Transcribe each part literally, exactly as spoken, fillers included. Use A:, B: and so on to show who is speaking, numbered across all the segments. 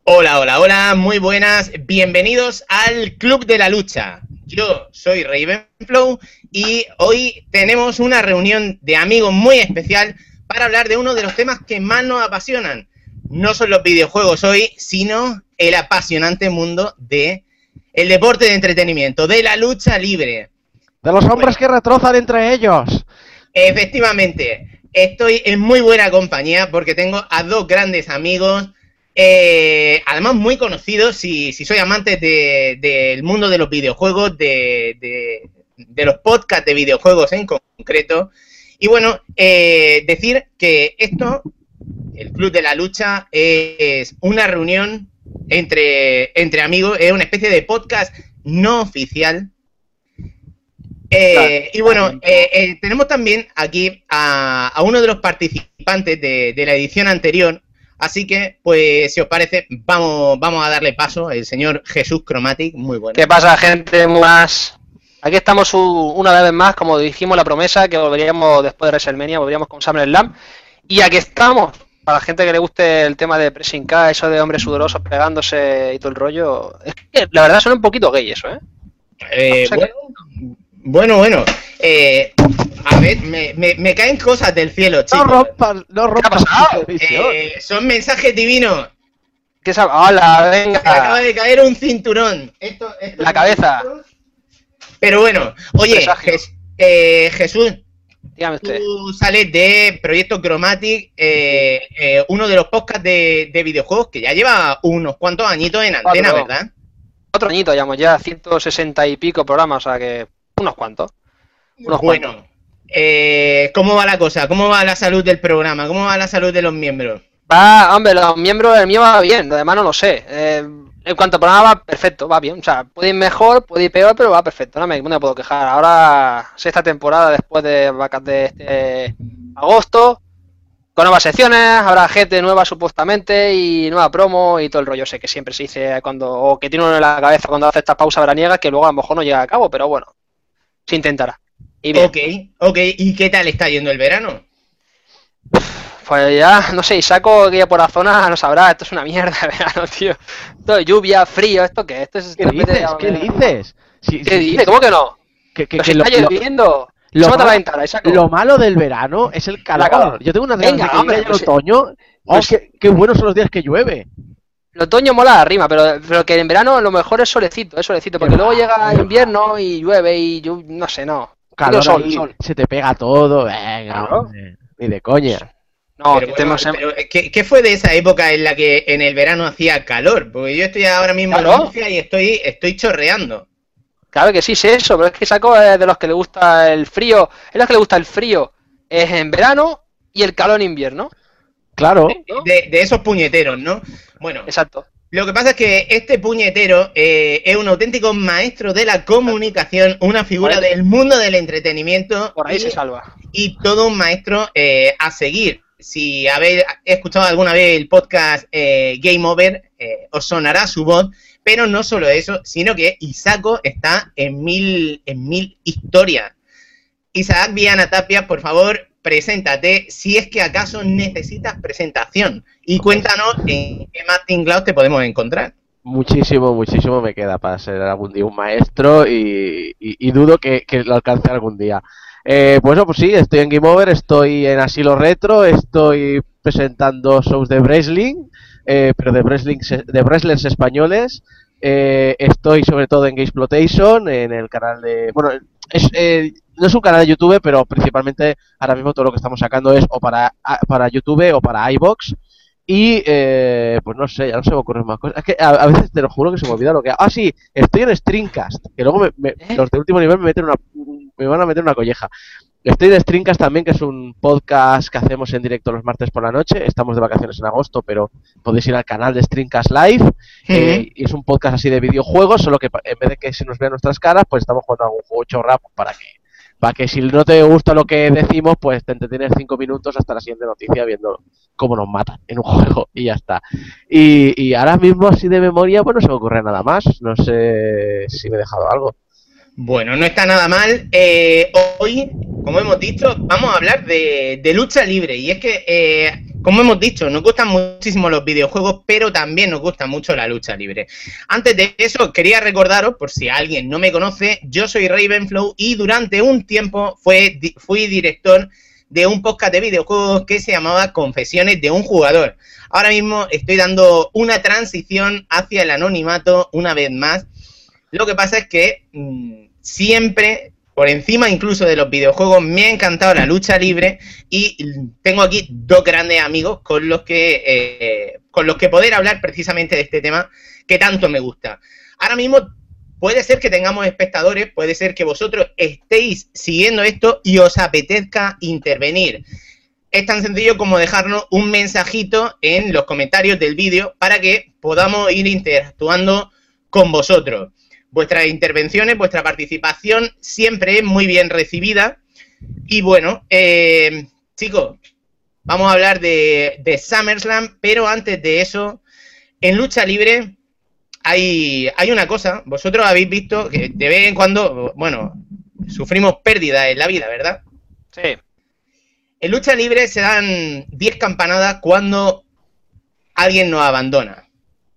A: Hola, hola, hola, muy buenas, bienvenidos al Club de la Lucha. Yo soy Ravenflow y hoy tenemos una reunión de amigos muy especial para hablar de uno de los temas que más nos apasionan. No son los videojuegos hoy, sino el apasionante mundo de el deporte de entretenimiento, de la lucha libre.
B: De los hombres bueno, que retrozan entre ellos.
A: Efectivamente, estoy en muy buena compañía porque tengo a dos grandes amigos. Eh, además muy conocidos, si, si soy amante del de, de mundo de los videojuegos, de, de, de los podcasts de videojuegos en concreto. Y bueno, eh, decir que esto, el Club de la Lucha, es una reunión entre, entre amigos, es una especie de podcast no oficial. Eh, y bueno, eh, eh, tenemos también aquí a, a uno de los participantes de, de la edición anterior. Así que, pues, si os parece, vamos, vamos a darle paso al señor Jesús Chromatic. Muy bueno.
C: ¿Qué pasa, gente? Más. Aquí estamos una vez más, como dijimos la promesa, que volveríamos después de WrestleMania, volveríamos con SummerSlam. Y aquí estamos. Para la gente que le guste el tema de Pressing K, eso de hombres sudorosos pegándose y todo el rollo. Es que la verdad son un poquito gay eso, ¿eh?
A: eh
C: o sea,
A: bueno, que... bueno, bueno. Eh, a ver, me, me, me caen cosas del cielo, chicos.
B: No rompan, no rompan.
A: Eh, son mensajes divinos.
C: ¿Qué sabe? ¡Hola, venga!
A: Me acaba de caer un cinturón. Esto, esto
C: la cabeza.
A: Pero bueno, oye, Jes, eh, Jesús,
C: dígame usted.
A: Tú sales de Proyecto Chromatic, eh, eh, uno de los podcasts de, de videojuegos que ya lleva unos cuantos añitos en antena,
C: Cuatro.
A: ¿verdad?
C: Otro añito, llevamos ya ciento sesenta y pico programas, o sea que unos cuantos. Unos
A: bueno,
C: cuantos.
A: Eh, ¿cómo va la cosa? ¿Cómo va la salud del programa? ¿Cómo va la salud de los miembros?
C: Va, hombre, los miembros, el mío va bien, lo demás no lo sé. Eh, en cuanto al programa va perfecto, va bien. O sea, puede ir mejor, puede ir peor, pero va perfecto, no me, no me puedo quejar. Ahora, sexta temporada después de vacas de este agosto, con nuevas secciones, habrá gente nueva supuestamente y nueva promo y todo el rollo. Sé que siempre se dice cuando, o que tiene uno en la cabeza cuando hace estas pausas veraniegas que luego a lo mejor no llega a cabo, pero bueno, se intentará. Y bien.
A: Ok, ok. ¿Y qué tal está yendo el verano?
C: Pues ya, no sé, Isaco que ya por la zona no sabrá, esto es una mierda de verano, tío. Esto es lluvia, frío, ¿esto qué? Esto es,
B: ¿Qué dices? De... ¿Qué dices?
C: Si, ¿Qué si, dices? Si, ¿Cómo que no?
B: Que, que,
C: Pero
B: que
C: si
B: lo,
C: está lloviendo.
B: Lo,
C: lo,
B: malo,
C: la ventana, Isaco.
B: Lo malo del verano es el calor. calor. Yo tengo unas ganas de que venga el otoño. Oh, pues, qué, qué buenos son los días que llueve.
C: El otoño mola arriba, pero, pero que en verano lo mejor es solecito, es solecito, porque luego llega invierno y llueve y yo, no sé, no.
B: Calor, sol, ahí, sol. Se te pega todo, venga, claro. Ni de coña.
A: No, pero, bueno, pero ¿qué, ¿qué fue de esa época en la que en el verano hacía calor? Porque yo estoy ahora mismo claro. en Murcia y estoy, estoy chorreando.
C: Claro que sí, sé eso, pero es que Saco es de los que le gusta el frío, es de los que le gusta el frío es en verano y el calor en invierno.
B: Claro.
A: ¿No? De, de esos puñeteros, ¿no? Bueno.
C: Exacto.
A: Lo que pasa es que este puñetero eh, es un auténtico maestro de la comunicación, una figura del mundo del entretenimiento.
C: Por ahí
A: y,
C: se salva.
A: Y todo un maestro eh, a seguir. Si habéis escuchado alguna vez el podcast eh, Game Over, eh, os sonará su voz, pero no solo eso, sino que Isaco está en mil, en mil historias. Isaac Viana Tapia, por favor, preséntate, si es que acaso necesitas presentación, y cuéntanos en qué más tinglados te podemos encontrar.
B: Muchísimo, muchísimo me queda para ser algún día un maestro y, y, y dudo que, que lo alcance algún día. Eh, pues, no, pues sí, estoy en Game Over, estoy en Asilo Retro, estoy presentando shows de wrestling, eh, pero de wrestling, de wrestlers españoles. Eh, estoy sobre todo en Gamesploitation, en el canal de... Bueno, es, eh, no es un canal de YouTube, pero principalmente ahora mismo todo lo que estamos sacando es o para, para YouTube o para iVoox. Y, eh, pues no sé, ya no se me ocurren más cosas. Es que a, a veces te lo juro que se me olvida lo que... Ah, sí, estoy en Streamcast, que luego me, me, ¿Eh? los de último nivel me meten una... me van a meter una colleja. Estoy en Streamcast también, que es un podcast que hacemos en directo los martes por la noche. Estamos de vacaciones en agosto, pero podéis ir al canal de Streamcast Live. Uh-huh. Eh, y es un podcast así de videojuegos, solo que en vez de que se nos vean nuestras caras, pues estamos jugando a un juego chorra para que, para que si no te gusta lo que decimos, pues te entretienes cinco minutos hasta la siguiente noticia viendo cómo nos matan en un juego y ya está. Y, y ahora mismo, así de memoria, pues no se me ocurre nada más. No sé si me he dejado algo.
A: Bueno, no está nada mal. Eh, hoy, como hemos dicho, vamos a hablar de, de lucha libre. Y es que, eh, como hemos dicho, nos gustan muchísimo los videojuegos, pero también nos gusta mucho la lucha libre. Antes de eso, quería recordaros, por si alguien no me conoce, yo soy Ravenflow y durante un tiempo fue, fui director de un podcast de videojuegos que se llamaba Confesiones de un Jugador. Ahora mismo estoy dando una transición hacia el anonimato una vez más. Lo que pasa es que mmm, siempre... por encima incluso de los videojuegos, me ha encantado la lucha libre y tengo aquí dos grandes amigos con los que eh, con los que poder hablar precisamente de este tema que tanto me gusta. Ahora mismo puede ser que tengamos espectadores, puede ser que vosotros estéis siguiendo esto y os apetezca intervenir. Es tan sencillo como dejarnos un mensajito en los comentarios del vídeo para que podamos ir interactuando con vosotros. Vuestras intervenciones, vuestra participación siempre es muy bien recibida. Y bueno, eh, chicos, vamos a hablar de, de SummerSlam, pero antes de eso, en lucha libre hay, hay una cosa. Vosotros habéis visto que de vez en cuando, bueno, sufrimos pérdidas en la vida, ¿verdad?
C: Sí.
A: En lucha libre se dan diez campanadas cuando alguien nos abandona.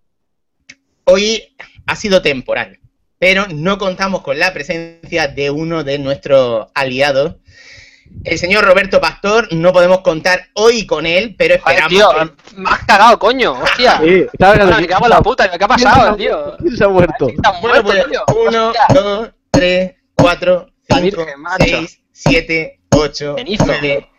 A: Hoy ha sido temporal, pero no contamos con la presencia de uno de nuestros aliados, el señor Roberto Pastor. No podemos contar hoy con él, pero esperamos.
C: Joder, tío,
A: que...
C: me has cagado, coño, hostia. Sí,
B: me
C: cago en la puta, ¿qué ha pasado, tío?
B: ¿Quién se ha muerto?
C: ¿Está muerto,
A: bueno, pues,
C: tío?
A: uno, dos, tres, cuatro, cinco, seis, siete, ocho, nueve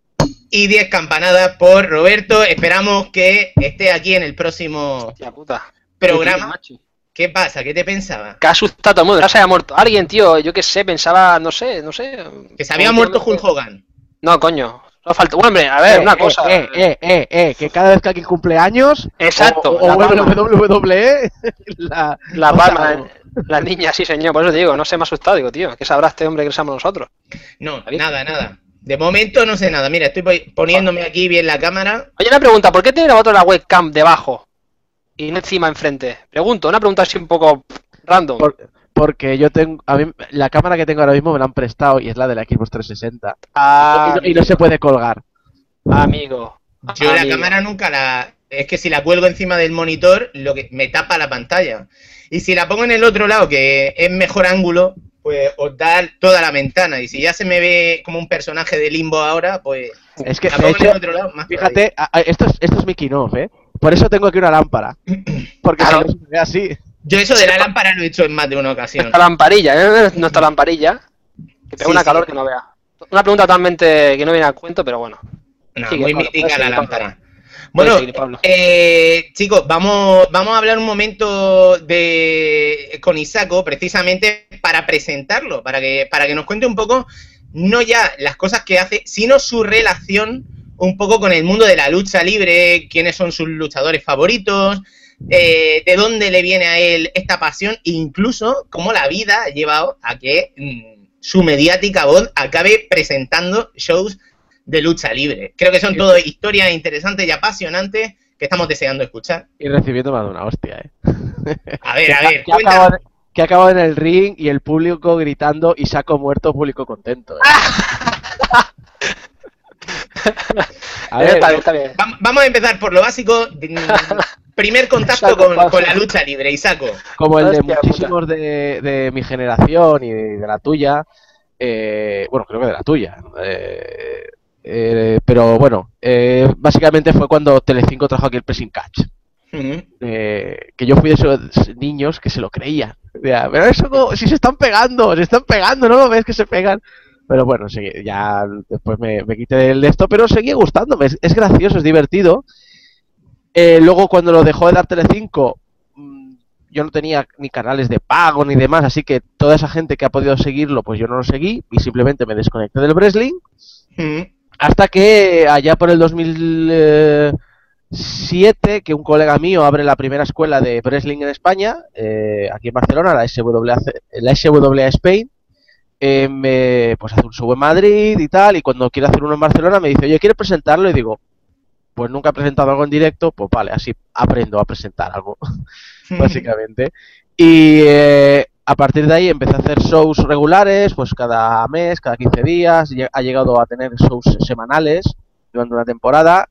A: y diez campanadas por Roberto. Esperamos que esté aquí en el próximo
C: hostia, puta.
A: programa. ¿Qué pasa? ¿Qué te pensaba?
C: Que ha asustado a todo el mundo. Ya se había muerto alguien, tío. Yo qué sé, pensaba, no sé, no sé.
A: Que se había muerto Hulk Hogan.
C: No, coño. No falta. Bueno, hombre, a ver,
B: eh,
C: una
B: eh,
C: cosa.
B: Eh, eh, eh, eh, que cada vez que alguien cumple años.
C: Exacto.
B: O, o, o bueno, W W E. La,
C: la palma, la niña, sí, señor. Por eso te digo, no sé, me ha asustado. Digo, tío, ¿qué sabrá este hombre que somos nosotros?
A: No, nada, nada. De momento no sé nada. Mira, estoy poniéndome aquí bien la cámara.
C: Oye, una pregunta. ¿Por qué tiene la otra la webcam debajo y no encima enfrente? Pregunto, una pregunta así un poco random.
B: Por, porque yo tengo, a mí la cámara que tengo ahora mismo me la han prestado y es la de la Xbox trescientos sesenta.
C: Ah,
B: y, no, y no se puede colgar.
C: Amigo.
A: Yo
C: amigo.
A: la cámara nunca la... Es que si la cuelgo encima del monitor, lo que me tapa la pantalla. Y si la pongo en el otro lado, que es mejor ángulo, pues os da toda la ventana. Y si ya se me ve como un personaje de Limbo ahora, pues...
B: Es que,
A: la
B: de
A: pongo
B: hecho,
A: en el otro lado, más
B: fíjate, a, a, esto, es, esto es mi kinoff, ¿eh? Por eso tengo aquí una lámpara. Porque claro, si no se ve así...
A: Yo eso de la lámpara lo he hecho en más de una ocasión.
C: Esta lamparilla, ¿eh? Nuestra lamparilla. Que pega sí, una calor sí. que no vea. Una pregunta totalmente que no viene al cuento, pero bueno.
A: No, sigue, muy Pablo, mítica la lámpara. Bueno, seguir, eh, chicos, vamos, vamos a hablar un momento de con Isaco, precisamente para presentarlo, para que, para que nos cuente un poco, no ya las cosas que hace, sino su relación un poco con el mundo de la lucha libre, quiénes son sus luchadores favoritos, eh, de dónde le viene a él esta pasión, e incluso cómo la vida ha llevado a que mmm, su mediática voz acabe presentando shows de lucha libre. Creo que son sí, todas historias interesantes y apasionantes que estamos deseando escuchar.
B: Y recibiendo más de una hostia, ¿eh?
A: A ver, a ver,
B: que acaba, de, que acaba en el ring y el público gritando y Saco muerto, público contento, ¿eh?
A: A ver, está bien, está bien. Vamos a empezar por lo básico. Primer contacto con, con la lucha libre, Isaco.
B: Como el de hostia, muchísimos de, de mi generación y de, de la tuya. Eh, bueno, creo que de la tuya. Eh, Eh, pero bueno, eh, básicamente fue cuando Telecinco trajo aquí el Pressing Catch. Uh-huh. eh, que yo fui de esos niños que se lo creían. Pero eso, no, si se están pegando, se están pegando, ¿no lo ves que se pegan? Pero bueno, sí, ya después me, me quité de esto, pero seguía gustándome. Es, es gracioso, es divertido. Eh, luego cuando lo dejó de dar Telecinco, yo no tenía ni canales de pago ni demás, así que toda esa gente que ha podido seguirlo, pues yo no lo seguí y simplemente me desconecté del wrestling. Uh-huh. Hasta que allá por el dos mil siete, que un colega mío abre la primera escuela de wrestling en España, eh, aquí en Barcelona, la S W A, la S W A Spain, eh, me, pues hace un show en Madrid y tal, y cuando quiere hacer uno en Barcelona me dice, oye, ¿quieres presentarlo? Y digo, pues nunca he presentado algo en directo, pues vale, así aprendo a presentar algo, básicamente. Y eh, a partir de ahí empecé a hacer shows regulares, pues cada mes, cada quince días, ha llegado a tener shows semanales durante una temporada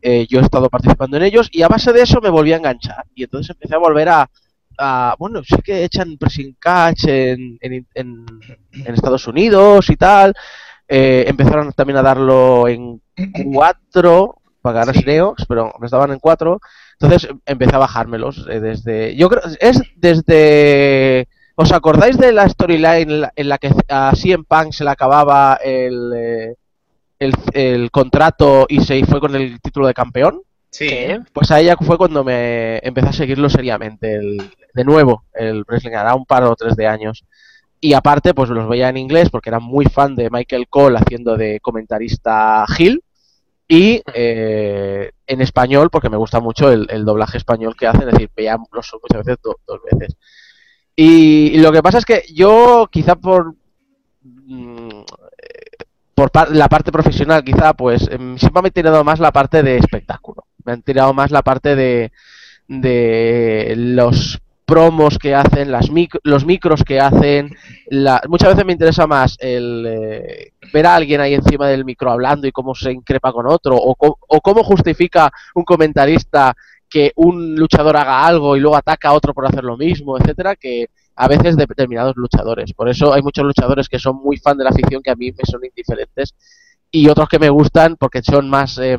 B: eh, yo he estado participando en ellos y a base de eso me volví a enganchar. Y entonces empecé a volver a... a bueno, sí que echan pressing catch en, en, en, en Estados Unidos y tal. Eh, empezaron también a darlo en cuatro para ganar
A: Sí.
B: Neox, pero me estaban en cuatro. Entonces empecé a bajármelos eh, desde... Yo creo... Es desde... ¿Os acordáis de la storyline en la, en la que a C M Punk se le acababa el, eh, el, el contrato y se fue con el título de campeón?
A: Sí.
C: ¿Qué?
B: Pues a ella fue cuando me empecé a seguirlo seriamente, el, de nuevo, el wrestling, hará un par o tres de años. Y aparte, pues los veía en inglés porque era muy fan de Michael Cole haciendo de comentarista heel. Y eh, en español, porque me gusta mucho el, el doblaje español que hacen, es decir, veía los muchas veces, do, dos veces. Y, y lo que pasa es que yo, quizá por mm, por par la parte profesional, quizá, pues eh, siempre me he tirado más la parte de espectáculo. Me han tirado más la parte de, de los promos que hacen, las mic los micros que hacen. La muchas veces me interesa más el eh, ver a alguien ahí encima del micro hablando y cómo se increpa con otro, o, co o cómo justifica un comentarista que un luchador haga algo y luego ataca a otro por hacer lo mismo, etcétera, que a veces de determinados luchadores. Por eso hay muchos luchadores que son muy fan de la afición que a mí me son indiferentes, y otros que me gustan porque son más eh,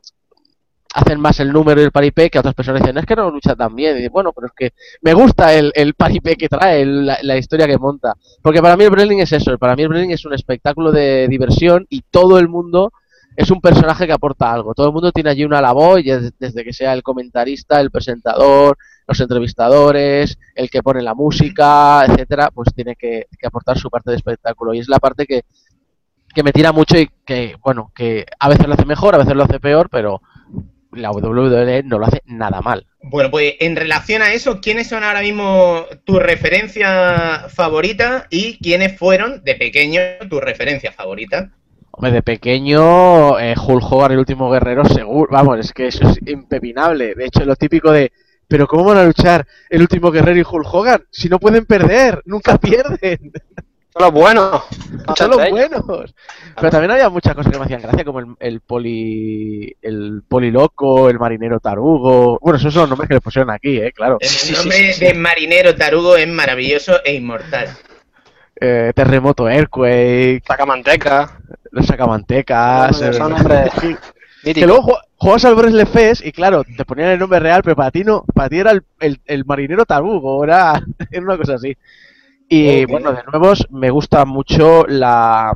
B: hacen más el número y el paripé, que otras personas dicen, es que no lucha tan bien. Y dicen, bueno, pero es que me gusta el, el paripé que trae, el, la, la historia que monta. Porque para mí el wrestling es eso, para mí el wrestling es un espectáculo de diversión y todo el mundo es un personaje que aporta algo. Todo el mundo tiene allí una labor, y es, desde que sea el comentarista, el presentador, los entrevistadores, el que pone la música, etcétera, pues tiene que, que aportar su parte de espectáculo. Y es la parte que, que me tira mucho y que, bueno, que a veces lo hace mejor, a veces lo hace peor, pero la W W E no lo hace nada mal.
A: Bueno, pues en relación a eso, ¿quiénes son ahora mismo tu referencia favorita y quiénes fueron de pequeño tu referencia favorita?
B: Hombre, de pequeño, eh, Hulk Hogan, el último guerrero, seguro. Vamos, es que eso es impepinable. De hecho, lo típico de, ¿pero cómo van a luchar el último guerrero y Hulk Hogan? Si no pueden perder, nunca pierden.
C: Son los buenos.
B: Son los buenos. Pero también había muchas cosas que me hacían gracia, como el, el poli el poliloco, el marinero tarugo. Bueno, esos son los nombres que le pusieron aquí, eh, claro.
A: El sí, nombre sí, sí, sí. de marinero tarugo es maravilloso e inmortal.
B: Eh, terremoto Earthquake.
C: Sacamanteca.
B: Los sacamantecas.
C: No,
B: eh,
C: son nombres
B: que luego jugabas al Wrestle Fest y claro, te ponían el nombre real, pero para ti no, para ti era el, el, el marinero tarugo, era, era una cosa así. Y okay. Bueno, de nuevo, me gusta mucho la,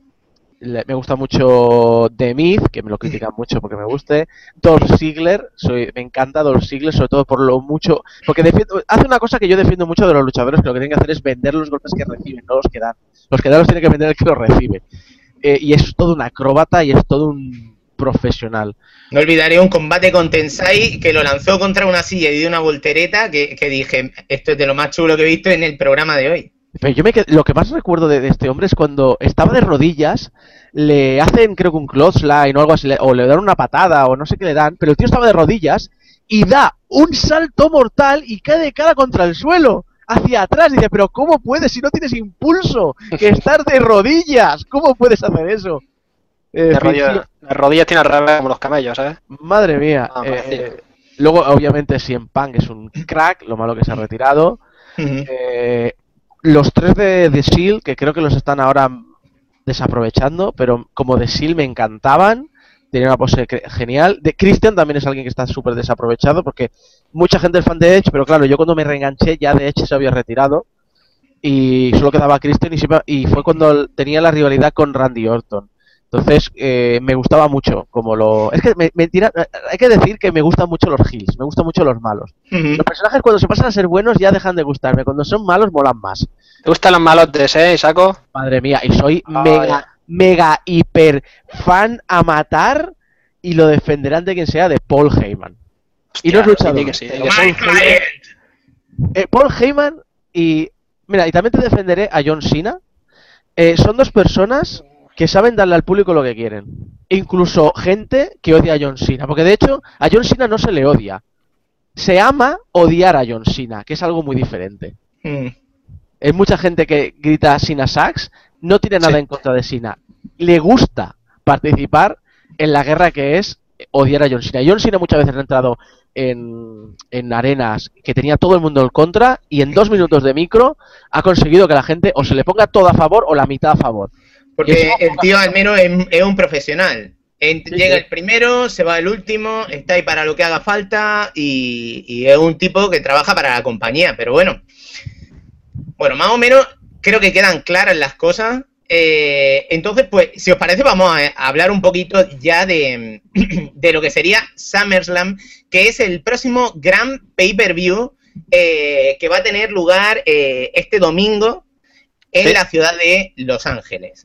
B: la me gusta mucho The Myth, que me lo critican mucho porque me guste. Dolph Ziggler, soy, me encanta Dolph Ziggler, sobre todo por lo mucho, porque defiendo, hace una cosa que yo defiendo mucho de los luchadores, que lo que tienen que hacer es vender los golpes que reciben, no los que dan. Los que dan los tiene que vender el que los recibe. Eh, y es todo un acróbata y es todo un profesional.
A: No olvidaré un combate con Tensai que lo lanzó contra una silla y dio una voltereta que, que dije, esto es de lo más chulo que he visto en el programa de hoy.
B: Pero yo me qued... lo que más recuerdo de, de este hombre es cuando estaba de rodillas, le hacen creo que un clothesline o algo así, o le dan una patada o no sé qué le dan, pero el tío estaba de rodillas y da un salto mortal y cae de cara contra el suelo, hacia atrás. Y dice, pero ¿cómo puedes si no tienes impulso? Que estás de rodillas, ¿cómo puedes hacer eso?
C: Eh, de, rodillas, de rodillas tiene al revés como los camellos, ¿sabes?
B: Madre mía. Ah, eh, eh, luego, obviamente, C M Punk es un crack, lo malo que se ha retirado. Uh-huh. eh, los tres de, de S E A L, que creo que los están ahora desaprovechando, pero como de S E A L me encantaban, tenía una pose genial. De Christian también es alguien que está súper desaprovechado, porque mucha gente es fan de Edge, pero claro, yo cuando me reenganché ya de Edge se había retirado y solo quedaba Christian, y, siempre, y fue cuando tenía la rivalidad con Randy Orton. Entonces, eh, me gustaba mucho como lo... Es que me, me tira... hay que decir que me gustan mucho los heels, me gustan mucho los malos. Uh-huh. Los personajes cuando se pasan a ser buenos ya dejan de gustarme, cuando son malos molan más.
C: ¿Te gustan los malotes, eh, Isaco?
B: Madre mía, y soy oh, mega, yeah. mega, hiper fan a matar, y lo defenderán de quien sea, de Paul Heyman. Hostia, y no es luchador. Que sí, que Paul, Heyman, eh, Paul Heyman y... Mira, y también te defenderé a John Cena. Eh, son dos personas que saben darle al público lo que quieren. Incluso gente que odia a John Cena. Porque de hecho, a John Cena no se le odia. Se ama odiar a John Cena, que es algo muy diferente. Mm. Hay mucha gente que grita Cena sucks, no tiene nada sí. en contra de Cena. Le gusta participar en la guerra que es odiar a John Cena. John Cena muchas veces ha entrado en, en arenas que tenía todo el mundo en contra y en dos minutos de micro ha conseguido que la gente o se le ponga todo a favor o la mitad a favor.
A: Porque el tío al menos es, es un profesional. En, sí, llega sí. el primero, se va el último, está ahí para lo que haga falta y, y es un tipo que trabaja para la compañía. Pero bueno, bueno, más o menos creo que quedan claras las cosas. Eh, entonces, pues, si os parece, vamos a, a hablar un poquito ya de, de lo que sería SummerSlam, que es el próximo gran pay-per-view eh, que va a tener lugar eh, este domingo en sí. la ciudad de Los Ángeles.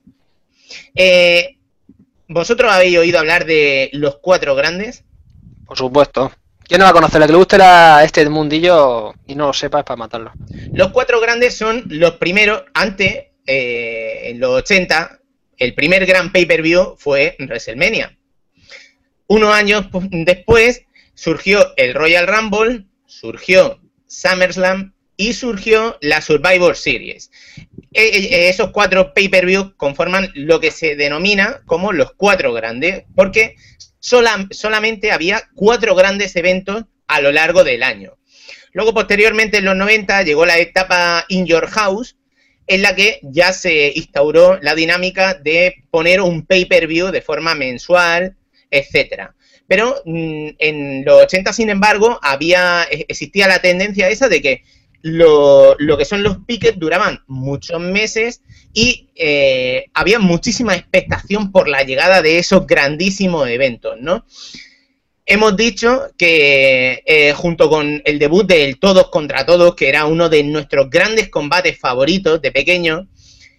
A: Eh, ¿Vosotros habéis oído hablar de los cuatro grandes?
C: Por supuesto. ¿Quién no va a conocer? La que le guste era este mundillo y no lo sepa es para matarlo.
A: Los cuatro grandes son los primeros, antes... Eh, en los ochenta, el primer gran pay-per-view fue WrestleMania. Unos años después surgió el Royal Rumble, surgió SummerSlam y surgió la Survivor Series. E esos cuatro pay-per-views conforman lo que se denomina como los cuatro grandes, porque sola solamente había cuatro grandes eventos a lo largo del año. Luego, posteriormente, en los noventa, llegó la etapa In Your House, en la que ya se instauró la dinámica de poner un pay-per-view de forma mensual, etcétera. Pero mmm, en los ochenta, sin embargo, había existía la tendencia esa de que lo, lo que son los piques duraban muchos meses y eh, había muchísima expectación por la llegada de esos grandísimos eventos, ¿no? Hemos dicho que eh, junto con el debut del Todos contra Todos, que era uno de nuestros grandes combates favoritos de pequeño,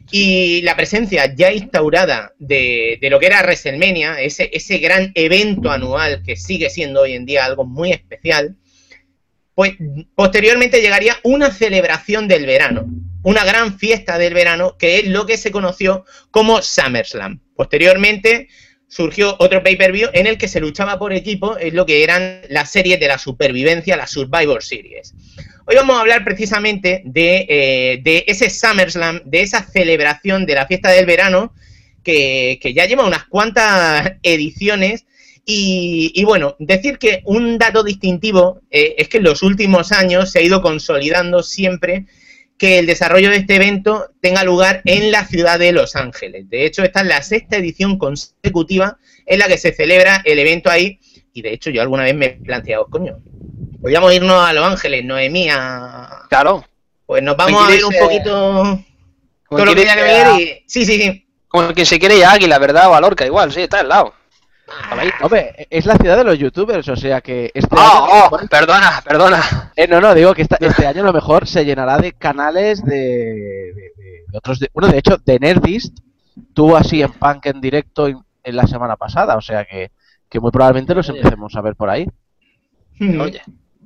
A: y la presencia ya instaurada de, de lo que era WrestleMania, ese, ese gran evento anual que sigue siendo hoy en día algo muy especial, pues posteriormente llegaría una celebración del verano, una gran fiesta del verano, que es lo que se conoció como SummerSlam. Posteriormente surgió otro pay-per-view en el que se luchaba por equipo, es lo que eran las series de la supervivencia, las Survivor Series. Hoy vamos a hablar precisamente de, eh, de ese SummerSlam, de esa celebración de la fiesta del verano, que, que ya lleva unas cuantas ediciones, y, y bueno, decir que un dato distintivo eh, es que en los últimos años se ha ido consolidando siempre que el desarrollo de este evento tenga lugar en la ciudad de Los Ángeles. De hecho, esta es la sexta edición consecutiva en la que se celebra el evento ahí. Y de hecho, yo alguna vez me he planteado, coño, podríamos irnos a Los Ángeles, Noemí, a...
C: Claro.
A: Pues nos vamos a ver un poquito todo lo que haya que ver y... Sí, sí, sí.
C: Como quien se quiere ir a Águila, ¿verdad? O a Lorca, igual, sí, está al lado.
B: Hombre, es la ciudad de los youtubers, o sea que este
C: oh,
B: año...
C: Oh, perdona, perdona.
B: Eh, no, no, digo que esta, este año a lo mejor se llenará de canales de, de, de, de otros... De, bueno, de hecho, de Nerdist tuvo así en Punk en directo en, en la semana pasada, o sea que, que muy probablemente los empecemos a ver por ahí.
C: Oye.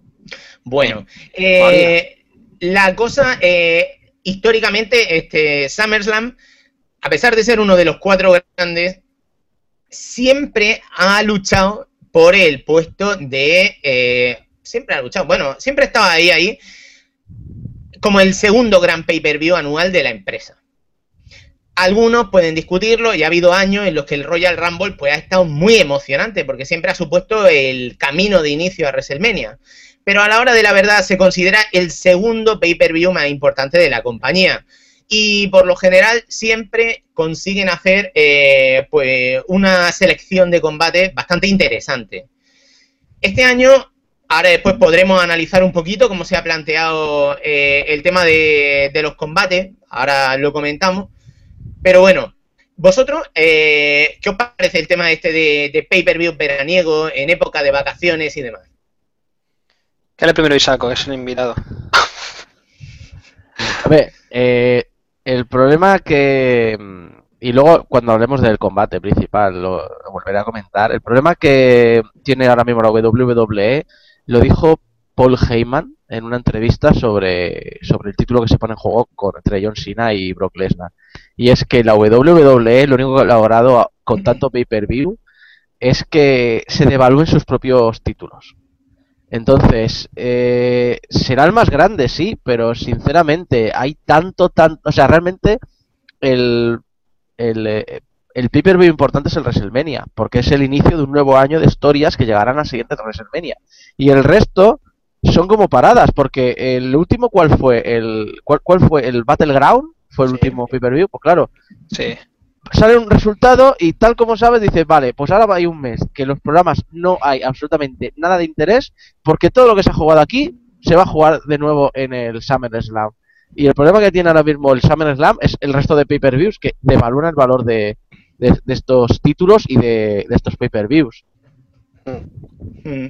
A: Bueno, eh, la cosa, eh, históricamente, este SummerSlam, a pesar de ser uno de los cuatro grandes, siempre ha luchado por el puesto de... Eh, siempre ha luchado, bueno, siempre estaba ahí, ahí, como el segundo gran pay-per-view anual de la empresa. Algunos pueden discutirlo y ha habido años en los que el Royal Rumble pues ha estado muy emocionante porque siempre ha supuesto el camino de inicio a WrestleMania. Pero a la hora de la verdad se considera el segundo pay-per-view más importante de la compañía. Y por lo general siempre consiguen hacer eh, pues una selección de combates bastante interesante. Este año, ahora después podremos analizar un poquito cómo se ha planteado eh, el tema de, de los combates, ahora lo comentamos. Pero bueno, vosotros, eh, ¿qué os parece el tema este de, de pay-per-view veraniego en época de vacaciones y demás?
C: Que el primero Isaco, que es un invitado.
B: A ver, eh... el problema que... Y luego, cuando hablemos del combate principal, lo, lo volveré a comentar. El problema que tiene ahora mismo la W W E lo dijo Paul Heyman en una entrevista sobre, sobre el título que se pone en juego con, entre John Cena y Brock Lesnar. Y es que la W W E lo único que ha logrado con tanto pay-per-view es que se devalúen sus propios títulos. Entonces, eh, será el más grande, sí, pero sinceramente hay tanto, tanto... O sea, realmente el, el, eh, el pay-per-view importante es el WrestleMania, porque es el inicio de un nuevo año de historias que llegarán a siguientes WrestleMania. Y el resto son como paradas, porque el último, ¿cuál fue? El ¿cuál, cuál fue? ¿El Battleground? ¿Fue el sí. último pay-per-view? Pues claro.
C: Sí.
B: Sale un resultado y tal como sabes dices, vale, pues ahora hay un mes que en los programas no hay absolutamente nada de interés, porque todo lo que se ha jugado aquí se va a jugar de nuevo en el SummerSlam. Y el problema que tiene ahora mismo el SummerSlam es el resto de pay-per-views que devalúan el valor de, de, de estos títulos y de, de estos pay-per-views.
A: Mm.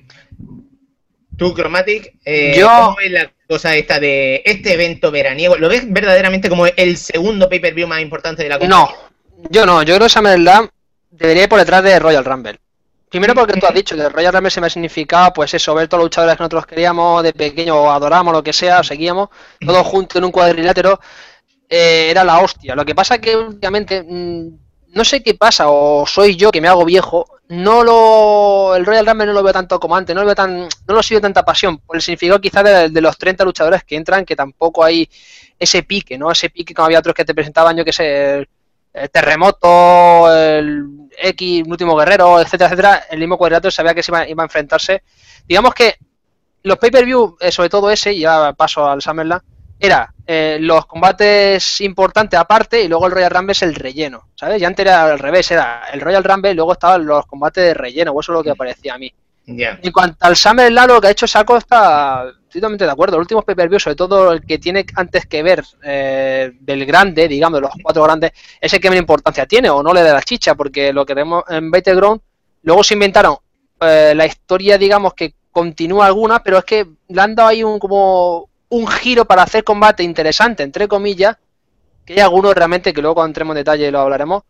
A: Tú, Chromatic, eh,
C: Yo...
A: ¿cómo ves la cosa esta de este evento veraniego? ¿Lo ves verdaderamente como el segundo pay-per-view más importante de la compañía?
C: No. Yo no, yo creo que SummerSlam debería ir por detrás de Royal Rumble. Primero porque tú has dicho que el Royal Rumble se me ha significado, pues eso, ver todos los luchadores que nosotros queríamos, de pequeño adoramos, lo que sea, o seguíamos, todos juntos en un cuadrilátero, eh, era la hostia. Lo que pasa que últimamente, mmm, no sé qué pasa, o soy yo que me hago viejo, no lo el Royal Rumble no lo veo tanto como antes, no lo veo tan, no lo sigo tanta pasión, por el significado quizás de, de los treinta luchadores que entran, que tampoco hay ese pique, ¿no? Ese pique como había otros que te presentaban, yo que sé, el, el Terremoto, el X, el Último Guerrero, etcétera, etcétera, el mismo cuadrilátero sabía que se iba, iba a enfrentarse. Digamos que los pay-per-view, eh, sobre todo ese, y ya paso al SummerSlam, era eh, los combates importantes aparte y luego el Royal Rumble es el relleno, ¿sabes? Ya antes era al revés, era el Royal Rumble y luego estaban los combates de relleno, o eso es lo que parecía a mí.
A: Yeah.
C: En cuanto al SummerSlam, lo que ha hecho Saco está totalmente de acuerdo. Los últimos pay-per-view, sobre todo el que tiene antes que ver eh, del grande, digamos, de los cuatro grandes, es el que menos importancia tiene o no le da la chicha, porque lo que vemos en Battleground, luego se inventaron eh, la historia, digamos, que continúa alguna, pero es que le han dado ahí un como un giro para hacer combate interesante, entre comillas, que hay algunos realmente, que luego cuando entremos en detalle lo hablaremos,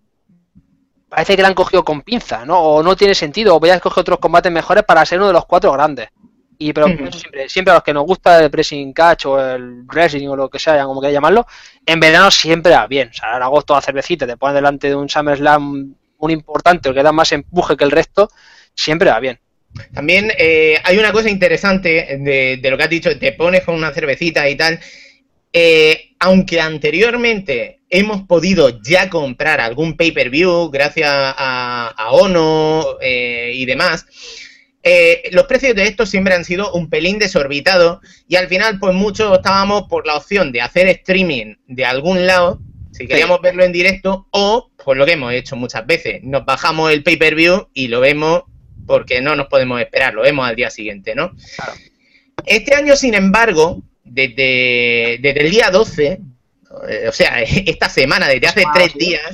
C: parece que la han cogido con pinza, ¿no? O no tiene sentido, o voy a escoger otros combates mejores para ser uno de los cuatro grandes. Y pero uh-huh. siempre, siempre a los que nos gusta el pressing catch o el wrestling o lo que sea, como quieras llamarlo, en verano siempre va bien. O sea, en agosto la cervecita, te pones delante de un SummerSlam un importante, o que da más empuje que el resto, siempre va bien.
A: También eh, hay una cosa interesante de, de lo que has dicho, te pones con una cervecita y tal. Eh, aunque anteriormente hemos podido ya comprar algún pay-per-view gracias a, a Ono eh, y demás, eh, los precios de estos siempre han sido un pelín desorbitados y al final pues muchos estábamos por la opción de hacer streaming de algún lado, si queríamos sí. verlo en directo, o por lo que hemos hecho muchas veces, nos bajamos el pay-per-view y lo vemos porque no nos podemos esperar, lo vemos al día siguiente, ¿no? Claro. Este año, sin embargo, desde, desde el día doce, o sea, esta semana, desde hace tres días,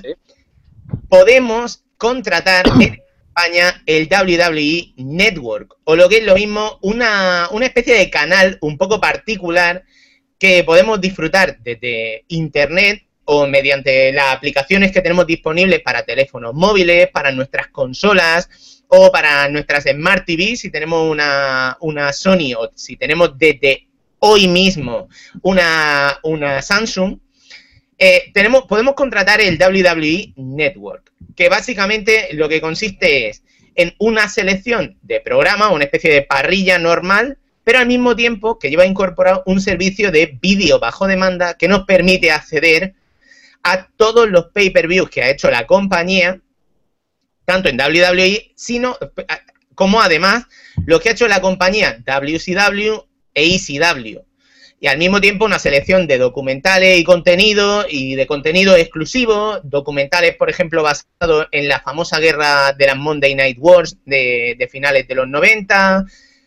A: podemos contratar en España el W W E Network, o lo que es lo mismo, una, una especie de canal un poco particular que podemos disfrutar desde internet o mediante las aplicaciones que tenemos disponibles para teléfonos móviles, para nuestras consolas o para nuestras Smart T V, si tenemos una, una Sony o si tenemos desde hoy mismo una, una Samsung, eh, tenemos, podemos contratar el W W E Network, que básicamente lo que consiste es en una selección de programas, una especie de parrilla normal, pero al mismo tiempo que lleva incorporado un servicio de vídeo bajo demanda que nos permite acceder a todos los pay-per-views que ha hecho la compañía, tanto en W W E, sino, como además lo que ha hecho la compañía W C W e E C W. Y al mismo tiempo una selección de documentales y contenido, y de contenido exclusivo, documentales, por ejemplo, basados en la famosa guerra de las Monday Night Wars de, de finales de los noventa,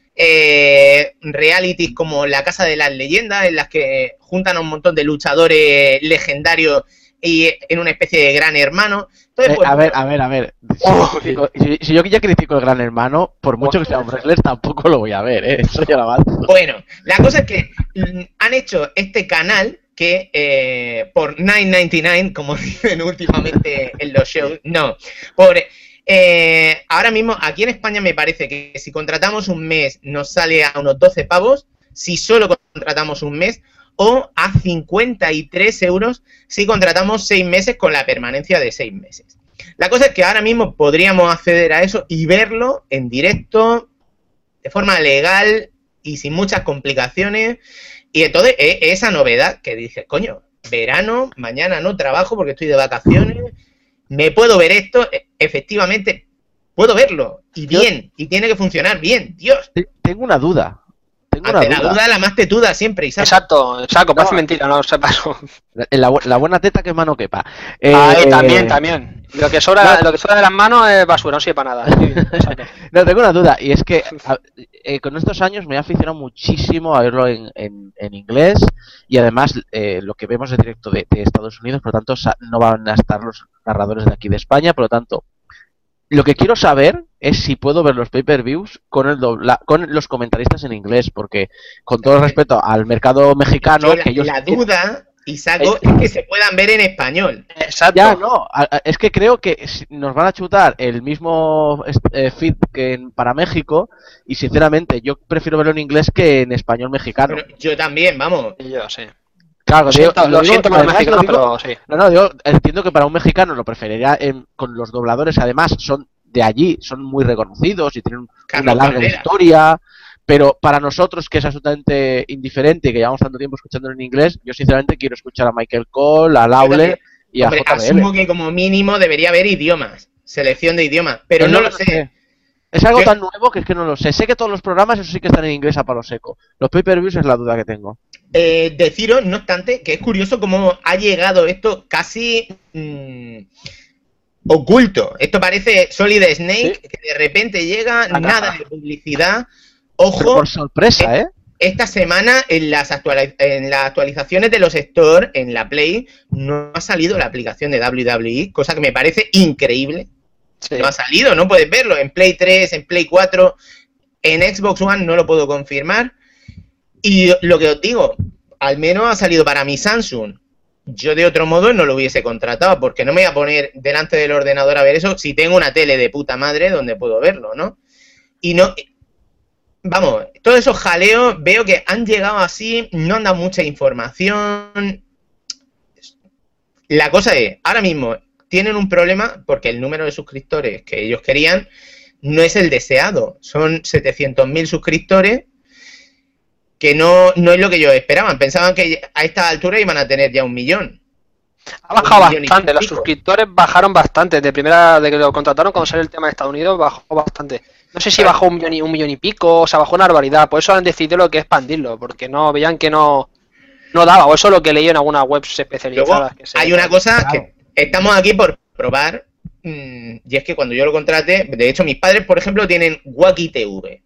A: eh, realities como La Casa de las Leyendas, en las que juntan a un montón de luchadores legendarios y en una especie de Gran Hermano. Entonces,
B: eh,
A: pues,
B: a ver, a ver, a ver.
A: Oh,
B: si, si, si yo ya critico el Gran Hermano, por mucho que sea un wrestler, tampoco lo voy a ver, ¿eh? Eso ya lo avanzo.
A: Bueno, la cosa es que han hecho este canal que eh, por nueve noventa y nueve, como dicen últimamente en los shows, no, por... Eh, ahora mismo, aquí en España me parece que si contratamos un mes nos sale a unos doce pavos, si solo contratamos un mes, o a cincuenta y tres euros si contratamos seis meses con la permanencia de seis meses. La cosa es que ahora mismo podríamos acceder a eso y verlo en directo, de forma legal y sin muchas complicaciones. Y entonces esa novedad que dices, coño, verano, mañana no trabajo porque estoy de vacaciones me puedo ver esto, efectivamente, puedo verlo, y bien, y tiene que funcionar bien, Dios.
B: Tengo una duda. Tengo
A: Ante
B: una
A: la
B: duda.
A: duda, la más tetuda siempre, Isaac.
C: Exacto, exacto, parece
B: No.
C: mentira, no sepas.
B: La, la, la buena teta que mano quepa. Eh,
C: Ahí, también, también. Lo que sobra,
B: no.
C: lo que sobra de las manos es basura, no sirve para nada. Sí, exacto.
B: No, tengo una duda, y es que a, eh, con estos años me he aficionado muchísimo a verlo en, en, en inglés, y además eh, lo que vemos es directo de, de Estados Unidos, por lo tanto no van a estar los narradores de aquí de España, por lo tanto lo que quiero saber es si puedo ver los pay-per-views con el dobla, con los comentaristas en inglés, porque con todo el respeto al mercado mexicano,
A: Yo la,
B: que ellos
A: la duda, Isaac, es que se puedan ver en español.
C: Exacto.
B: ya no, a- a- es que creo que si- nos van a chutar el mismo eh, feed que en- para México, y sinceramente yo prefiero verlo en inglés que en español mexicano.
A: Bueno, yo también, vamos.
C: Y yo, sí.
B: Claro,
C: Lo
B: digo-
C: siento,
B: lo
C: lo
B: digo-
C: siento por los
B: además lo
C: mexicanos,
B: digo-
C: pero sí.
B: No, no, yo entiendo que para un mexicano lo preferiría en- con los dobladores, además son de allí, son muy reconocidos y tienen
A: Carlos
B: una larga
A: Cabrera.
B: historia, pero para nosotros, que es absolutamente indiferente y que llevamos tanto tiempo escuchándolo en inglés, yo sinceramente quiero escuchar a Michael Cole, a Lawler y a
A: Hombre,
B: J B L.
A: asumo que como mínimo debería haber idiomas, selección de idiomas, pero
B: Yo
A: no lo sé.
B: Es algo
A: Yo-
B: tan nuevo que es que no lo sé. Sé que todos los programas, eso sí que están en inglés a palo seco. Los pay-per-views es la duda que tengo.
A: Eh, deciros, no obstante, que es curioso cómo ha llegado esto casi mm, oculto. Esto parece Solid Snake,
B: Sí.
A: que de repente llega,
C: La
A: nada
C: caja.
A: de publicidad.
B: Pero
A: Ojo,
B: por sorpresa, ¿eh?
A: esta semana en las, actuali- en las actualizaciones de los Store, en la Play, no ha salido la aplicación de W W E, cosa que me parece increíble.
C: Sí.
A: No ha salido, no puedes verlo. En Play tres, en Play cuatro, en Xbox One no lo puedo confirmar. Y lo que os digo, al menos ha salido para mi Samsung. Yo de otro modo no lo hubiese contratado, porque no me voy a poner delante del ordenador a ver eso si tengo una tele de puta madre donde puedo verlo, ¿no? Y no... Vamos, todos esos jaleos veo que han llegado así, no han dado mucha información. La cosa es, ahora mismo tienen un problema porque el número de suscriptores que ellos querían no es el deseado. Son setecientos mil suscriptores, que no, no es lo que ellos esperaban. Pensaban que a esta altura iban a tener ya un millón.
C: Ha bajado
A: Un millón y
C: bastante, los
A: pico.
C: suscriptores bajaron bastante. De primera, de que lo contrataron cuando salió el tema de Estados Unidos, bajó bastante. No sé si
A: Claro.
C: bajó un millón, y, un millón y pico, o sea, bajó una barbaridad. Por eso han decidido lo que es expandirlo, porque no veían que no, no daba. O eso es lo que leí en algunas webs
A: Luego,
C: especializadas. Que se-
A: hay una cosa
B: Claro.
A: que estamos aquí por probar, mmm, y es que cuando yo lo contraté, de hecho mis padres, por ejemplo, tienen Wacky T V.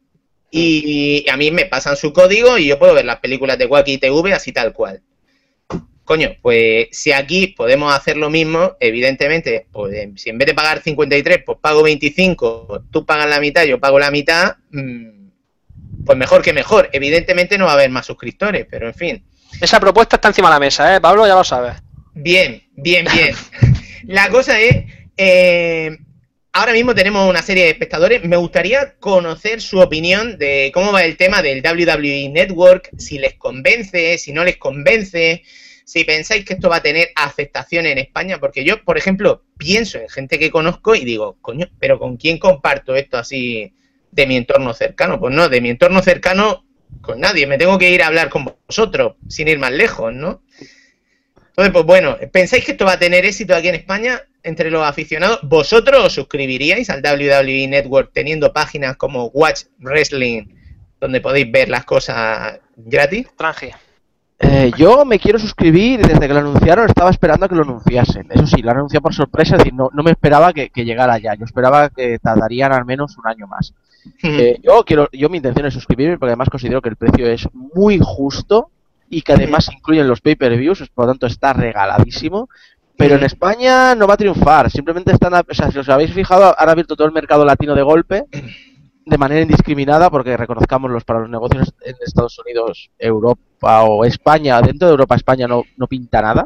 A: Y a mí me pasan su código y yo puedo ver las películas de Wacky T V así tal cual. Coño, pues si aquí podemos hacer lo mismo, evidentemente, pues si en vez de pagar cincuenta y tres, pues pago veinticinco, tú pagas la mitad, yo pago la mitad, mmm, pues mejor que mejor. Evidentemente no va a haber más suscriptores, pero en fin.
C: Esa propuesta está encima de la mesa, ¿eh? Pablo, ya lo sabes.
A: Bien, bien, bien. La cosa es, eh, ahora mismo tenemos una serie de espectadores. Me gustaría conocer su opinión de cómo va el tema del W W E Network, si les convence, si no les convence, si pensáis que esto va a tener aceptación en España, porque yo, por ejemplo, pienso en gente que conozco y digo, coño, pero ¿con quién comparto esto así de mi entorno cercano? Pues no, de mi entorno cercano con nadie. Me tengo que ir a hablar con vosotros, sin ir más lejos, ¿no? Entonces, pues bueno, ¿pensáis que esto va a tener éxito aquí en España entre los aficionados? ¿Vosotros os suscribiríais al W W E Network teniendo páginas como Watch Wrestling, donde podéis ver las cosas gratis?
C: Tranqui.
B: Eh, yo me quiero suscribir y desde que lo anunciaron estaba esperando a que lo anunciasen. Eso sí, lo han anunciado por sorpresa, es decir, no, no me esperaba que, que llegara ya. Yo esperaba que tardarían al menos un año más. Eh, yo quiero, yo mi intención es suscribirme porque además considero que el precio es muy justo y que además incluyen los pay-per-views, por lo tanto está regaladísimo. Pero en España no va a triunfar, simplemente están, a- o sea, si os habéis fijado, han abierto todo el mercado latino de golpe, de manera indiscriminada, porque reconozcámoslos, para los negocios en Estados Unidos, Europa o España, dentro de Europa, España no, no pinta nada.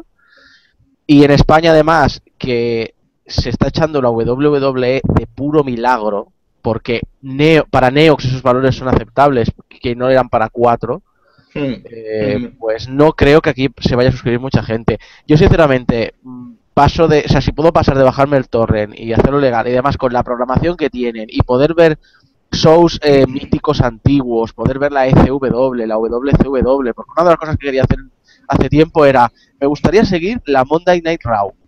B: Y en España, además, que se está echando la W W E de puro milagro, porque Neo, para Neox esos valores son aceptables, que no eran para cuatro, eh,
A: Mm.
B: pues no creo que aquí se vaya a suscribir mucha gente. Yo, sinceramente, mm, paso de, o sea, si puedo pasar de bajarme el torrent y hacerlo legal, y además con la programación que tienen, y poder ver shows eh, míticos antiguos, poder ver la E C W, la W C W, porque una de las cosas que quería hacer hace tiempo era, me gustaría seguir la Monday Night Raw.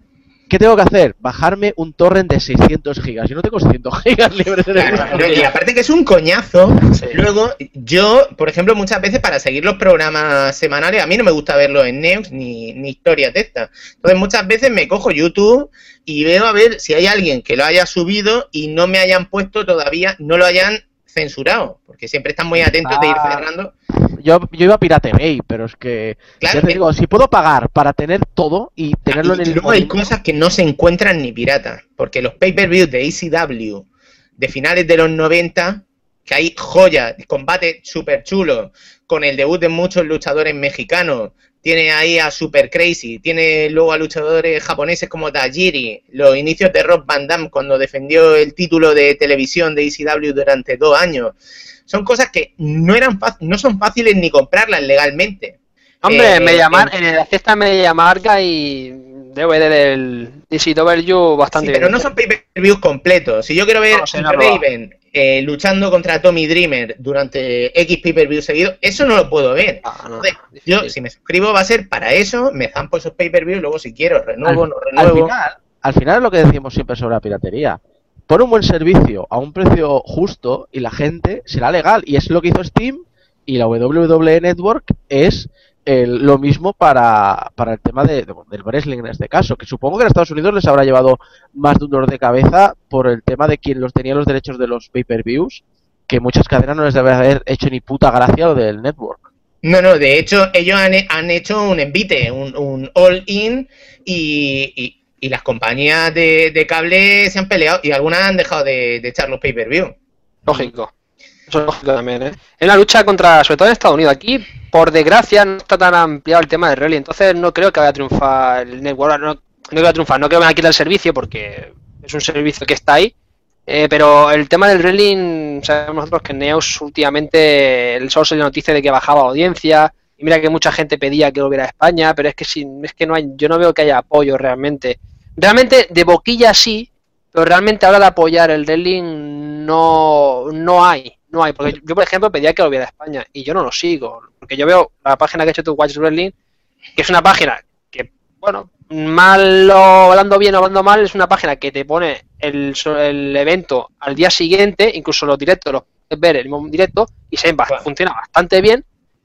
B: ¿qué tengo que hacer? Bajarme un torrent de seiscientos gigas. Yo no tengo seiscientos gigas libres en el
A: Claro, y aparte que es un coñazo. Sí. Luego, yo, por ejemplo, muchas veces para seguir los programas semanales, a mí no me gusta verlos en News ni, ni historias de estas. Entonces, muchas veces me cojo YouTube y veo a ver si hay alguien que lo haya subido y no me hayan puesto todavía, no lo hayan censurado, porque siempre están muy atentos ah, de ir cerrando.
B: Yo, yo iba a Pirate Bay, pero es que, claro, ya te que... digo, si puedo pagar para tener todo y tenerlo
A: y,
B: en el...
A: Y luego hay cosas que no se encuentran ni piratas, porque los pay-per-views de E C W de finales de los noventa, que hay joyas, combates súper chulos, con el debut de muchos luchadores mexicanos, tiene ahí a Super Crazy, tiene luego a luchadores japoneses como Tajiri, los inicios de Rob Van Dam cuando defendió el título de televisión de E C W durante dos años. Son cosas que no eran no son fáciles ni comprarlas legalmente.
C: Hombre, eh, Mediamar, en, en la cesta Mediamarca y D V D del E C W bastante
A: sí, pero
C: bien.
A: no son pay-per-views completos. Si yo quiero ver no, sé, no Raven eh, luchando contra Tommy Dreamer durante X pay-per-view seguido, eso no lo puedo ver. Ah, no, Entonces, yo, si me suscribo va a ser para eso, me zampo esos pay-per-views, luego si quiero renuevo,
B: al,
A: no renuevo.
B: Al final, al final es lo que decimos siempre sobre la piratería. Pon un buen servicio a un precio justo y la gente será legal. Y es lo que hizo Steam y la W W E Network es el, lo mismo para, para el tema de, de, del wrestling en este caso. Que supongo que en Estados Unidos les habrá llevado más de un dolor de cabeza por el tema de quien los tenía los derechos de los pay-per-views, que muchas cadenas no les debe haber hecho ni puta gracia lo del network.
A: No, no, de hecho ellos han, han hecho un envite, un, un all-in y... y... Y las compañías de, de cable se han peleado y algunas han dejado de, de echar los pay-per-view.
C: Lógico. Eso es lógico también, ¿eh? Es una lucha contra, sobre todo en Estados Unidos. Aquí, por desgracia, no está tan ampliado el tema del rally. Entonces no creo que vaya a triunfar el network. No, no creo que vaya a triunfar. No creo que van a quitar el servicio porque es un servicio que está ahí. Eh, pero el tema del rally, sabemos nosotros que Neos últimamente el solo se dio noticia de que bajaba audiencia. Y mira que mucha gente pedía que volviera a España, pero es que si, es que no hay, yo no veo que haya apoyo realmente. Realmente de boquilla sí, pero realmente ahora de apoyar el wrestling no, no hay, no hay. Porque yo, por ejemplo, pedía que volviera a España y yo no lo sigo. Porque yo veo la página que ha hecho tu Watch Wrestling, que es una página que, bueno, mal o hablando bien o hablando mal, es una página que te pone el, el evento al día siguiente, incluso los directos los puedes ver el mismo directo y se bueno. funciona bastante bien.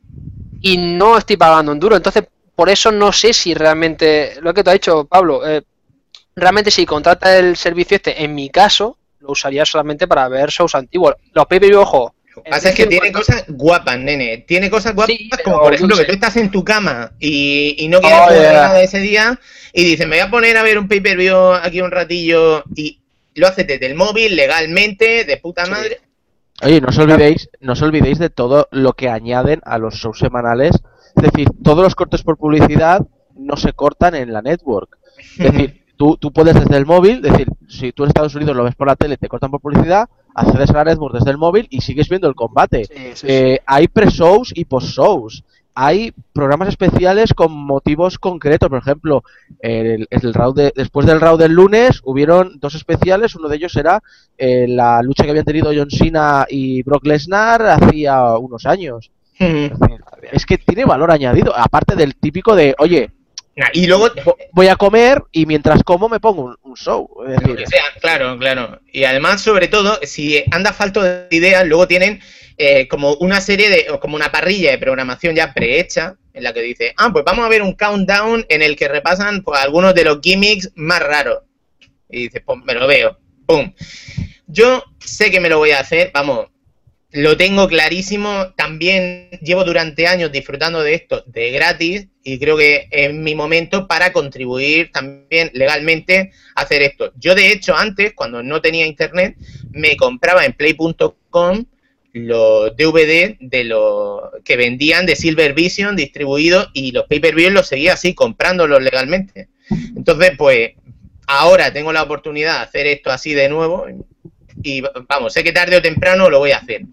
C: Y no estoy pagando un duro, entonces por eso no sé si realmente, lo que te ha dicho Pablo, eh, realmente si contrata el servicio este, en mi caso, lo usaría solamente para ver shows antiguos. Los pay-per-view, ojo.
A: Lo que pasa es que tiene cosas guapas, nene. Tiene cosas guapas sí, como, por ejemplo, que tú estás en tu cama y, y no quieres oh, yeah. nada ese día y dices, me voy a poner a ver un pay-per-view aquí un ratillo y lo haces desde el móvil, legalmente, de puta madre. Sí.
B: Oye, no os olvidéis, no os olvidéis de todo lo que añaden a los shows semanales. Es decir, todos los cortes por publicidad no se cortan en la network. Es decir, tú, tú puedes desde el móvil, decir, si tú en Estados Unidos lo ves por la tele, te cortan por publicidad, accedes a la network desde el móvil y sigues viendo el combate. Sí, sí, eh, sí. Hay pre-shows y post-shows. Hay programas especiales con motivos concretos. Por ejemplo, el, el round de, después del round del lunes hubieron dos especiales. Uno de ellos era eh, la lucha que habían tenido John Cena y Brock Lesnar hacía unos años. Mm. Es que tiene valor añadido, aparte del típico de, oye,
A: y luego
B: voy a comer y mientras como me pongo un, un show. Es decir,
A: lo que sea, claro, claro. Y además, sobre todo, si anda falto de ideas, luego tienen eh, como una serie de, o como una parrilla de programación ya prehecha, en la que dice, ah, pues vamos a ver un countdown en el que repasan pues algunos de los gimmicks más raros. Y dices, pues me lo veo. ¡Pum! Yo sé que me lo voy a hacer, vamos, lo tengo clarísimo. También llevo durante años disfrutando de esto de gratis y creo que es mi momento para contribuir también legalmente a hacer esto. Yo, de hecho, antes, cuando no tenía internet, me compraba en play punto com los D V D de los que vendían de Silver Vision distribuidos y los pay-per-view los seguía así, comprándolos legalmente. Entonces, pues, ahora tengo la oportunidad de hacer esto así de nuevo y, vamos, sé que tarde o temprano lo voy a hacer.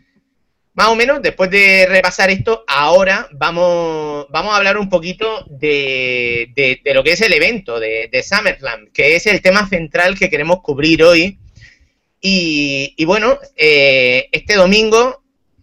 A: Más o menos, después de repasar esto, ahora vamos, vamos a hablar un poquito de, de, de lo que es el evento de, de SummerSlam, que es el tema central que queremos cubrir hoy. Y, y bueno, eh, este domingo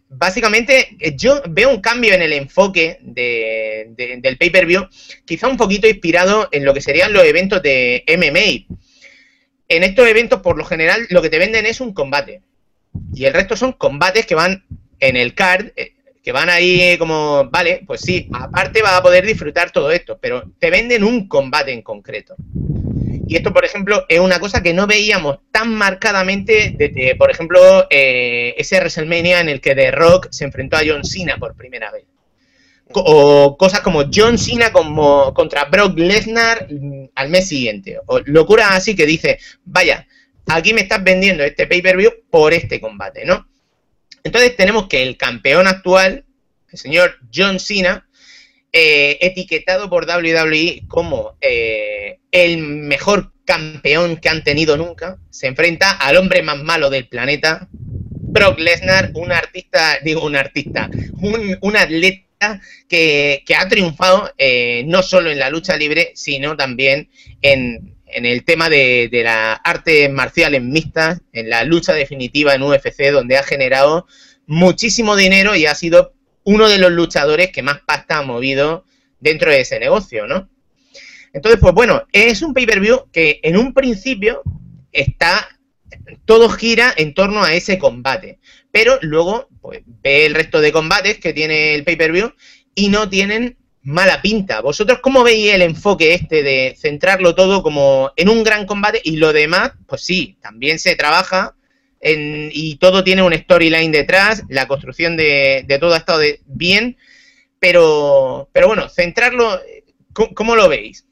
A: básicamente yo veo un cambio en el enfoque de, de, del pay-per-view, quizá un poquito inspirado en lo que serían los eventos de M M A. En estos eventos, por lo general, lo que te venden es un combate. Y el resto son combates que van en el card, que van ahí como, vale, pues sí, aparte vas a poder disfrutar todo esto, pero te venden un combate en concreto. Y esto, por ejemplo, es una cosa que no veíamos tan marcadamente desde, por ejemplo, eh, ese WrestleMania en el que The Rock se enfrentó a John Cena por primera vez. O cosas como John Cena como contra Brock Lesnar al mes siguiente. O locuras así que dice, vaya, aquí me estás vendiendo este pay-per-view por este combate, ¿no? Entonces tenemos que el campeón actual, el señor John Cena, eh, etiquetado por W W E como eh, el mejor campeón que han tenido nunca, se enfrenta al hombre más malo del planeta, Brock Lesnar, un artista, digo un artista, un, un atleta que, que ha triunfado eh, no solo en la lucha libre, sino también en, en el tema de, de las artes marciales mixtas, en la lucha definitiva en U F C, donde ha generado muchísimo dinero y ha sido uno de los luchadores que más pasta ha movido dentro de ese negocio, ¿no? Entonces, pues bueno, es un pay-per-view que en un principio está, todo gira en torno a ese combate, pero luego pues ve el resto de combates que tiene el pay-per-view y no tienen mala pinta. ¿Vosotros cómo veis el enfoque este de centrarlo todo como en un gran combate y lo demás, pues sí, también se trabaja en, y todo tiene un storyline detrás, la construcción de, de todo ha estado de, bien, pero, pero bueno, centrarlo, ¿cómo, cómo lo veis?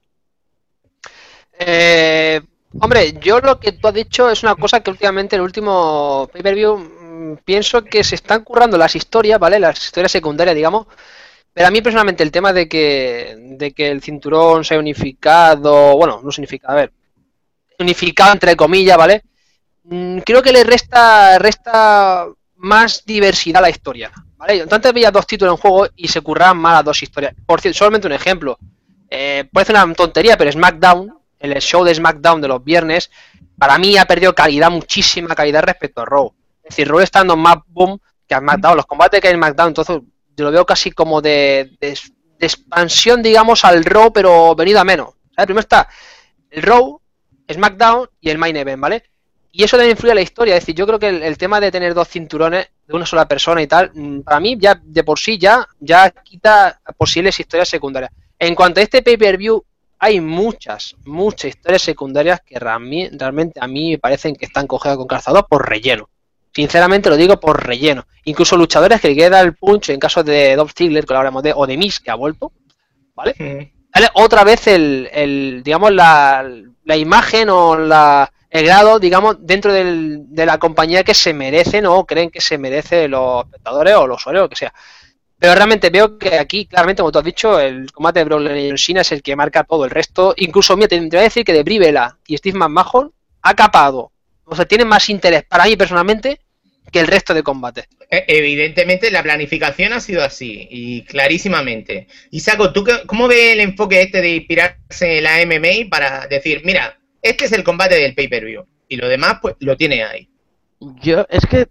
C: Eh, hombre, yo lo que tú has dicho es una cosa que últimamente en el último pay-per-view mmm, pienso que se están currando las historias, ¿vale? Las historias secundarias, digamos. Pero a mí personalmente el tema de que, de que el cinturón sea unificado, bueno, no unificado, a ver, unificado entre comillas, ¿vale? Mm, creo que le resta, resta más diversidad a la historia, ¿vale? Antes veía dos títulos en juego y se curraban más las dos historias. Por cierto, solamente un ejemplo. Eh, parece una tontería, pero SmackDown, el show de SmackDown de los viernes, para mí ha perdido calidad, muchísima calidad respecto a Raw. Es decir, Raw está dando más boom que a SmackDown. Los combates que hay en SmackDown, entonces yo lo veo casi como de, de, de expansión, digamos, al Raw, pero venido a menos. ¿Sabes? Primero está el Raw, SmackDown y el Main Event, ¿vale? Y eso también influye en la historia. Es decir, yo creo que el, el tema de tener dos cinturones de una sola persona y tal, para mí ya de por sí ya, ya quita posibles historias secundarias. En cuanto a este pay-per-view, hay muchas, muchas historias secundarias que realmente a mí me parecen que están cogidas con calzador por relleno. Sinceramente lo digo por relleno. Incluso luchadores que le queda el punch, en caso de Dolph Ziggler, que lo hablamos de, o de Miz, que ha vuelto, ¿vale? Sí. ¿Vale? Otra vez el, el digamos, la, la imagen o la, el grado, digamos, dentro del, de la compañía que se merecen o creen que se merecen los espectadores o los usuarios, o lo que sea. Pero realmente veo que aquí, claramente, como tú has dicho, el combate de Brock Lesnar y John Cena es el que marca todo el resto. Incluso, mira, te, te voy a decir que de Brie Bella y Steve McMahon ha capado. O sea, tienen más interés para mí personalmente que el resto de combates.
A: Evidentemente la planificación ha sido así, y clarísimamente. Isako, ¿tú qué, cómo ves el enfoque este de inspirarse en la M M A para decir, mira, este es el combate del pay-per-view, y lo demás, pues, lo tiene ahí?
B: Yo, es que,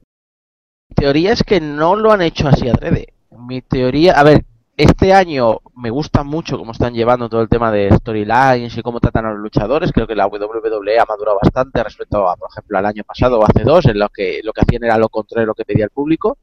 B: mi teoría es que no lo han hecho así adrede. Mi teoría, a ver, este año me gusta mucho cómo están llevando todo el tema de storylines y cómo tratan a los luchadores. Creo que la W W E ha madurado bastante respecto a, por ejemplo, al año pasado o hace dos, en los que lo que hacían era lo contrario de lo que pedía el público.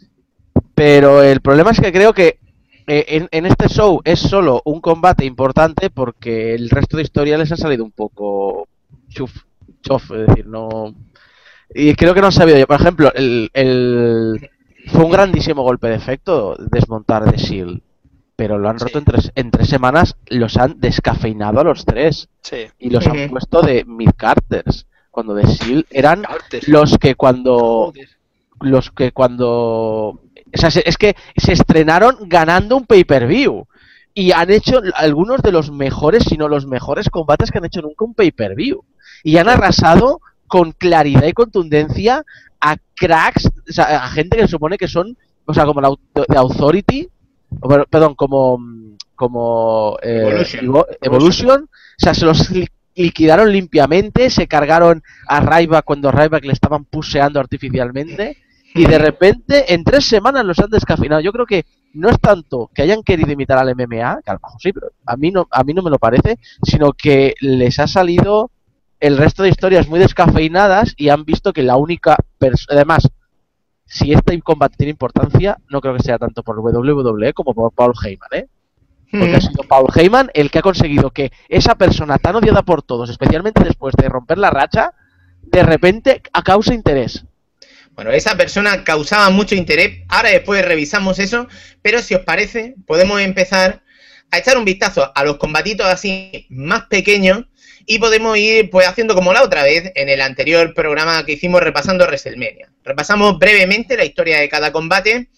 B: Pero el problema es que creo que eh, en, en este show es solo un combate importante porque el resto de historias les ha salido un poco chuf, chof, es decir, no... Y creo que no han sabido. Por ejemplo, el... el... fue un grandísimo golpe de efecto desmontar The Shield, pero lo han roto sí. en, tres, en tres semanas, los han descafeinado a los tres sí. y los uh-huh. han puesto de mid-carters, cuando The Shield eran Carter. los que cuando Joder. los que cuando o sea, es que se estrenaron ganando un pay-per-view y han hecho algunos de los mejores, si no los mejores combates que han hecho nunca un pay-per-view y han arrasado con claridad y contundencia a cracks, o sea, a gente que se supone que son, o sea, como la de Authority, o, perdón, como como eh, Evolution. Evo, Evolution, o sea, se los li liquidaron limpiamente, se cargaron a Ryback cuando Ryback le estaban puseando artificialmente y de repente en tres semanas los han descafeinado. Yo creo que no es tanto que hayan querido imitar al M M A, que a lo mejor sí, pero a mí no, a mí no me lo parece, sino que les ha salido el resto de historias muy descafeinadas y han visto que la única persona, además, si este combate tiene importancia, no creo que sea tanto por W W E como por Paul Heyman, ¿eh? Porque ha sido Paul Heyman el que ha conseguido que esa persona tan odiada por todos, especialmente después de romper la racha, de repente a causa interés.
A: Bueno, esa persona causaba mucho interés, ahora después revisamos eso, pero si os parece, podemos empezar a echar un vistazo a los combatitos así más pequeños y podemos ir pues haciendo como la otra vez en el anterior programa que hicimos repasando WrestleMania. Repasamos brevemente la historia de cada combate,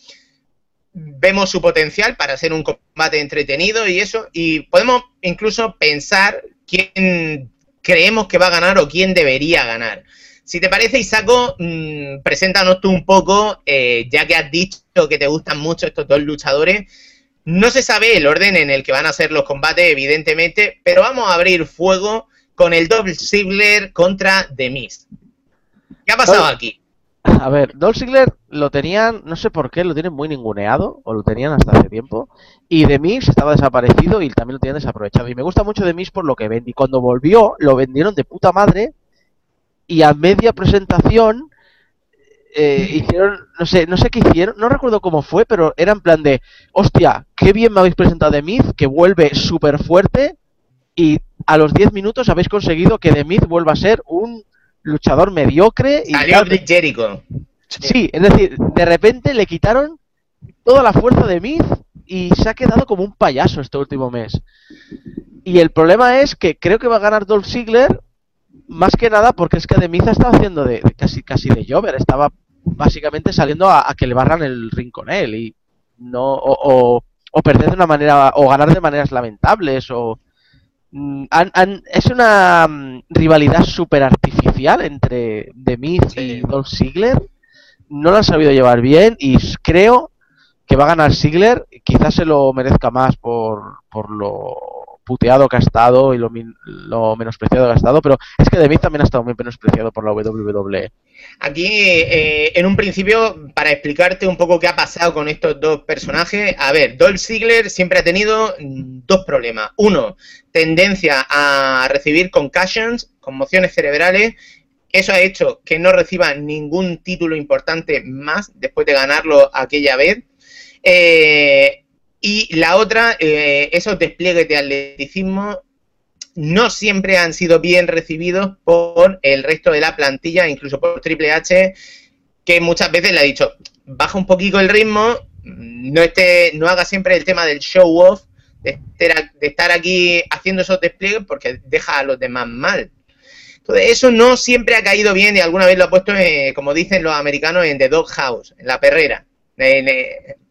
A: vemos su potencial para ser un combate entretenido y eso, y podemos incluso pensar quién creemos que va a ganar o quién debería ganar. Si te parece, Isaco, mmm, preséntanos tú un poco, eh, ya que has dicho que te gustan mucho estos dos luchadores. No se sabe el orden en el que van a ser los combates, evidentemente, pero vamos a abrir fuego con el Dolph Ziggler contra The Miz. ¿Qué ha pasado
B: Dolph,
A: aquí?
B: A ver, Dolph Ziggler lo tenían, no sé por qué, lo tienen muy ninguneado, o lo tenían hasta hace tiempo, y The Miz estaba desaparecido y también lo tenían desaprovechado. Y me gusta mucho The Miz por lo que vende. Y cuando volvió, lo vendieron de puta madre. Y a media presentación eh, hicieron, no sé, no sé qué hicieron, no recuerdo cómo fue, pero era en plan de, hostia, qué bien me habéis presentado The Miz, que vuelve súper fuerte, y a los diez minutos habéis conseguido que The Miz vuelva a ser un luchador mediocre. Y
A: salió Chris Jericho.
B: Sí, es decir, de repente le quitaron toda la fuerza de Miz y se ha quedado como un payaso este último mes. Y el problema es que creo que va a ganar Dolph Ziggler. Más que nada porque es que The Miz estaba haciendo de, de casi casi de Jover, estaba básicamente saliendo a, a que le barran el ring con él y no o, o, o perder de una manera o ganar de maneras lamentables o mm, han, han, es una mm, rivalidad súper artificial entre The Miz sí. y Dolph Ziggler. No lo han sabido llevar bien y creo que va a ganar Ziggler, quizás se lo merezca más por, por lo puteado que ha estado y lo, lo menospreciado que ha estado, pero es que The Miz también ha estado muy menospreciado por la W W E.
A: Aquí, eh, en un principio, para explicarte un poco qué ha pasado con estos dos personajes, a ver, Dolph Ziggler siempre ha tenido dos problemas. Uno, tendencia a recibir concussions, conmociones cerebrales. Eso ha hecho que no reciba ningún título importante más después de ganarlo aquella vez. Eh... Y la otra, eh, esos despliegues de atleticismo no siempre han sido bien recibidos por el resto de la plantilla, incluso por Triple H, que muchas veces le ha dicho, baja un poquito el ritmo, no, esté, no haga siempre el tema del show off, de, de estar aquí haciendo esos despliegues porque deja a los demás mal. Entonces eso no siempre ha caído bien y alguna vez lo ha puesto, eh, como dicen los americanos, en the doghouse, en la perrera, en, en,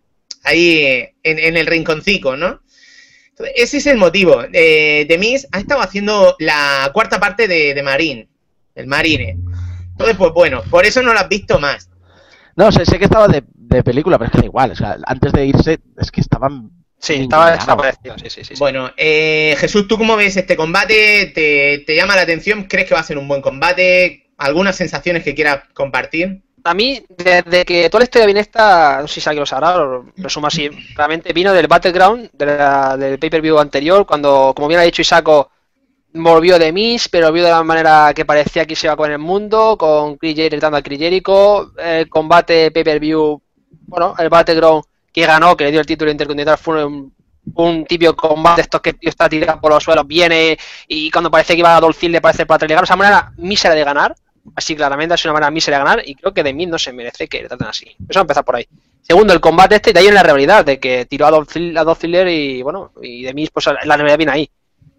A: ahí en, en el rinconcico, ¿no? Entonces, ese es el motivo. Eh, The Miz ha estado haciendo la cuarta parte de, de Marine, el Marine. Entonces, pues bueno, por eso no lo has visto más.
B: No, sé, sé que estaba de, de película, pero es que da igual. O sea, antes de irse, es que estaban...
C: Sí, estaba desaparecido. Sí, sí, sí, sí.
A: Bueno, eh, Jesús, ¿tú cómo ves este combate? ¿Te, ¿Te llama la atención? ¿Crees que va a ser un buen combate? ¿Algunas sensaciones que quieras compartir?
C: A mí, desde que toda la historia viene esta, no sé si alguien lo sabrá, lo resumo así, realmente vino del Battleground, de la, del pay-per-view anterior, cuando, como bien ha dicho Isaco, volvió The Miz, pero volvió de la manera que parecía que se iba a comer el mundo, con Chris Jericho retando a Chris Jericho, el combate pay-per-view, bueno, el Battleground que ganó, que le dio el título intercontinental, fue un, un típico combate, estos que tío está tirado por los suelos, viene, y cuando parece que iba a Dolph Ziggler parece para llegar, o sea, una manera mísera de ganar. Así claramente ha sido una manera mísera de ganar y creo que The Miz no se merece que le traten así. Eso va a empezar por ahí. Segundo, el combate este, de ahí en la realidad, de que tiró a Dolph Ziggler y bueno, y The Miz, pues la realidad viene ahí.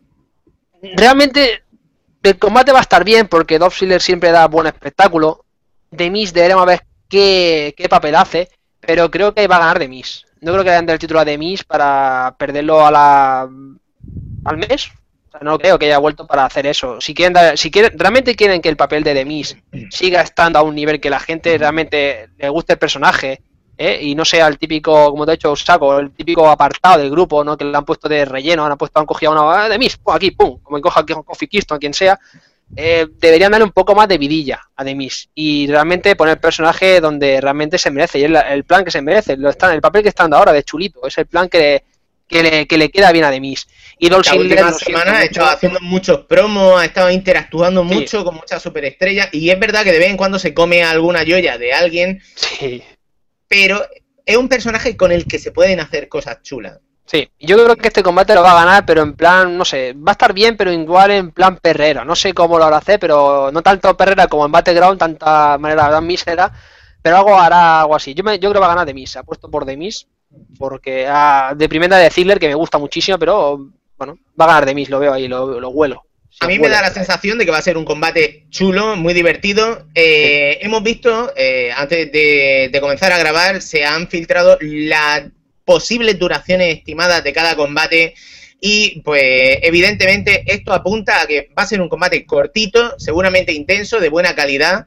C: Realmente el combate va a estar bien porque Dolph Ziggler siempre da buen espectáculo. The Miz deberemos ver qué, qué papel hace, pero creo que va a ganar The Miz. No creo que le den el título a The Miz para perderlo a la al mes. O sea, no creo que haya vuelto para hacer eso. Si quieren, dar, si quieren, realmente quieren que el papel de The Miz siga estando a un nivel que la gente realmente le guste el personaje, ¿eh? Y no sea el típico, como te he dicho, saco, el típico apartado del grupo, ¿no? Que le han puesto de relleno, han puesto, han cogido una de Miz, pum, aquí, pum, como coja a Kofi Kingston, a quien sea. eh, deberían darle un poco más de vidilla a The Miz y realmente poner el personaje donde realmente se merece y es la, el plan que se merece, lo está, el papel que está dando ahora de chulito, es el plan que, que, le, que le queda bien a The Miz. Y Dolph
A: Esta
C: Ziggler,
A: última
C: lo siento
A: semana ha
C: mucho.
A: estado haciendo muchos promos, ha estado interactuando
C: Sí.
A: mucho con muchas superestrellas y es verdad que de vez en cuando se come alguna joya de alguien,
C: Sí.
A: pero es un personaje con el que se pueden hacer cosas chulas.
C: Sí, yo creo que este combate lo va a ganar, pero en plan, no sé, va a estar bien, pero igual en plan perrera. No sé cómo lo hará hacer, pero no tanto perrera como en Battleground, tanta manera tan mísera, pero algo hará algo así. Yo, me, yo creo que va a ganar The Miz, apuesto por The Miz, porque ah, de primera de Ziggler, que me gusta muchísimo, pero bueno, va a ganar The Miz, lo veo ahí, lo, lo huelo.
A: A mí me da la sensación de que va a ser un combate chulo, muy divertido. Eh, sí. Hemos visto, eh, antes de, de comenzar a grabar, se han filtrado las posibles duraciones estimadas de cada combate y pues evidentemente esto apunta a que va a ser un combate cortito, seguramente intenso, de buena calidad.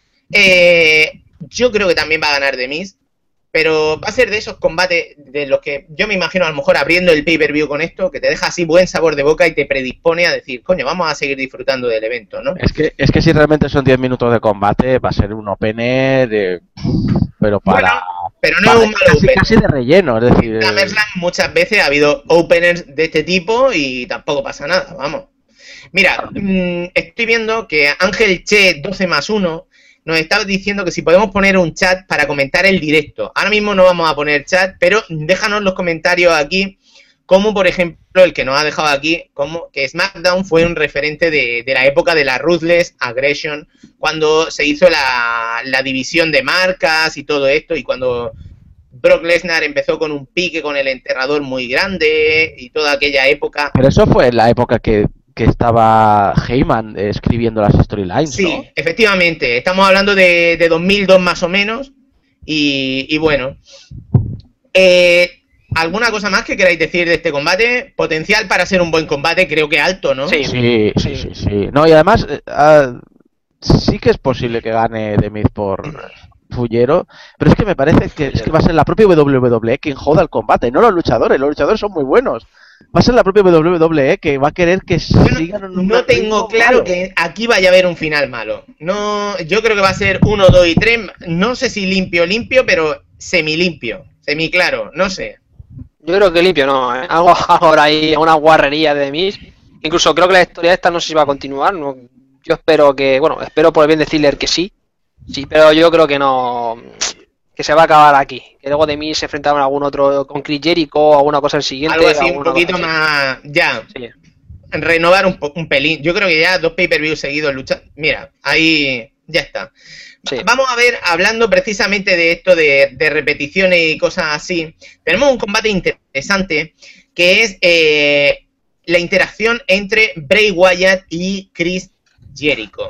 A: Eh, yo creo que también va a ganar The Miz, pero va a ser de esos combates de los que yo me imagino a lo mejor abriendo el pay-per-view con esto, que te deja así buen sabor de boca y te predispone a decir, coño, vamos a seguir disfrutando del evento, ¿no?
B: Es que, es que si realmente son diez minutos de combate, va a ser un opener, de... pero para...
A: Bueno, pero no
B: para
A: es un mal
B: casi,
A: opener.
B: casi de relleno, es decir...
A: En SummerSlam muchas veces ha habido openers de este tipo y tampoco pasa nada, vamos. Mira, mmm, estoy viendo que Ángel Che doce más uno nos está diciendo que si podemos poner un chat para comentar el directo. Ahora mismo no vamos a poner chat, pero déjanos los comentarios aquí, como por ejemplo el que nos ha dejado aquí, como que SmackDown fue un referente de, de la época de la Ruthless Aggression, cuando se hizo la, la división de marcas y todo esto, y cuando Brock Lesnar empezó con un pique con el enterrador muy grande y toda aquella época.
B: Pero eso fue en la época que... que estaba Heyman eh, escribiendo las storylines,
A: Sí,
B: ¿no?
A: efectivamente. Estamos hablando de, de dos mil dos más o menos. Y, y bueno. Eh, ¿Alguna cosa más que queráis decir de este combate? Potencial para ser un buen combate, creo que alto, ¿no?
B: Sí, sí, sí, sí. sí. No, y además, eh, uh, sí que es posible que gane The Miz por fullero, pero es que me parece que, es que va a ser la propia W W E quien joda el combate, no los luchadores. Los luchadores son muy buenos. Va a ser la propia W W E que va a querer que sigan
A: en un No tengo claro malo. que aquí vaya a haber un final malo. No, yo creo que va a ser uno, dos y tres. No sé si limpio, limpio, pero semilimpio, semiclaro, no sé.
C: Yo creo que limpio no, ¿eh? Algo ahora ahí, una guarrería de Miz. Incluso creo que la historia esta no sé si va a continuar. No, yo espero que, bueno, espero por el bien de Ziggler que sí. Sí, pero yo creo que no... que se va a acabar aquí. Que luego de mí se enfrentaban a algún otro con Chris Jericho o alguna cosa el siguiente.
A: Algo así, un poquito más... Ya. Sí. Renovar un, un pelín. Yo creo que ya dos pay-per-views seguidos luchando. Mira, ahí ya está. Sí. Vamos a ver, hablando precisamente de esto de, de repeticiones y cosas así. Tenemos un combate interesante que es eh, la interacción entre Bray Wyatt y Chris Jericho.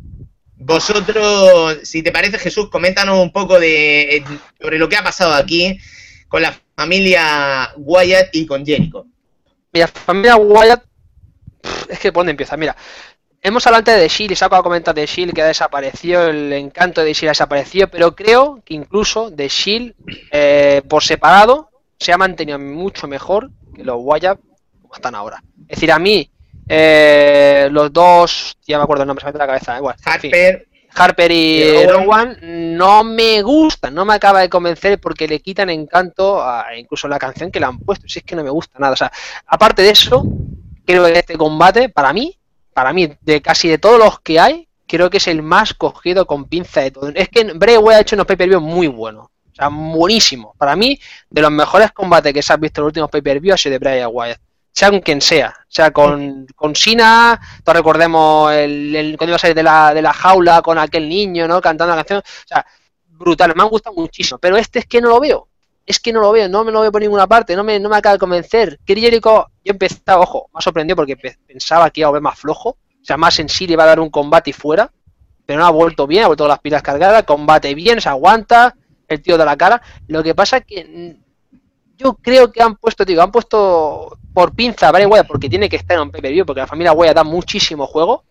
A: Vosotros, si te parece, Jesús, coméntanos un poco de sobre lo que ha pasado aquí con la familia Wyatt y con Jericho.
C: Mira, familia Wyatt, es que ¿por dónde empieza? Mira, hemos hablado antes de Shield y saco a comentar de Shield que desapareció, el encanto de Shield desapareció, pero creo que incluso de Shield eh, por separado se ha mantenido mucho mejor que los Wyatt como están ahora. Es decir, a mí Eh, los dos, ya me acuerdo el nombre, se me mete la cabeza, igual.
A: Harper,
C: en fin, Harper y, y Rowan no me gustan, no me acaba de convencer porque le quitan encanto a incluso la canción que le han puesto. Si es que no me gusta nada. O sea, aparte de eso, creo que este combate, para mí, para mí, de casi de todos los que hay, creo que es el más cogido con pinza de todo. Es que Bray Wyatt ha hecho unos pay-per-view muy buenos. O sea, buenísimo. Para mí, de los mejores combates que se han visto en los últimos pay-per-view ha sido de Bray Wyatt. Sea con quien sea, sea con, con Cena, todos recordemos el, el, cuando iba a salir de la, de la jaula con aquel niño, ¿no? Cantando la canción, o sea, brutal, me han gustado muchísimo, pero este es que no lo veo, es que no lo veo, no me lo veo por ninguna parte, no me, no me acaba de convencer. Chris Jericho, yo empezaba, ojo, me ha sorprendido porque pensaba que iba a ver más flojo, o sea, más en sí le iba a dar un combate y fuera, pero no ha vuelto bien, ha vuelto con las pilas cargadas, combate bien, se aguanta, el tío de la cara, lo que pasa es que yo creo que han puesto, digo, han puesto por pinza a Bray Wyatt porque tiene que estar en un pay-per-view, porque la familia Wyatt da muchísimo juego,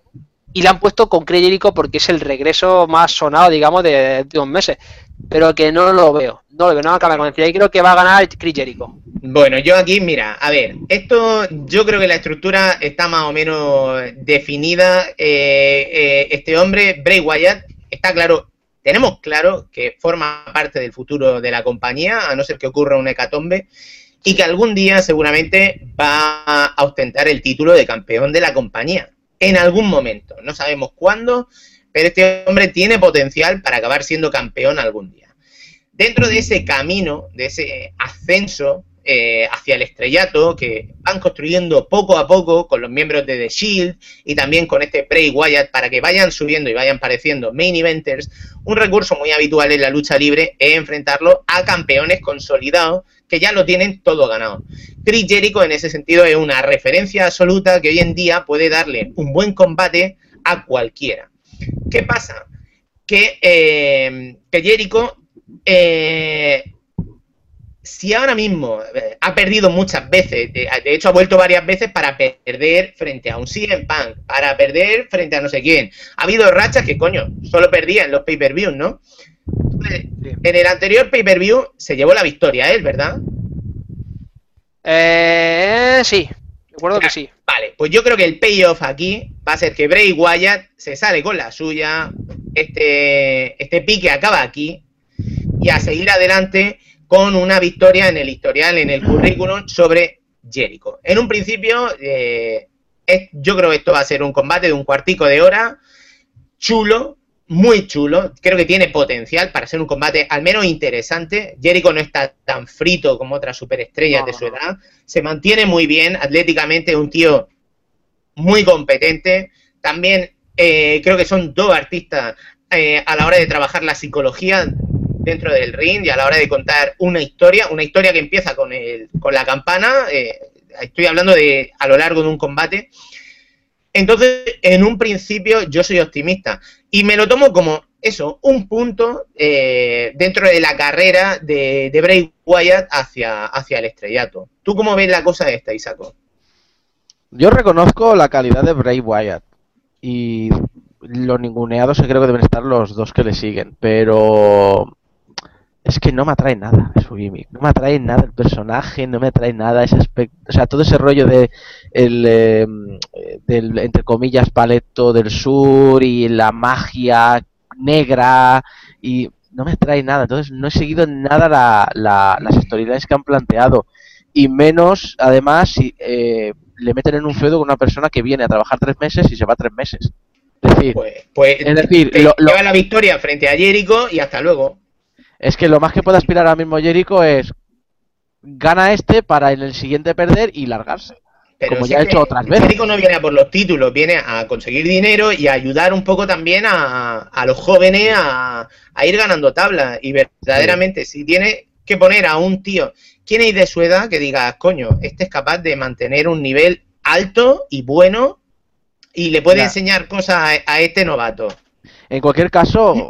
C: y la han puesto con Chris Jericho porque es el regreso más sonado, digamos, de últimos meses. Pero que no lo veo, no lo veo, no me acaba de convencer. Y creo que va a ganar Chris Jericho.
A: Bueno, yo aquí, mira, a ver, esto yo creo que la estructura está más o menos definida. Eh, eh, este hombre, Bray Wyatt, está claro, tenemos claro que forma parte del futuro de la compañía, a no ser que ocurra una hecatombe, y que algún día seguramente va a ostentar el título de campeón de la compañía. En algún momento, no sabemos cuándo, pero este hombre tiene potencial para acabar siendo campeón algún día. Dentro de ese camino, de ese ascenso eh, hacia el estrellato que van construyendo poco a poco con los miembros de The Shield y también con este Bray Wyatt para que vayan subiendo y vayan apareciendo main eventers, un recurso muy habitual en la lucha libre es enfrentarlo a campeones consolidados que ya lo tienen todo ganado. Chris Jericho en ese sentido es una referencia absoluta que hoy en día puede darle un buen combate a cualquiera. ¿Qué pasa? Que, eh, que Jericho, eh, si ahora mismo eh, ha perdido muchas veces, de, de hecho ha vuelto varias veces para perder frente a un C M Punk, para perder frente a no sé quién. Ha habido rachas que, coño, solo perdía en los pay-per-views, ¿no? Entonces, sí. En el anterior pay-per-view se llevó la victoria él, ¿verdad?
C: Eh, sí, recuerdo que sí.
A: Vale, pues yo creo que el payoff aquí va a ser que Bray Wyatt se sale con la suya, este, este pique acaba aquí, y a seguir adelante con una victoria en el historial, en el currículum sobre Jericho. En un principio, eh, es, yo creo que esto va a ser un combate de un cuartico de hora, chulo, muy chulo, creo que tiene potencial para ser un combate al menos interesante. Jericho no está tan frito como otras superestrellas no, de su edad, se mantiene muy bien, atléticamente un tío muy competente. También eh, creo que son dos artistas eh, a la hora de trabajar la psicología dentro del ring y a la hora de contar una historia, una historia que empieza con, el, con la campana, eh, estoy hablando de a lo largo de un combate. Entonces, en un principio yo soy optimista y me lo tomo como eso, un punto eh, dentro de la carrera de, de Bray Wyatt hacia, hacia el estrellato. ¿Tú cómo ves la cosa esta, Isaco?
B: Yo reconozco la calidad de Bray Wyatt y los ninguneados que creo que deben estar los dos que le siguen, pero es que no me atrae nada su gimmick, no me atrae nada el personaje, no me atrae nada ese aspecto, o sea, todo ese rollo de el, eh, del, entre comillas, paleto del sur y la magia negra, y no me atrae nada. Entonces no he seguido nada la, la, las storylines que han planteado, y menos, además, si eh, le meten en un feudo con una persona que viene a trabajar tres meses y se va tres meses. Es decir,
A: pues, pues
B: es decir
A: te,
B: lo,
A: lo, lleva la victoria frente a Jericho y hasta luego.
B: Es que lo más que puede aspirar ahora mismo Jericho es gana este para en el siguiente perder y largarse.
A: Pero
B: como
A: si
B: ya ha hecho otras veces.
A: Jericho no viene a por los títulos, viene a conseguir dinero y a ayudar un poco también a, a los jóvenes a, a ir ganando tablas. Y verdaderamente, sí. Si tiene que poner a un tío, ¿quién es de su edad que diga, coño, este es capaz de mantener un nivel alto y bueno y le puede ya. enseñar cosas a, a este novato?
B: En cualquier caso...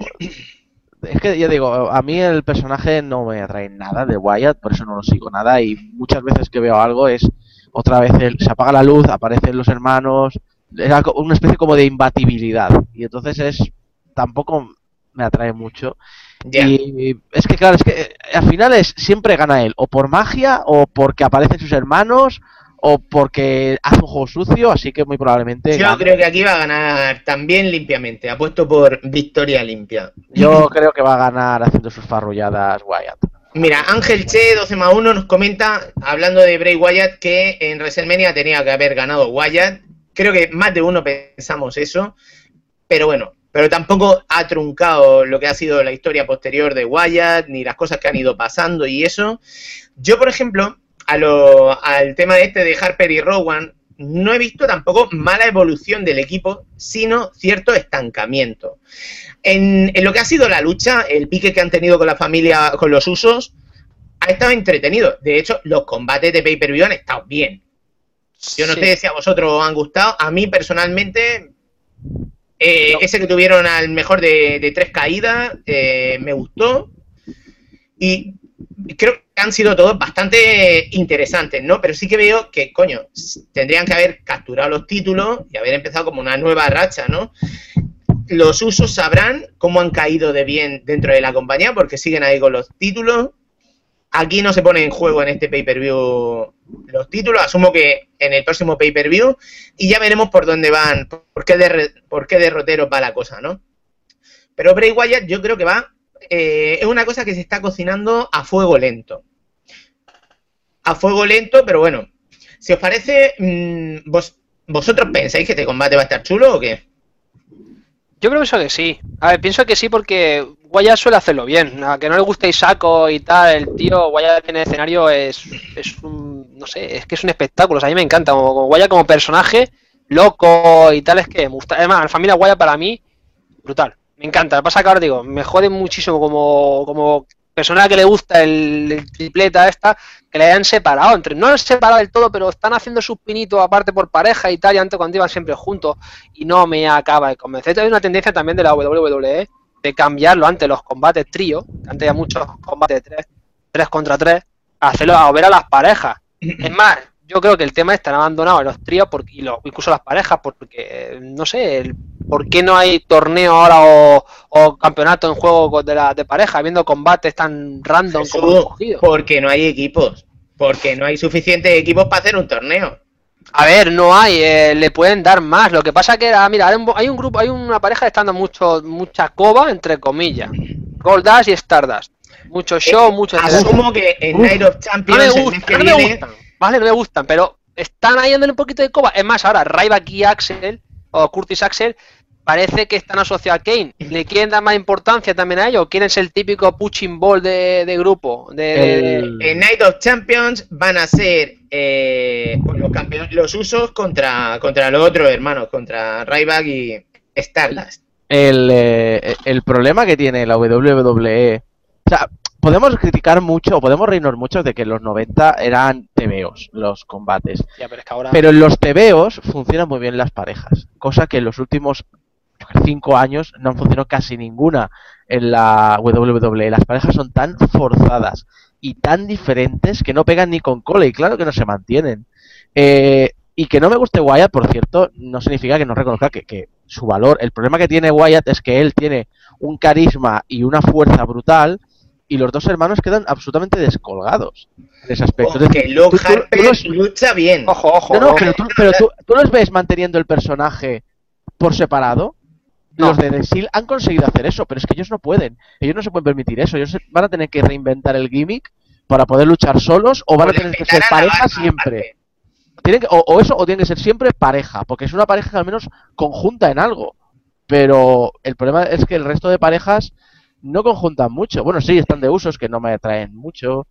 B: Es que ya digo, a mí el personaje no me atrae nada de Wyatt, por eso no lo sigo nada, y muchas veces que veo algo es otra vez el, se apaga la luz, aparecen los hermanos, era una especie como de imbatibilidad, y entonces es tampoco me atrae mucho. Yeah. Y es que claro, es que al final es siempre gana él, o por magia, o porque aparecen sus hermanos, o porque hace un juego sucio, así que muy probablemente...
A: Yo gane. Creo que aquí va a ganar también limpiamente, apuesto por victoria limpia.
B: Yo creo que va a ganar haciendo sus farrulladas Wyatt.
A: Mira, Ángel Che doce más uno nos comenta, hablando de Bray Wyatt, que en WrestleMania tenía que haber ganado Wyatt. Creo que más de uno pensamos eso, pero bueno, pero tampoco ha truncado lo que ha sido la historia posterior de Wyatt, ni las cosas que han ido pasando y eso. Yo, por ejemplo... A lo, al tema este de Harper y Rowan, no he visto tampoco mala evolución del equipo, sino cierto estancamiento. En, en lo que ha sido la lucha, el pique que han tenido con la familia, con los Usos, ha estado entretenido. De hecho, los combates de pay-per-view han estado bien. Yo no sí. sé si a vosotros os han gustado. A mí, personalmente, eh, no. ese que tuvieron al mejor de, de tres caídas, eh, me gustó. Y... creo que han sido todos bastante interesantes, ¿no? Pero sí que veo que, coño, tendrían que haber capturado los títulos y haber empezado como una nueva racha, ¿no? Los usos sabrán cómo han caído de bien dentro de la compañía porque siguen ahí con los títulos. Aquí no se pone en juego en este pay-per-view los títulos. Asumo que en el próximo pay-per-view y ya veremos por dónde van, por qué, de, por qué derroteros va la cosa, ¿no? Pero Bray Wyatt yo creo que va... Eh, es una cosa que se está cocinando a fuego lento. A fuego lento, pero bueno. Si os parece, mmm, vos, ¿vosotros pensáis que este combate va a estar chulo o qué?
C: Yo pienso que sí. A ver, pienso que sí porque Wyatt suele hacerlo bien. A que no le guste Isaco y tal, el tío Wyatt en el escenario es, es un, no sé, es que es un espectáculo. O sea, a mí me encanta. Como, como Wyatt como personaje, loco y tal, es que me gusta. Además, la familia Wyatt para mí, brutal. Me encanta. Lo que pasa que ahora digo, me jode muchísimo como, como persona que le gusta el, el tripleta esta, que le hayan separado. Entre, no lo han separado del todo, pero están haciendo sus pinitos aparte por pareja y tal, y antes cuando iban siempre juntos, y no me acaba de convencer. Hay una tendencia también de la W W E de cambiarlo antes los combates trío, que antes había muchos combates de tres, tres contra tres, a hacerlo a ver a las parejas. Es más, yo creo que el tema está abandonado en los tríos porque, y lo, incluso las parejas, porque no sé, el, ¿por qué no hay torneo ahora o, o campeonato en juego de, la, de pareja, viendo combates tan random
A: Jesús,
C: como los cogidos?
A: Porque no hay equipos, porque no hay suficientes equipos para hacer un torneo.
C: A ver, no hay, eh, le pueden dar más. Lo que pasa que, ah, mira, hay un, hay un grupo, hay una pareja que está dando mucho, mucha coba, entre comillas. Goldust y Stardust. Mucho show,
A: eh,
C: mucho...
A: Asumo que en
C: Uf,
A: Night of Champions
C: no me,
A: el
C: gusta,
A: mes que
C: no me
A: viene...
C: gustan, vale, no me gustan, pero están ahí dándole un poquito de coba. Es más, ahora Ryback y Axel, o Curtis Axel, parece que están asociados a Kane. ¿Le quieren dar más importancia también a ellos? ¿O quieren ser el típico punching ball de, de grupo? De...
A: El... En Night of Champions van a ser eh, pues los, campeones, los usos contra, contra los otros hermanos, contra Ryback y Stardust.
B: El, eh, el problema que tiene la W W E, o sea, podemos criticar mucho, o podemos reírnos mucho de que en los noventa eran tebeos los combates.
C: Ya, pero, es que ahora...
B: pero en los tebeos funcionan muy bien las parejas, cosa que en los últimos cinco años no han funcionado casi ninguna en la W W E. Las parejas son tan forzadas y tan diferentes que no pegan ni con cola, y claro que no se mantienen. Eh, y que no me guste Wyatt, por cierto, no significa que no reconozca que, que su valor. El problema que tiene Wyatt es que él tiene un carisma y una fuerza brutal, y los dos hermanos quedan absolutamente descolgados en ese aspecto.
A: Oh, que Luke Harper los... lucha bien.
C: Ojo, ojo.
B: No, no, pero tú, pero tú, tú los ves manteniendo el personaje por separado. No. Los de The Shield han conseguido hacer eso, pero es que ellos no pueden. Ellos no se pueden permitir eso. Ellos van a tener que reinventar el gimmick para poder luchar solos, o van a tener que ser pareja siempre. Tienen que, o, o eso, o tienen que ser siempre pareja, porque es una pareja que al menos conjunta en algo. Pero el problema es que el resto de parejas no conjuntan mucho. Bueno, sí, están de usos que no me atraen mucho,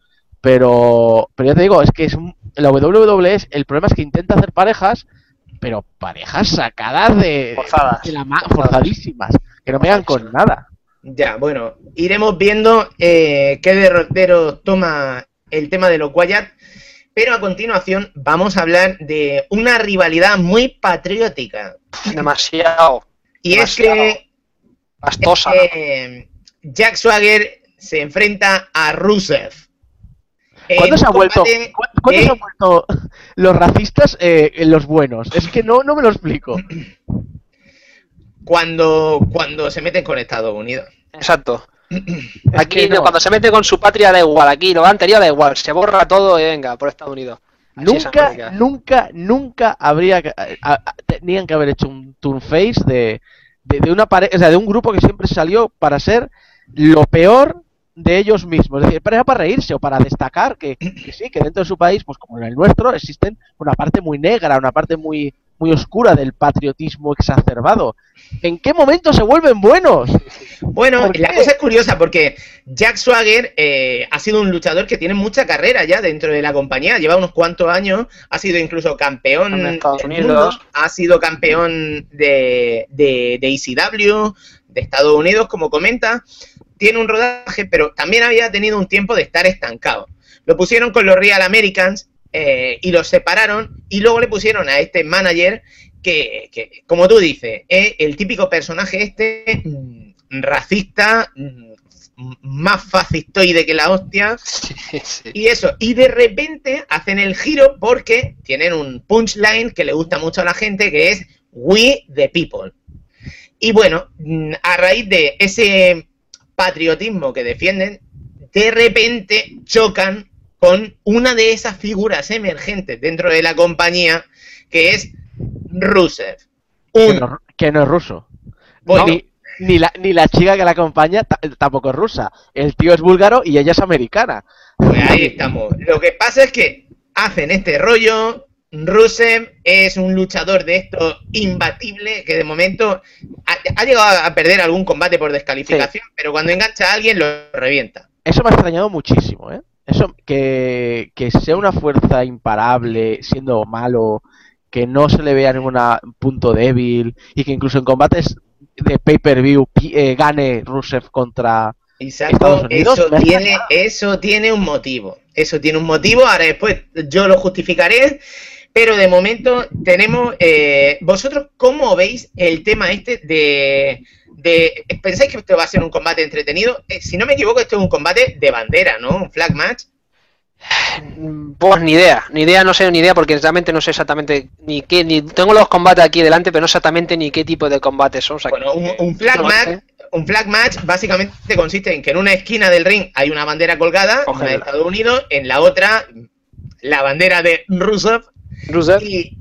B: pero pero ya te digo, es que es un, la W W E, el problema es que intenta hacer parejas, pero parejas sacadas de,
C: forzadas,
B: de la ma forzadísimas, que no pegan con nada.
A: Ya, bueno, iremos viendo eh, qué derrotero toma el tema de los Wyatt, pero a continuación vamos a hablar de una rivalidad muy patriótica.
C: Demasiado.
A: Y
C: demasiado.
A: es que
C: pastosa.
A: Eh, Jack Swagger se enfrenta a Rusev.
B: ¿Cuándo se ha vuelto, ¿cuándo eh? se han vuelto los racistas eh, los buenos? Es que no, no me lo explico.
A: Cuando, cuando se meten con Estados Unidos.
C: Exacto. Aquí no. Cuando se mete con su patria da igual, aquí lo anterior da igual, se borra todo y venga, por Estados Unidos. Así
B: nunca, nunca, nunca habría a, a, tenían que haber hecho un turn face de, de, de una pareja, o sea, de un grupo que siempre salió para ser lo peor de ellos mismos, es decir, para, para reírse o para destacar que, que sí, que dentro de su país, pues como en el nuestro, existen una parte muy negra, una parte muy, muy oscura del patriotismo exacerbado. ¿En qué momento se vuelven buenos?
A: Bueno, la cosa es curiosa porque Jack Swagger eh, ha sido un luchador que tiene mucha carrera ya dentro de la compañía, lleva unos cuantos años, ha sido incluso campeón
C: de Estados Unidos,
A: ha sido campeón de, de, de E C W, de Estados Unidos, como comenta. Tiene un rodaje, pero también había tenido un tiempo de estar estancado. Lo pusieron con los Real Americans eh, y los separaron, y luego le pusieron a este manager que, que como tú dices, es el típico personaje este mmm, racista, mmm, más fascistoide que la hostia.
C: Sí, sí.
A: Y eso, y de repente hacen el giro porque tienen un punchline que le gusta mucho a la gente, que es We the People. Y bueno, a raíz de ese patriotismo que defienden, de repente chocan con una de esas figuras emergentes dentro de la compañía, que es Rusev. Un...
B: Que, no, que no es ruso.
A: Bueno,
B: ni, ni, la, ni la chica que la acompaña tampoco es rusa. El tío es búlgaro y ella es americana.
A: Pues ahí estamos. Lo que pasa es que hacen este rollo. Rusev es un luchador de esto imbatible, que de momento ha, ha llegado a perder algún combate por descalificación, sí. Pero cuando engancha a alguien lo revienta.
B: Eso me ha extrañado muchísimo, ¿eh? Eso, que, que sea una fuerza imparable, siendo malo, que no se le vea ningún punto débil, y que incluso en combates de pay-per-view eh, gane Rusev contra
A: Exacto,
B: Estados Unidos.
A: Eso tiene, eso tiene un motivo. Eso tiene un motivo, ahora después yo lo justificaré. Pero de momento tenemos... Eh, ¿Vosotros cómo veis el tema este de, de... ¿Pensáis que esto va a ser un combate entretenido? Eh, si no me equivoco, esto es un combate de bandera, ¿no? Un flag match.
C: Pues ni idea, ni idea, no sé ni idea, porque realmente no sé exactamente ni qué... ni tengo los combates aquí delante, pero no exactamente ni qué tipo de combates son. O sea,
A: bueno,
C: que,
A: un, un flag
C: no
A: match...
C: sé.
A: Un flag match básicamente consiste en que en una esquina del ring hay una bandera colgada, una de Estados Unidos, en la otra la bandera de Rusev.
C: Rusev.
A: Y,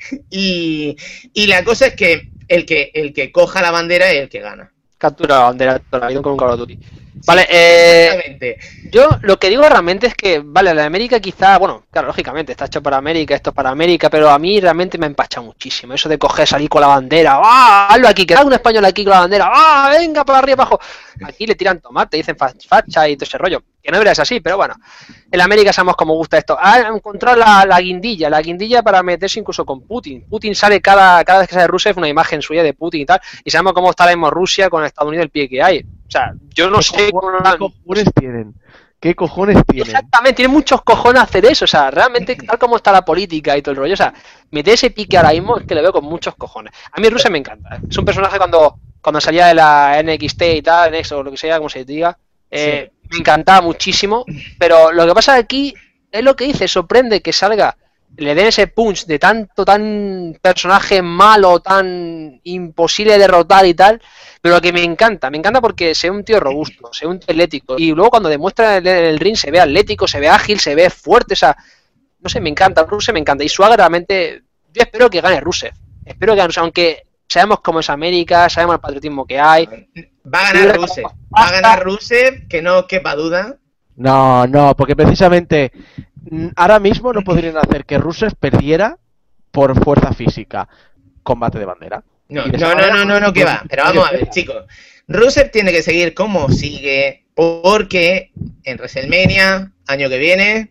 A: y, y la cosa es que el que el que coja la bandera es el que gana.
C: Captura la bandera toda la vida con un Call of Duty. Vale, sí, eh, yo lo que digo realmente es que, vale, la de América quizá, bueno, claro, lógicamente, está hecho para América, esto es para América, pero a mí realmente me ha empachado muchísimo. Eso de coger, salir con la bandera, ¡ah! Hazlo aquí, que haga un español aquí con la bandera, ¡ah! Venga, para arriba, abajo. Aquí le tiran tomate, dicen facha y todo ese rollo. Que no es así, pero bueno. En América sabemos cómo gusta esto. Ha encontrado la, la guindilla, la guindilla para meterse incluso con Putin. Putin sale cada, cada vez que sale Rusev una imagen suya de Putin y tal, y sabemos cómo está la misma Rusia con Estados Unidos el pie que hay. O sea, yo no sé...
B: ¿Qué cojones tienen? ¿Qué cojones tienen?
C: Exactamente, tienen muchos cojones hacer eso. O sea, realmente, tal como está la política y todo el rollo, o sea, meter ese pique ahora mismo es que lo veo con muchos cojones. A mí Rusev me encanta. Es un personaje cuando, cuando salía de la N X T y tal, N X o lo que sea, como se diga, eh, sí. Me encantaba muchísimo. Pero lo que pasa aquí es lo que dice, sorprende que salga, le den ese punch de tanto, tan personaje malo, tan imposible de derrotar y tal. Pero lo que me encanta, me encanta porque se ve un tío robusto, se ve un tío atlético. Y luego cuando demuestra en el ring se ve atlético, se ve ágil, se ve fuerte. O sea, no sé, me encanta. Rusev me encanta. Y Swagger realmente, yo espero que gane Rusev. Espero que gane Rusev, aunque sabemos cómo es América, sabemos el patriotismo que hay.
A: Va a ganar Rusev. Va a ganar Rusev, que no quepa duda.
B: No, no, porque precisamente ahora mismo no podrían hacer que Rusev perdiera por fuerza física. Combate de bandera.
A: No, no, no, no, no, no, que va. Pero vamos a ver, chicos. Rusev tiene que seguir como sigue, porque en WrestleMania, año que viene,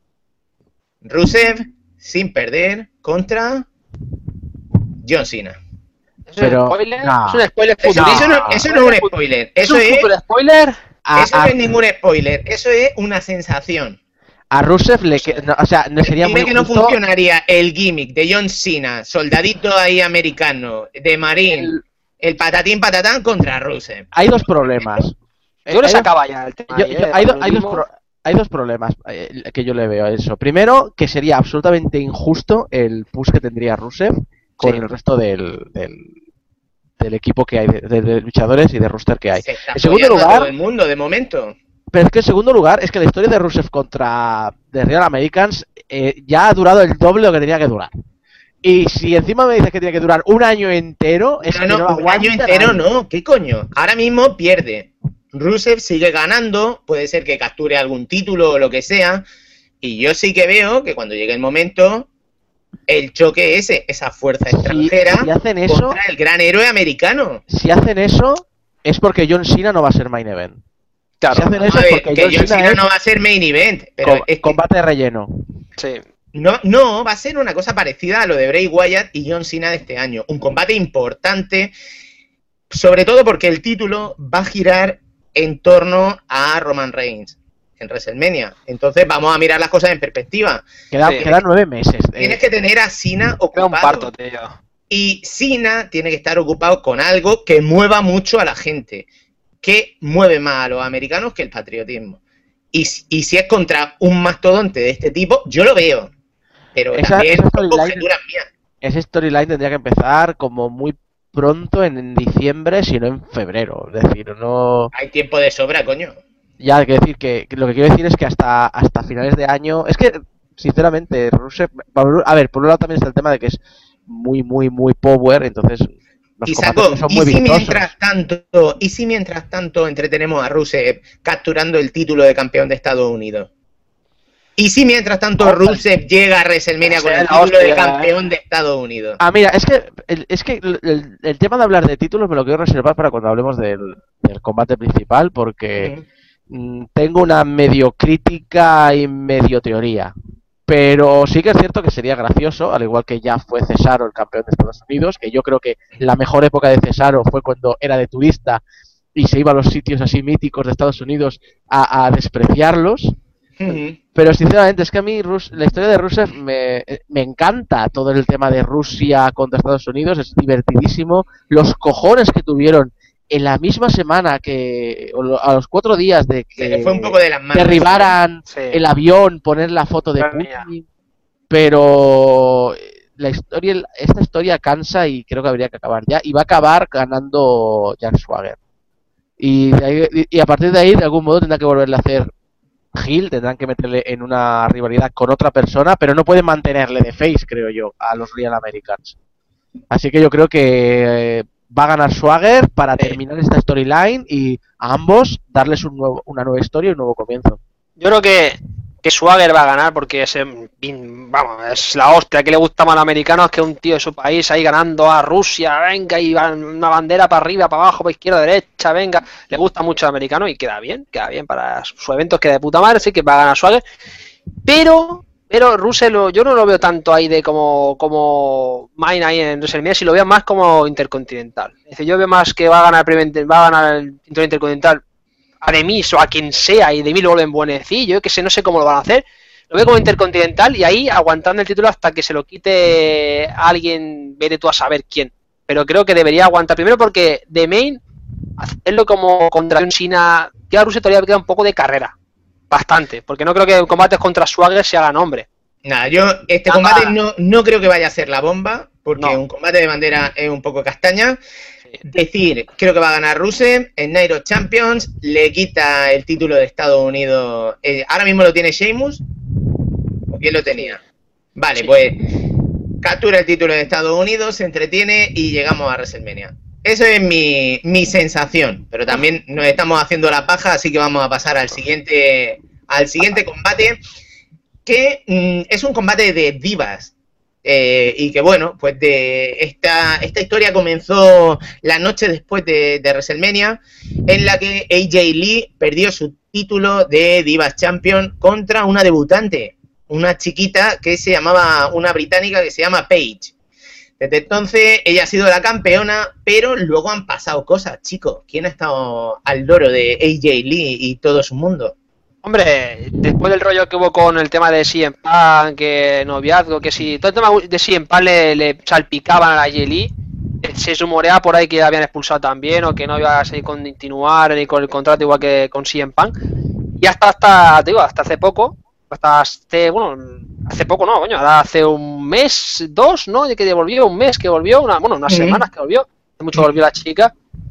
A: Rusev sin perder contra John Cena.
C: ¿Es un
B: Pero,
C: spoiler?
B: no.
C: ¿Es un spoiler
A: Eso,
C: futuro?
A: eso, no, eso no es un spoiler. Eso
C: ¿Es un
A: es,
C: futuro spoiler?
B: A,
A: eso no
B: a,
A: es ningún spoiler. Eso es una sensación.
B: a Rusev le que, no, o sea, no sería
A: Dime
B: muy
A: que no
B: justo.
A: funcionaría el gimmick de John Cena, soldadito ahí americano, de Marín, el, el patatín patatán contra Rusev.
B: Hay dos problemas.
C: Yo le
B: Hay-
C: sacaba ya el tema.
B: yo-
C: ahí,
B: yo-
C: eh,
B: hay, do-
C: por
B: hay dos
C: último.
B: pro- hay dos problemas eh, que yo le veo a eso. Primero, que sería absolutamente injusto el push que tendría Rusev con
C: Sí.
B: el resto del, del, del equipo que hay, de, de- de luchadores y de roster que hay.
A: Se está
B: En segundo
A: follando a
B: lugar-
A: todo el mundo de momento.
B: Pero es que en segundo lugar, es que la historia de Rusev contra The Real Americans eh, ya ha durado el doble de lo que tenía que durar. Y si encima me dices que tiene que durar un año entero, es
A: No,
B: que
A: no,
B: no
A: un
B: aguanta
A: año entero
B: nadie.
A: no, ¿qué coño? Ahora mismo pierde. Rusev sigue ganando, puede ser que capture algún título o lo que sea, y yo sí que veo que cuando llegue el momento, el choque ese, esa fuerza
B: Si-
A: extranjera
B: si hacen eso-
A: contra el gran héroe americano.
B: Si hacen eso, es porque John Cena no va a ser main event.
C: Claro,
B: Si hacen eso
A: A
B: es
A: ver,
B: porque
A: que
B: John
A: John
B: Cena
A: Cena
B: es
A: no va a ser main event, pero
B: co-
A: es que
B: combate de relleno.
C: sí.
A: no, no, va a ser una cosa parecida a lo de Bray Wyatt y John Cena de este año. Un combate importante, sobre todo porque el título va a girar en torno a Roman Reigns en WrestleMania. Entonces vamos a mirar las cosas en perspectiva.
B: Quedan,
C: Sí.
B: quedan nueve meses. eh,
A: Tienes que tener a Cena
C: Queda un parto,
A: ocupado.
C: tío.
A: Y Cena tiene que estar ocupado con algo que mueva mucho a la gente. ¿qué mueve más a los americanos que el patriotismo? Y, y si es contra un mastodonte de este tipo, yo lo veo. Pero
B: esa,
A: también
B: esa
A: son conjeturas mías.
B: Ese storyline tendría que empezar como muy pronto en diciembre, si no en febrero. Es decir, no...
A: Hay tiempo de sobra, coño.
B: Ya, hay que decir que, que lo que quiero decir es que hasta, hasta finales de año... Es que, sinceramente, Rusev... A ver, por un lado también está el tema de que es muy, muy, muy power, entonces... Los
A: y Saco,
B: son
A: ¿y
B: muy
A: si
B: vistosos.
A: mientras tanto, y si mientras tanto entretenemos a Rusev capturando el título de campeón de Estados Unidos? ¿Y si mientras tanto Rusev llega a WrestleMania con el título de campeón de Estados Unidos?
B: Ah, mira, es que el, es que el, el, el tema de hablar de títulos me lo quiero reservar para cuando hablemos del, del combate principal, porque mm. Mm, tengo una medio crítica y medio teoría. Pero sí que es cierto que sería gracioso, al igual que ya fue Cesaro el campeón de Estados Unidos, que yo creo que la mejor época de Cesaro fue cuando era de turista y se iba a los sitios así míticos de Estados Unidos a, a despreciarlos. Uh-huh. Pero sinceramente es que a mí Rus- la historia de Rusev me, me encanta, todo el tema de Rusia contra Estados Unidos, es divertidísimo, los cojones que tuvieron en la misma semana que a los cuatro días de que
A: se le fue un poco de las manos,
B: derribaran
A: sí.
B: el avión, poner la foto de Putin, pero la historia, esta historia cansa y creo que habría que acabar ya, y va a acabar ganando Jack Swagger y, de ahí, y a partir de ahí de algún modo tendrá que volverle a hacer heel, tendrán que meterle en una rivalidad con otra persona, pero no pueden mantenerle de face, creo yo, a los Real Americans. Así que yo creo que eh, va a ganar Swagger para terminar esta storyline y a ambos darles un nuevo, una nueva historia y un nuevo comienzo.
C: Yo creo que, que Swagger va a ganar porque es, vamos, es la hostia. Que le gusta más a los americanos que un tío de su país ahí ganando a Rusia, venga, y una bandera para arriba, para abajo, para izquierda, derecha, venga. Le gusta mucho al americano y queda bien, queda bien para sus eventos, queda de puta madre, así que va a ganar Swagger. Pero, pero Russell, yo no lo veo tanto ahí de como, como Mine ahí en WrestleMania, si lo veo más como intercontinental. Es decir, yo veo más que va a ganar, va a ganar el título intercontinental a Demis o a quien sea, y Demis lo vuelven buenecillo, que sé, no sé cómo lo van a hacer. Lo veo como intercontinental y ahí aguantando el título hasta que se lo quite a alguien, vete tú a saber quién. Pero creo que debería aguantar primero porque The Main, hacerlo como contra un Cena, que a Rusia todavía queda un poco de carrera. Bastante, porque no creo que en combates contra Swagger se haga nombre.
A: Nada, yo este Nada. combate no, no creo que vaya a ser la bomba, porque no. un combate de bandera es un poco castaña. Decir, creo que va a ganar Rusev en Night of Champions, le quita el título de Estados Unidos. Eh, ahora mismo lo tiene Sheamus, ¿o quién lo tenía? Vale, sí. Pues captura el título de Estados Unidos, se entretiene y llegamos a WrestleMania. Eso es mi, mi sensación, pero también nos estamos haciendo la paja, así que vamos a pasar al siguiente, al siguiente combate, que mmm, es un combate de divas. Eh, y que bueno, pues de esta, esta historia comenzó la noche después de, de WrestleMania, en la que A J Lee perdió su título de Divas Champion contra una debutante, una chiquita que se llamaba, una británica que se llama Paige. Desde entonces ella ha sido la campeona, pero luego han pasado cosas, chicos. ¿Quién ha estado al loro de A J Lee y todo su mundo?
C: Hombre, después del rollo que hubo con el tema de C M Punk, que noviazgo, que si todo el tema de C M Punk le, le salpicaban a la Lee, se rumorea por ahí que habían expulsado también o que no iba a seguir continuar ni con el contrato igual que con C M Punk. Y hasta, hasta, te digo, hasta hace poco, hasta hace, bueno, hace poco no, coño, ahora hace un mes, dos, ¿no? De que volvió, un mes que volvió, una, bueno, unas mm-hmm. semanas que volvió, hace mucho volvió la chica.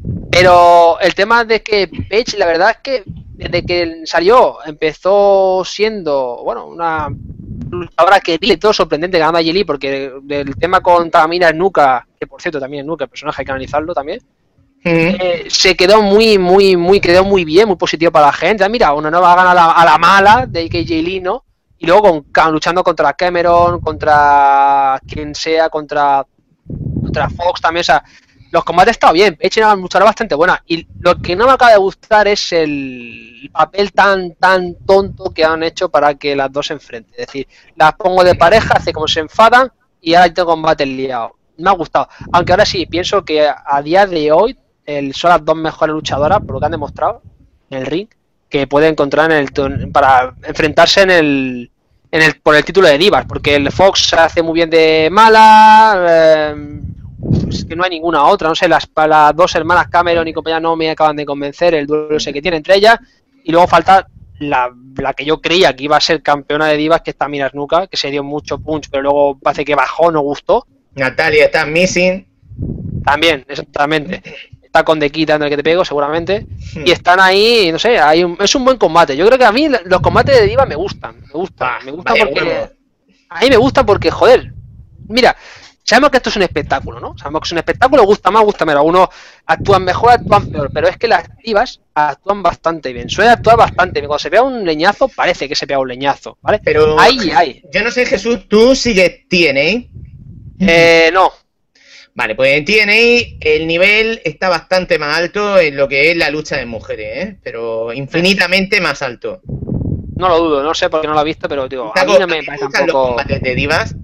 C: Pero el tema de que Paige, la verdad es que desde que salió, empezó siendo, bueno, una luchadora que y todo sorprendente ganando a Lee, porque del tema con Tamina Snuka, que por cierto también Snuka, el personaje hay que analizarlo también, mm-hmm. eh, se quedó muy, muy, muy, quedó muy bien, muy positivo para la gente. Mira, una nueva gana a la, a la mala de K J Lee, ¿no? Y luego con, luchando contra Cameron, contra quien sea, contra, contra Fox también, o sea, los combates estaban bien, Paige era una luchadora bastante buena. Y lo que no me acaba de gustar es el papel tan, tan tonto que han hecho para que las dos se enfrenten. Es decir, las pongo de pareja, hace como se enfadan y ahora tengo combates liados. Me ha gustado. Aunque ahora sí, pienso que a día de hoy el, son las dos mejores luchadoras, por lo que han demostrado en el ring, que pueden encontrar en el para enfrentarse en el, en el por el título de divas. Porque el Fox se hace muy bien de mala... Eh, pues, que no hay ninguna otra, no sé, las, las dos hermanas Cameron y compañía no me acaban de convencer, el duelo ese que tiene entre ellas, y luego falta la, la que yo creía que iba a ser campeona de divas, que es Tamina Snuka, que se dio mucho punch, pero luego parece que bajó, no gustó.
A: Natalia está missing.
C: También, exactamente. Está con The Kid dando el que te pego, seguramente. Y están ahí, no sé, hay un, es un buen combate. Yo creo que a mí los combates de divas me gustan. Me gustan,
A: Ah,
C: me gusta
A: vaya
C: porque...
A: huevo.
C: A mí me gusta porque, joder, mira, sabemos que esto es un espectáculo, ¿no? Sabemos que es un espectáculo, gusta más, gusta menos. Algunos actúan mejor, actúan peor, pero es que las divas actúan bastante bien. Suelen actuar bastante bien. Cuando se pega un leñazo, parece que se pega un leñazo, ¿vale?
A: Pero
C: Ahí, ahí.
A: yo no sé, Jesús, tú sigues T N A.
C: Eh, no.
A: Vale, pues en T N A el nivel está bastante más alto en lo que es la lucha de mujeres, ¿eh? Pero infinitamente más alto.
C: No lo dudo, no sé porque no lo he visto, pero digo, a mí
A: Taco,
C: no me
A: ¿a ti te
C: parece
A: gustan los
C: tampoco...
A: combates de divas?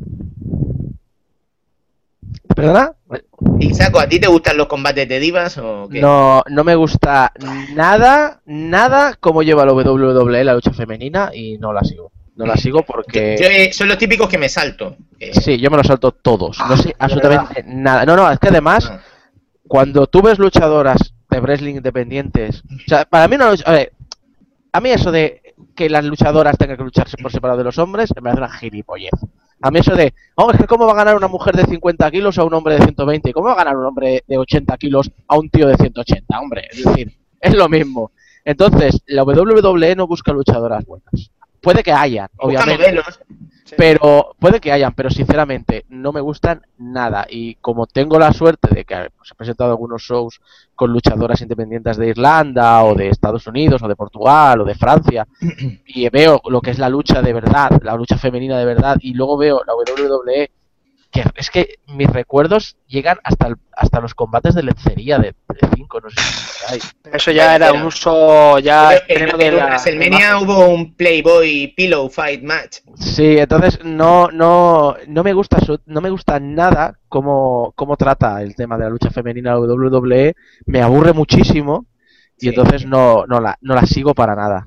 B: ¿Perdona?
A: Isaco, ¿a ti te gustan los combates de divas o qué?
B: No, no me gusta nada, nada como lleva la W W E la lucha femenina y no la sigo. No la sigo porque...
A: Yo, eh, son los típicos que me salto. Eh,
B: Sí, yo me los salto todos. No sé
A: de
B: absolutamente nada. No, no, es que además,
A: ah,
B: cuando tú ves luchadoras de wrestling independientes... O sea, para mí no... A ver, a mí eso de que las luchadoras tengan que lucharse por separado de los hombres me parece una gilipollez. A mí eso de, oh, es que cómo va a ganar una mujer de cincuenta kilos a un hombre de ciento veinte, ¿cómo va a ganar un hombre de ochenta kilos a un tío de ciento ochenta? Hombre, es decir, es lo mismo. Entonces, la W W E no busca luchadoras buenas. Puede que hayan,
A: busca
B: obviamente,
A: modelos.
B: pero puede que hayan, pero sinceramente no me gustan nada. Y como tengo la suerte de que pues, he presentado algunos shows con luchadoras independientes de Irlanda o de Estados Unidos o de Portugal o de Francia y veo lo que es la lucha de verdad, la lucha femenina de verdad, y luego veo la W W E, que es que mis recuerdos llegan hasta el, hasta los combates de lencería de cinco, no sé si hay.
C: Eso ya era un uso ya
A: Pero
C: extremo
A: en,
C: de
A: en
C: la
A: WrestleMania
C: imagen.
A: hubo un Playboy Pillow Fight Match.
B: Sí, entonces no, no, no me gusta su- no me gusta nada cómo, cómo trata el tema de la lucha femenina de W W E, me aburre muchísimo y
A: Sí.
B: entonces no, no la, no la sigo para nada.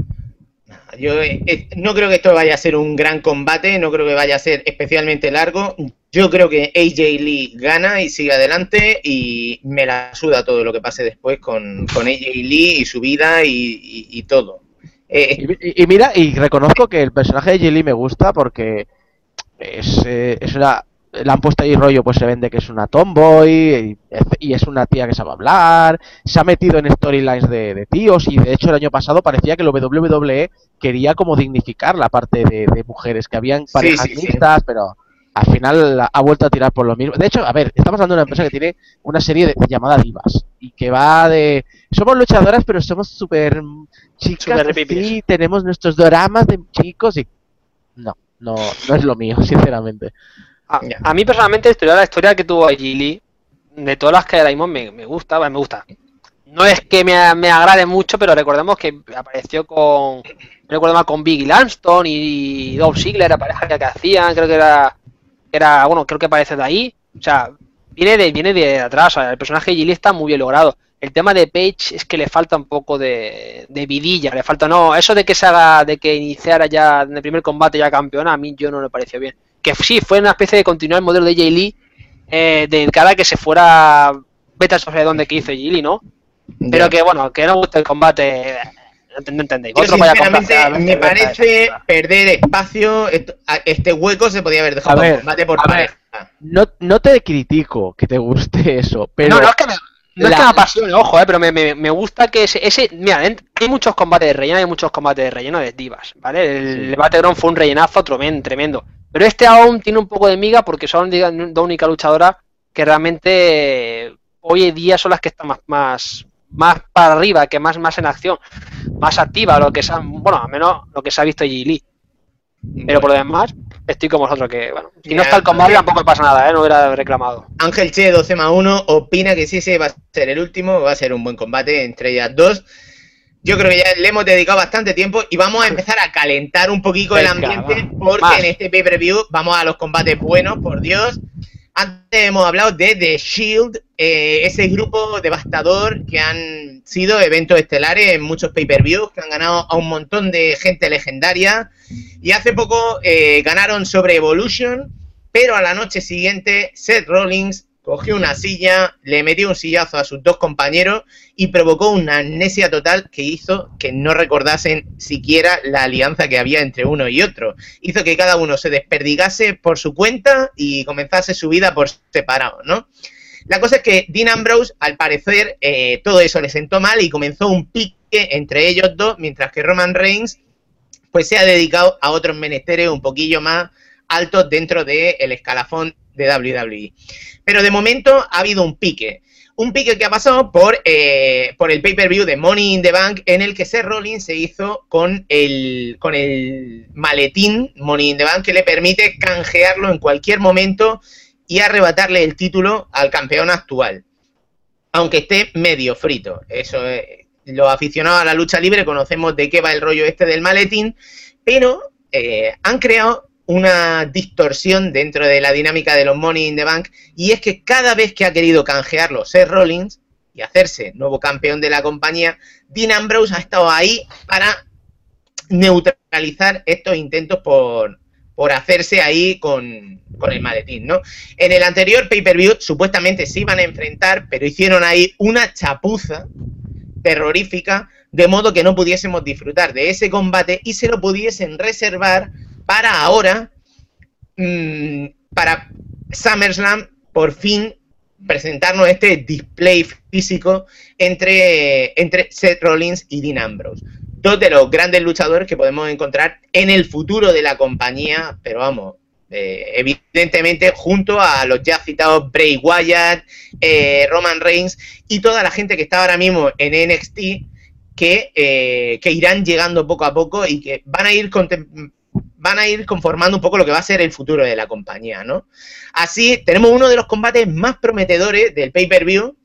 A: Yo eh, eh, no creo que esto vaya a ser un gran combate, no creo que vaya a ser especialmente largo. Yo creo que A J Lee gana y sigue adelante y me la suda todo lo que pase después con, con A J Lee y su vida y, y- y todo. Eh,
B: Y, y- y mira, y reconozco que el personaje de Jilly me gusta porque es, eh, es una... Le han puesto ahí rollo, pues se vende que es una tomboy y, y es una tía que sabe hablar, se ha metido en storylines de, de tíos y de hecho el año pasado parecía que la W W E quería como dignificar la parte de, de mujeres, que habían
A: Sí,
B: parejas
A: sí, sí.
B: mixtas, pero al final la- ha vuelto a tirar por lo mismo. De hecho, a ver, estamos hablando de una empresa que tiene una serie de, llamada Divas y que va de... Somos luchadoras, pero somos súper chicas,
C: Súper
B: así,
C: pipis.
B: tenemos nuestros doramas de chicos y... No, no, no es lo mío, sinceramente.
C: A,
A: Ya.
C: a mí personalmente estudiar la historia que tuvo Gilly, de todas las que ahora mismo me, me gusta, bueno, me gusta. No es que me, me agrade mucho, pero recordemos que apareció con, recuerdo más con Biggie Langston y Dolph Ziggler, la pareja que, que hacían, creo que era, era, bueno, creo que aparece de ahí. O sea, viene de, viene de atrás, o sea, el personaje de Gilly está muy bien logrado. El tema de Paige es que le falta un poco de, de vidilla, le falta, no, eso de que se haga, de que iniciara ya en el primer combate ya campeona, a mí yo no me pareció bien. Que sí, fue una especie de continuar el modelo de Jay Lee, eh, de cara a que se fuera, vete a saber dónde que hizo Jay Lee, ¿no? Pero
A: ya.
C: que bueno, que no gusta el combate, no entendéis.
A: Yo
C: Otro vaya a
A: sinceramente
C: complacer,
A: me
C: vete a
A: parece
C: esa.
A: perder espacio, esto- a- este hueco se podía haber dejado
B: A
A: para
B: ver,
A: un combate por
B: a ver.
A: pareja.
B: No, no te critico que te guste eso, pero...
C: No, no es que me, no es
B: la-
C: que me apasione, ojo, eh, pero me, me, me gusta que ese, ese mira, en- hay muchos combates de relleno, hay muchos combates de relleno de divas, ¿vale? El
B: Sí.
C: Battleground fue un rellenazo tremendo, tremendo. Pero este aún tiene un poco de miga porque son diga, dos únicas luchadoras que realmente eh, hoy en día son las que están más, más, más para arriba, que más, más en acción, más activa, lo que se ha, bueno, al menos lo que se ha visto G Lee. Pero por lo demás, estoy con vosotros que, bueno, si no
A: Mira,
C: está el combate
A: Ángel-
C: tampoco pasa nada, ¿eh? No hubiera reclamado.
A: Ángel Che doce más uno opina que si ese va a ser el último, va a ser un buen combate entre ellas dos. Yo creo que ya le hemos dedicado bastante tiempo y vamos a empezar a calentar un poquito el
C: Venga,
A: ambiente
C: va.
A: porque
C: Más.
A: en este pay-per-view vamos a los combates buenos, por Dios. Antes hemos hablado de The Shield, eh, ese grupo devastador que han sido eventos estelares en muchos pay-per-views, que han ganado a un montón de gente legendaria. Y hace poco eh, ganaron sobre Evolution, pero a la noche siguiente Seth Rollins cogió una silla, le metió un sillazo a sus dos compañeros y provocó una amnesia total que hizo que no recordasen siquiera la alianza que había entre uno y otro. Hizo que cada uno se desperdigase por su cuenta y comenzase su vida por separado, ¿no? La cosa es que Dean Ambrose, al parecer, eh, todo eso le sentó mal y comenzó un pique entre ellos dos, mientras que Roman Reigns pues se ha dedicado a otros menesteres un poquillo más altos dentro del escalafón de doble u doble u E. Pero de momento ha habido un pique. Un pique que ha pasado por, eh, por el pay-per-view de Money in the Bank, en el que Seth Rollins se hizo con el, con el maletín Money in the Bank, que le permite canjearlo en cualquier momento y arrebatarle el título al campeón actual. Aunque esté medio frito. Eso es, los aficionados a la lucha libre conocemos de qué va el rollo este del maletín, pero eh, han creado una distorsión dentro de la dinámica de los Money in the Bank, y es que cada vez que ha querido canjearlo Seth Rollins y hacerse nuevo campeón de la compañía, Dean Ambrose ha estado ahí para neutralizar estos intentos por, por hacerse ahí con, con el maletín, ¿no? En el anterior pay-per-view supuestamente se iban a enfrentar, pero hicieron ahí una chapuza terrorífica, de modo que no pudiésemos disfrutar de ese combate y se lo pudiesen reservar para ahora, mmm, para SummerSlam, por fin presentarnos este display físico entre, entre Seth Rollins y Dean Ambrose. Dos de los grandes luchadores que podemos encontrar en el futuro de la compañía, pero vamos, eh, evidentemente junto a los ya citados Bray Wyatt, eh, Roman Reigns y toda la gente que está ahora mismo en N X T, que, eh, que irán llegando poco a poco y que van a ir contemplando, van a ir conformando un poco lo que va a ser el futuro de la compañía, ¿no? Así, tenemos uno de los combates más prometedores del pay-per-view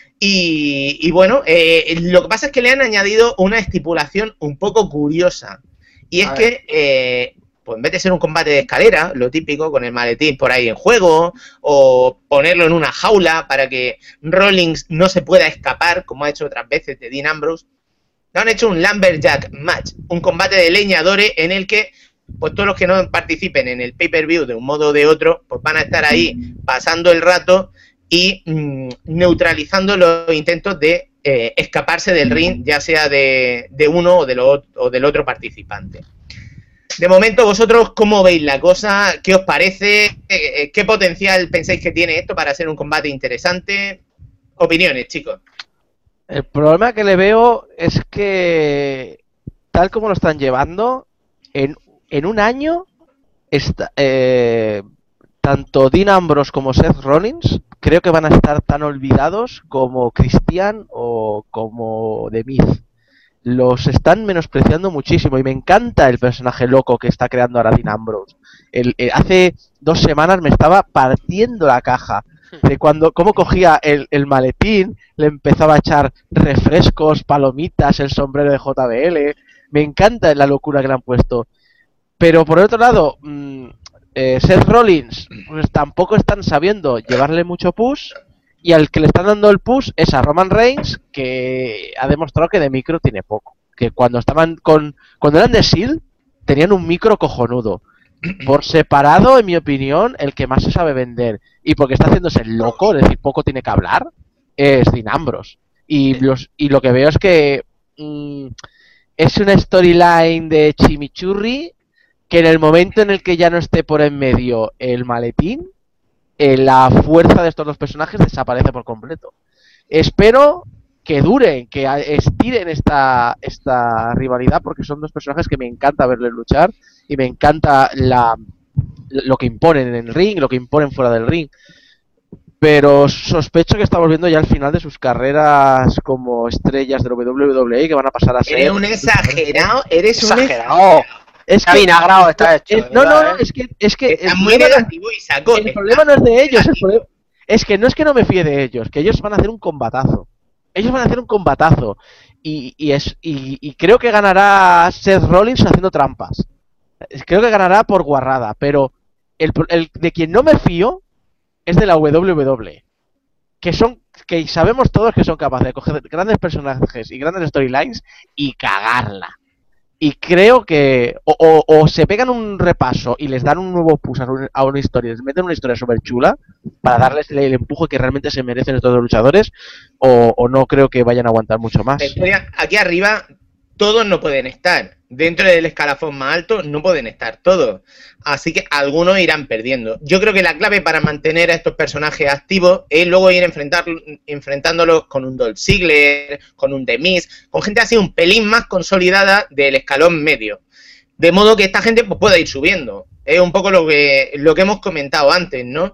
A: y, y bueno, eh, lo que pasa es que le han añadido una estipulación un poco curiosa, y es a que, eh, pues en vez de ser un combate de escalera, lo típico, con el maletín por ahí en juego, o ponerlo en una jaula para que Rollins no se pueda escapar, como ha hecho otras veces de Dean Ambrose, le han hecho un Lumberjack Match, un combate de leñadores en el que pues todos los que no participen en el pay-per-view de un modo o de otro, pues van a estar ahí pasando el rato y mmm, neutralizando los intentos de eh, escaparse del ring, ya sea de, de uno o, de lo, o del otro participante. De momento, vosotros, ¿cómo veis la cosa? ¿Qué os parece? ¿Qué, qué potencial pensáis que tiene esto para ser un combate interesante? Opiniones, chicos.
B: El problema que le veo es que, tal como lo están llevando, en En un año, está, eh, tanto Dean Ambrose como Seth Rollins creo que van a estar tan olvidados como Christian o como The Miz. Los están menospreciando muchísimo y me encanta el personaje loco que está creando ahora Dean Ambrose. El, el, hace dos semanas me estaba partiendo la caja de cuando cómo cogía el, el maletín, le empezaba a echar refrescos, palomitas, el sombrero de J B L. Me encanta la locura que le han puesto. Pero por otro lado, mmm, eh, Seth Rollins pues, tampoco están sabiendo llevarle mucho push, y al que le están dando el push es a Roman Reigns, que ha demostrado que de micro tiene poco. Que cuando estaban con cuando eran de S E A L tenían un micro cojonudo. Por separado, en mi opinión, el que más se sabe vender y porque está haciéndose el loco, es decir, poco tiene que hablar, es Dean Ambrose. Y, los, y lo que veo es que mmm, es una storyline de chimichurri, que en el momento en el que ya no esté por en medio el maletín, eh, la fuerza de estos dos personajes desaparece por completo. Espero que duren, que estiren esta, esta rivalidad, porque son dos personajes que me encanta verles luchar y me encanta la, lo que imponen en el ring, lo que imponen fuera del ring. Pero sospecho que estamos viendo ya el final de sus carreras como estrellas de W W E, que van a pasar a ser...
A: Eres un exagerado, eres un
C: exagerado. Es que vinagrado está hecho.
B: Es, no, no, no, es que es que
A: está muy negativo y sacó.
B: El problema no es de ellos, el problema, es que no es que no me fíe de ellos, que ellos van a hacer un combatazo. Ellos van a hacer un combatazo y, y es y, y creo que ganará Seth Rollins haciendo trampas. Creo que ganará por guarrada, pero el, el de quien no me fío es de la W W E, que son que sabemos todos que son capaces de coger grandes personajes y grandes storylines y cagarla. Y creo que o, o, o se pegan un repaso y les dan un nuevo push a una historia, les meten una historia súper chula para darles el, el empuje que realmente se merecen estos dos luchadores, o, o no creo que vayan a aguantar mucho más.
A: La historia, aquí arriba todos no pueden estar. Dentro del escalafón más alto no pueden estar todos. Así que algunos irán perdiendo. Yo creo que la clave para mantener a estos personajes activos es luego ir enfrentar, enfrentándolos con un Dolph Ziggler, con un The Miz, con gente así un pelín más consolidada del escalón medio. De modo que esta gente pues, pueda ir subiendo. Es un poco lo que, lo que hemos comentado antes, ¿no?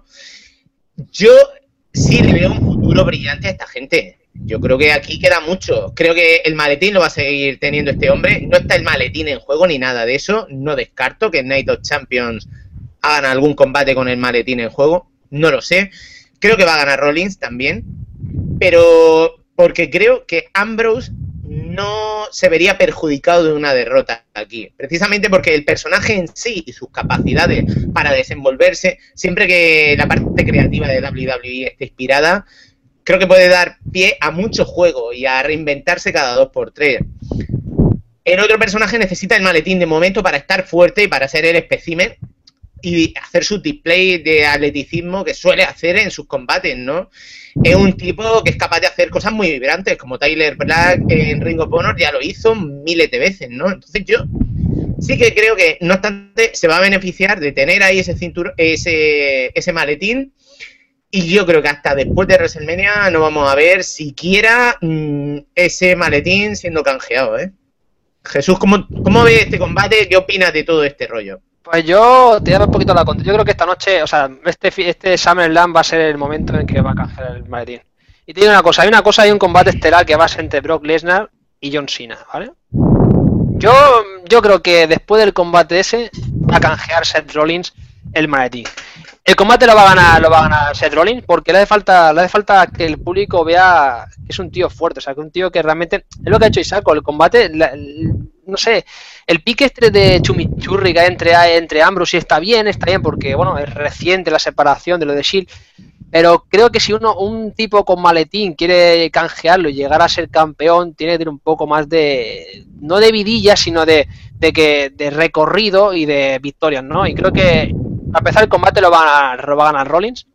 A: Yo sí le veo un futuro brillante a esta gente. Yo creo que aquí queda mucho. Creo que el maletín lo va a seguir teniendo este hombre. No está el maletín en juego ni nada de eso. No descarto que en Night of Champions hagan algún combate con el maletín en juego. No lo sé. Creo que va a ganar Rollins también. Pero porque creo que Ambrose no se vería perjudicado de una derrota aquí. Precisamente porque el personaje en sí y sus capacidades para desenvolverse, siempre que la parte creativa de W W E esté inspirada, creo que puede dar pie a mucho juego y a reinventarse cada dos por tres. El otro personaje necesita el maletín de momento para estar fuerte y para ser el espécimen y hacer su display de atleticismo que suele hacer en sus combates, ¿no? Es un tipo que es capaz de hacer cosas muy vibrantes, como Tyler Black en Ring of Honor ya lo hizo miles de veces, ¿no? Entonces yo sí que creo que, no obstante, se va a beneficiar de tener ahí ese cinturón, ese, ese maletín. Y yo creo que hasta después de WrestleMania no vamos a ver siquiera mmm, ese maletín siendo canjeado, ¿eh? Jesús, ¿cómo, ¿cómo ves este combate? ¿Qué opinas de todo este rollo?
C: Pues yo te doy un poquito la contra. Yo creo que esta noche, o sea, este, este SummerSlam va a ser el momento en que va a canjear el maletín. Y te digo una cosa, hay una cosa, hay un combate estelar que va a ser entre Brock Lesnar y John Cena, ¿vale? Yo, yo creo que después del combate ese va a canjear Seth Rollins el maletín. El combate lo va a ganar, lo va a ganar Seth Rollins porque le hace falta, le hace falta que el público vea que es un tío fuerte, o sea, que un tío que realmente es lo que ha hecho Isaac con el combate, la, el, no sé, el pique este de chimichurri que hay entre, entre Ambrose y está bien, está bien porque, bueno, es reciente la separación de lo de Shield, pero creo que si uno, un tipo con maletín quiere canjearlo y llegar a ser campeón, tiene que tener un poco más de, no de vidilla, sino de, de que de recorrido y de victorias, ¿no? Y creo que a empezar el combate lo va a, lo va a ganar Rollins.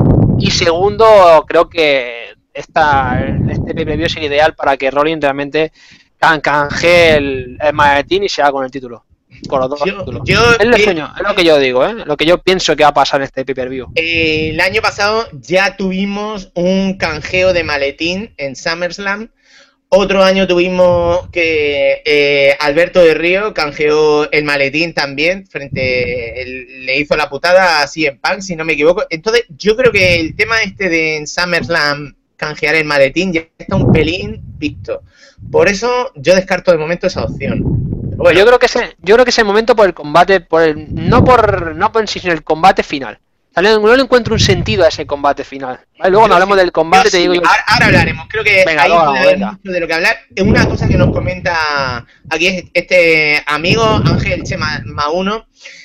C: Y segundo, creo que esta, este pay-per-view es el ideal para que Rollins realmente can, canje el, el maletín y se haga con el título. Con los dos
A: yo,
C: títulos.
A: Yo,
C: es, lo eh, es lo que yo digo, ¿eh? Lo que yo pienso que va a pasar en este pay-per-view.
A: Eh, el año pasado ya tuvimos un canjeo de maletín en SummerSlam. Otro año tuvimos que eh, Alberto de Río canjeó el maletín también, frente el, le hizo la putada a C M Punk, si no me equivoco. Entonces, yo creo que el tema este de en SummerSlam canjear el maletín ya está un pelín visto. Por eso yo descarto de momento esa opción.
C: Bueno, yo creo que ese, yo creo que ese momento por el combate, por el, no por no por sino el combate final. No, no le encuentro un sentido a ese combate final. ¿Vale? Luego cuando hablamos sí, del combate te
A: sí.
C: digo yo...
A: Ahora, ahora hablaremos, creo que
C: venga,
A: ahí
C: no,
A: puede haber mucho de lo que hablar. Una cosa que nos comenta aquí este amigo, Ángel Chema Mauno,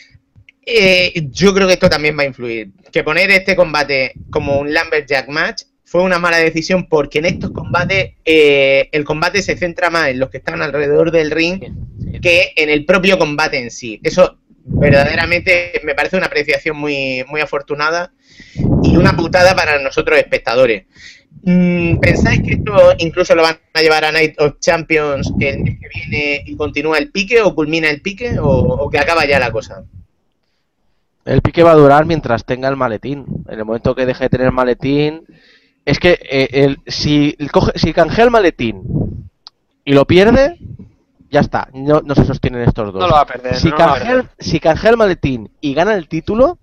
A: eh, yo creo que esto también va a influir. Que poner este combate como un Lumberjack match fue una mala decisión porque en estos combates eh, el combate se centra más en los que están alrededor del ring que en el propio combate en sí. Eso verdaderamente me parece una apreciación muy, muy afortunada y una putada para nosotros espectadores. ¿Pensáis que esto incluso lo van a llevar a Night of Champions el mes que viene y continúa el pique o culmina el pique o, o que acaba ya la cosa?
B: El pique va a durar mientras tenga el maletín. En el momento que deje de tener el maletín... Es que eh, el, si, coge, si canjea el maletín y lo pierde... Ya está, no, no se sostienen estos dos.
C: No lo va a perder.
B: Si,
C: no
B: canjea,
C: lo va a perder.
B: si canjea el maletín y gana el título,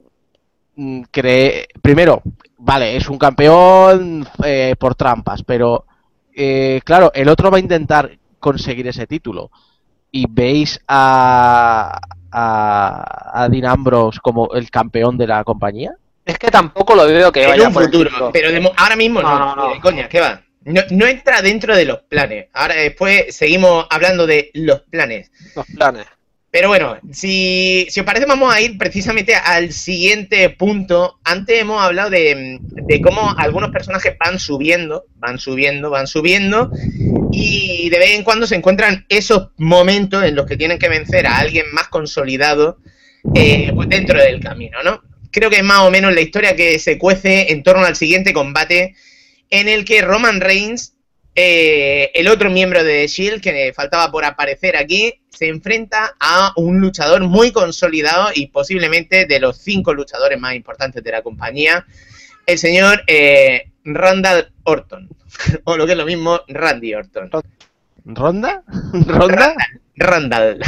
B: cree, primero, vale, es un campeón eh, por trampas, pero eh, claro, el otro va a intentar conseguir ese título. Y veis a, a, a Dean Ambrose como el campeón de la compañía.
C: Es que tampoco lo veo que
A: en
C: vaya
A: un
C: por
A: futuro,
C: el título.
A: Pero de, ahora mismo no,
C: no, no, no.
A: Coña, ¿qué va? No, no entra dentro de los planes. Ahora después seguimos hablando de los planes.
C: Los planes.
A: Pero bueno, si, si os parece vamos a ir precisamente al siguiente punto. Antes hemos hablado de, de cómo algunos personajes van subiendo, van subiendo, van subiendo. Y de vez en cuando se encuentran esos momentos en los que tienen que vencer a alguien más consolidado eh, pues dentro del camino, ¿no? Creo que es más o menos la historia que se cuece en torno al siguiente combate, en el que Roman Reigns, eh, el otro miembro de The Shield que faltaba por aparecer aquí, se enfrenta a un luchador muy consolidado y posiblemente de los cinco luchadores más importantes de la compañía, el señor eh, Randall Orton, o lo que es lo mismo, Randy Orton.
B: ¿Ronda? ¿Ronda?
A: Randall. Randall.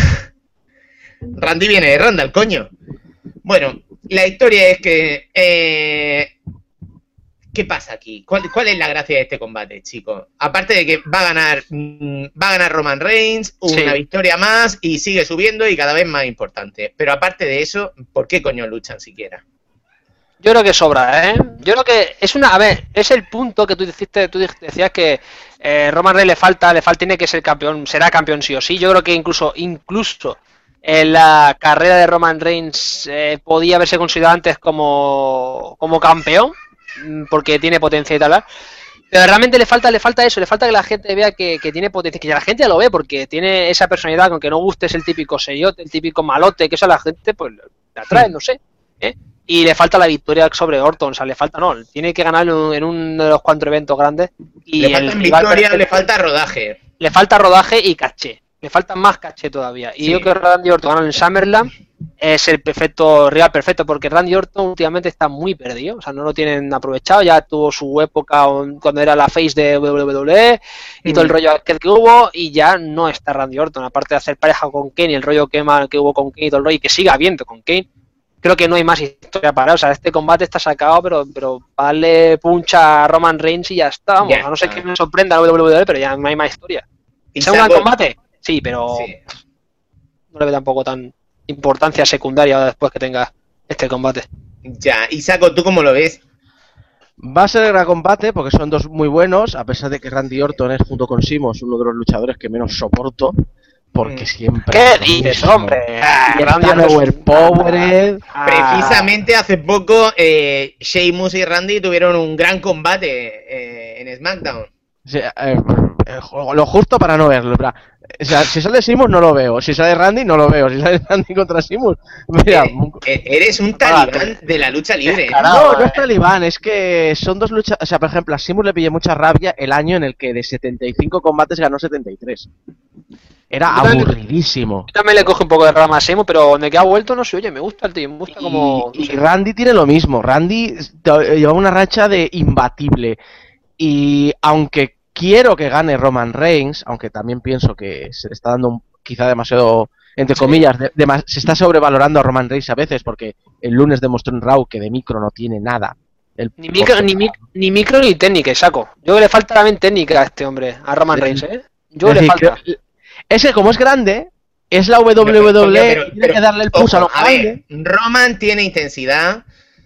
A: Randy viene de Randall, coño. Bueno, la historia es que... Eh, ¿qué pasa aquí? ¿Cuál, ¿Cuál es la gracia de este combate, chicos? Aparte de que va a ganar va a ganar Roman Reigns, una sí. victoria más y sigue subiendo y cada vez más importante. Pero aparte de eso, ¿por qué coño luchan siquiera?
C: Yo creo que sobra, ¿eh? Yo creo que es una... A ver, es el punto que tú dijiste, tú decías que eh, Roman Reigns le falta, le falta, tiene que ser campeón, será campeón sí o sí. Yo creo que incluso, incluso en la carrera de Roman Reigns eh, podía haberse considerado antes como, como campeón, porque tiene potencia y tal, pero realmente le falta, le falta eso, le falta que la gente vea que, que tiene potencia, que la gente ya lo ve, porque tiene esa personalidad, aunque no guste, es el típico sellote, el típico malote, que eso a la gente pues le atrae, no sé, ¿eh? Y le falta la victoria sobre Orton, o sea, le falta, no, tiene que ganar en uno de los cuatro eventos grandes. Y
A: le falta victoria, le falta rodaje.
C: Le falta rodaje y caché, le falta más caché todavía. Y sí. Yo creo que Randy Orton ganó en SummerSlam, es el perfecto, rival perfecto, porque Randy Orton últimamente está muy perdido, o sea, no lo tienen aprovechado, ya tuvo su época cuando era la face de W W E y mm. todo el rollo aquel que hubo, y ya no está Randy Orton, aparte de hacer pareja con Kane y el rollo que, que hubo con Kane y todo el rollo, y que siga habiendo con Kane, creo que no hay más historia para, o sea, este combate está sacado, pero, pero darle puncha a Roman Reigns y ya está, vamos, yeah. a no ser que me sorprenda la W W E, pero ya no hay más historia. ¿Y ¿Es un gran combate? Sí, pero sí. no le ve tampoco tan importancia secundaria después que tenga este combate.
A: Ya, y Saco, ¿tú cómo lo ves?
B: Va a ser el gran combate porque son dos muy buenos, a pesar de que Randy Orton es, junto con Simos, uno de los luchadores que menos soporto, porque siempre...
C: ¿Qué dices, hombre?
B: Ah, Randy overpowered.
A: Ah. Precisamente hace poco eh, Sheamus y Randy tuvieron un gran combate eh, en SmackDown.
B: Sí, eh, eh, lo justo para no verlo, ¿verdad? O sea, si sale Sheamus no lo veo, si sale Randy no lo veo, si sale Randy contra Sheamus, mira,
A: eh, eres un talibán de la lucha libre. ¿eh?
B: No, no es talibán, es que son dos luchas, o sea, por ejemplo, a Sheamus le pillé mucha rabia el año en el que de setenta y cinco combates ganó setenta y tres. Era yo aburridísimo.
C: Yo también le coge un poco de rama a Sheamus, pero donde que ha vuelto no sé, oye, me gusta el tío, me gusta como...
B: Y, y Randy tiene lo mismo, Randy lleva una racha de imbatible, y aunque quiero que gane Roman Reigns, aunque también pienso que se le está dando un, quizá demasiado, entre comillas, de, de, se está sobrevalorando a Roman Reigns a veces, porque el lunes demostró en Raw que de micro no tiene nada. El
C: ni, micro, ni, mic, ni micro ni técnica, saco. Yo creo que le falta también técnica a este hombre, a Roman sí. Reigns, ¿eh? Yo
B: es
C: le
B: decir,
C: falta.
B: Que, es que como es grande, es la W W E, pero, pero, pero, tiene que darle el push a los
A: a ver, Roman tiene intensidad.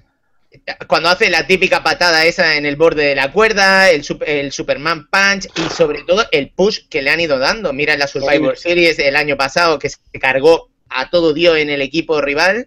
A: Cuando hace la típica patada esa en el borde de la cuerda, el, el Superman Punch y sobre todo el push que le han ido dando. Mira la Survivor Series el año pasado que se cargó a todo Dios en el equipo rival.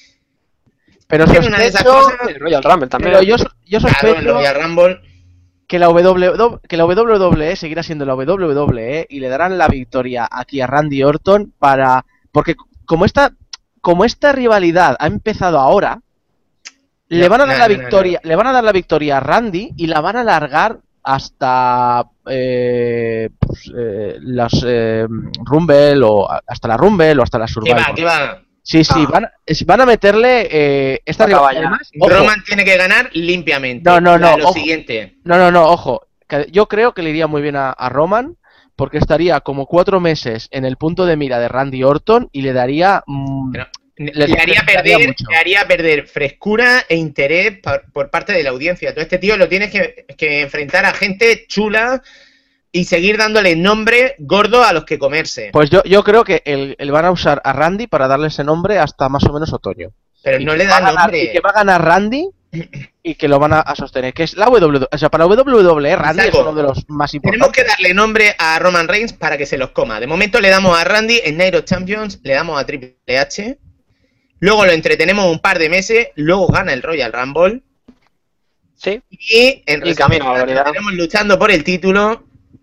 B: Pero sospecho, una de esas cosas,
C: el Royal Rumble también.
B: Pero yo, yo sospecho
A: claro, el Royal Rumble,
B: que la W que la W W E seguirá siendo la W W E y le darán la victoria aquí a Randy Orton para porque como esta como esta rivalidad ha empezado ahora, No, le van a dar no, la victoria, no, no. le van a dar la victoria a Randy y la van a alargar hasta eh, pues, eh, las eh, Rumble o hasta la Rumble o hasta la Survivor.
A: ¿Qué va? ¿Qué va?
B: Sí, sí, ah. van, van a meterle eh, esta rivalidad.
A: Roman tiene que ganar limpiamente.
B: No, no, no.
A: Lo
B: ojo.
A: siguiente.
B: No, no, no, ojo. Yo creo que le iría muy bien a, a Roman porque estaría como cuatro meses en el punto de mira de Randy Orton y le daría... Mmm,
A: Pero... Le, le, haría perder, le haría perder frescura e interés por, por parte de la audiencia. Todo este tío lo tienes que, que enfrentar a gente chula y seguir dándole nombre gordo a los que comerse.
B: Pues yo, yo creo que el, el van a usar a Randy para darle ese nombre hasta más o menos otoño.
A: Pero y no le da nombre.
B: Y que va a ganar Randy y que lo van a, a sostener. Que es la W W E. O sea, para la W W E Randy Exacto. es uno de los más importantes.
A: Tenemos que darle nombre a Roman Reigns para que se los coma. De momento le damos a Randy en Night of Champions, le damos a Triple H. Luego lo entretenemos un par de meses, luego gana el Royal Rumble.
C: Sí.
A: Y en resumen, lo tenemos luchando por el título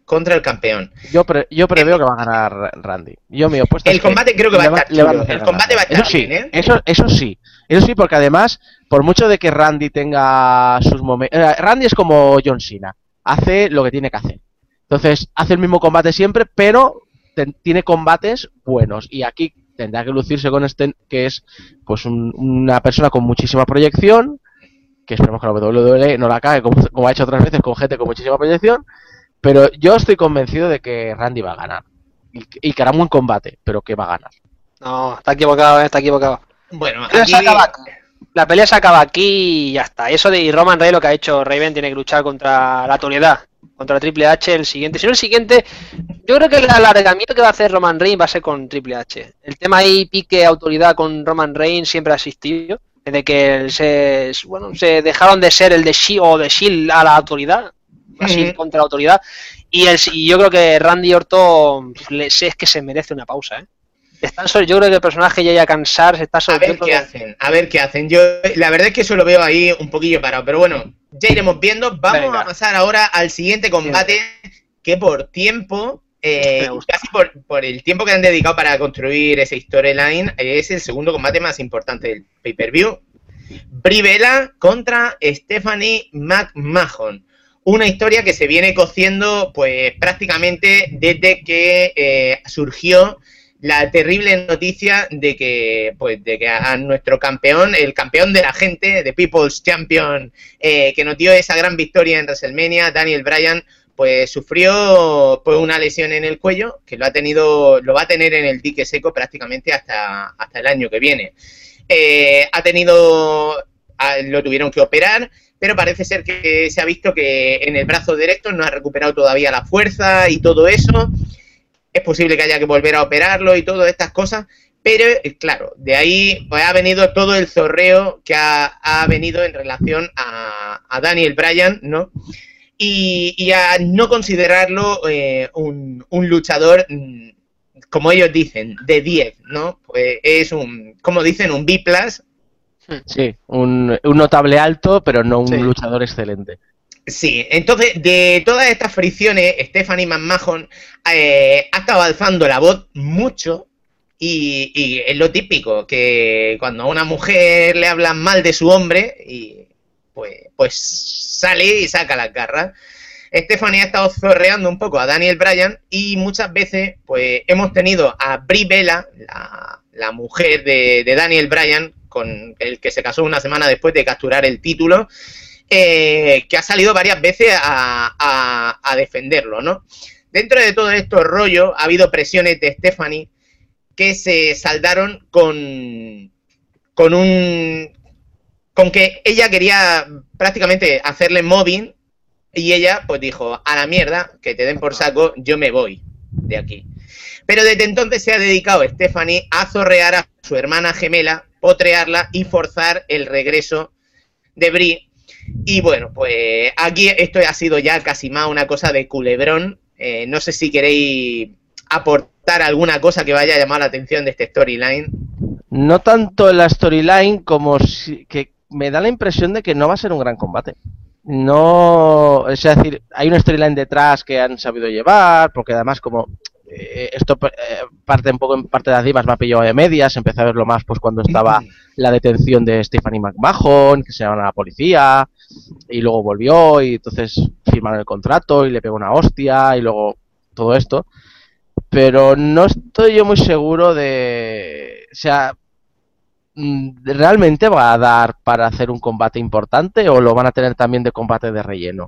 A: contra el campeón.
B: Yo, pre yo preveo que va a ganar Randy. Yo mi apuesta
A: El
B: es
A: combate
B: que
A: creo que va a estar chulo.
B: a
A: El combate va a estar
B: eso sí,
A: bien, ¿eh?
B: Eso, eso sí. Eso sí, porque además, por mucho de que Randy tenga sus momentos... Eh, Randy es como John Cena. Hace lo que tiene que hacer. Entonces, hace el mismo combate siempre, pero tiene combates buenos. Y aquí tendrá que lucirse con este, que es pues un, una persona con muchísima proyección, que esperemos que la W W E no la cague como, como ha hecho otras veces con gente con muchísima proyección, pero yo estoy convencido de que Randy va a ganar y, y que hará un buen combate, pero que va a ganar.
C: No, está equivocado, ¿eh? Está equivocado.
A: Bueno,
C: aquí... se acaba aquí. La pelea se acaba aquí y ya está. Eso de y Roman Reigns, lo que ha hecho Raven, tiene que luchar contra la autoridad, contra Triple H el siguiente. Si no el siguiente, yo creo que el alargamiento que va a hacer Roman Reigns va a ser con Triple H. El tema ahí, pique autoridad con Roman Reigns, siempre ha existido. Desde que se, bueno, se dejaron de ser el de Shield o de Shield a la autoridad, así mm-hmm. contra la autoridad. Y, el, y yo creo que Randy Orton le, es que se merece una pausa, ¿eh? Están sobre, yo creo que el personaje ya ya cansar, se está sobre.
A: A ver qué hacen, a ver qué hacen. Yo la verdad es que eso lo veo ahí un poquillo parado, pero bueno, ya iremos viendo. Vamos Venga. a pasar ahora al siguiente combate, que por tiempo, eh, casi por, por el tiempo que han dedicado para construir ese storyline, es el segundo combate más importante del pay-per-view. Brie Bella contra Stephanie McMahon. Una historia que se viene cociendo pues prácticamente desde que eh, surgió la terrible noticia de que, pues, de que a nuestro campeón, el campeón de la gente, de People's Champion, eh, que nos dio esa gran victoria en WrestleMania, Daniel Bryan, pues sufrió pues, una lesión en el cuello, que lo ha tenido, lo va a tener en el dique seco prácticamente hasta, hasta el año que viene. Eh, ha tenido, lo tuvieron que operar, pero parece ser que se ha visto que en el brazo derecho no ha recuperado todavía la fuerza y todo eso. Es posible que haya que volver a operarlo y todas estas cosas, pero claro, de ahí pues, ha venido todo el zorreo que ha, ha venido en relación a, a Daniel Bryan, ¿no? Y, y a no considerarlo eh, un, un luchador, como ellos dicen, de diez, ¿no? Pues es un, como dicen, un B plus.
B: Sí, un, un notable alto, pero no un sí. luchador excelente.
A: Sí, entonces, de todas estas fricciones, Stephanie McMahon eh, ha estado alzando la voz mucho y, y es lo típico, que cuando a una mujer le hablan mal de su hombre, y pues, pues sale y saca las garras. Stephanie ha estado zorreando un poco a Daniel Bryan y muchas veces pues hemos tenido a Brie Bella, la, la mujer de, de Daniel Bryan, con el que se casó una semana después de capturar el título, Eh, que ha salido varias veces a, a, a defenderlo, ¿no? Dentro de todo esto rollo ha habido presiones de Stephanie que se saldaron con, con un... con que ella quería prácticamente hacerle mobbing y ella pues dijo, a la mierda, que te den por saco, yo me voy de aquí. Pero desde entonces se ha dedicado Stephanie a zorrear a su hermana gemela, potrearla y forzar el regreso de Brie. Y bueno, pues aquí esto ha sido ya casi más una cosa de culebrón. Eh, no sé si queréis aportar alguna cosa que vaya a llamar la atención de este storyline.
B: No tanto en la storyline como si, que me da la impresión de que no va a ser un gran combate. No, es decir, hay una storyline detrás que han sabido llevar, porque además como eh, esto eh, parte un poco en parte de las divas me ha pillado de medias, empecé a verlo más pues cuando estaba la detención de Stephanie McMahon, que se llamaron a la policía, y luego volvió y entonces firmaron el contrato y le pegó una hostia y luego todo esto, pero no estoy yo muy seguro de, o sea, ¿realmente va a dar para hacer un combate importante o lo van a tener también de combate de relleno?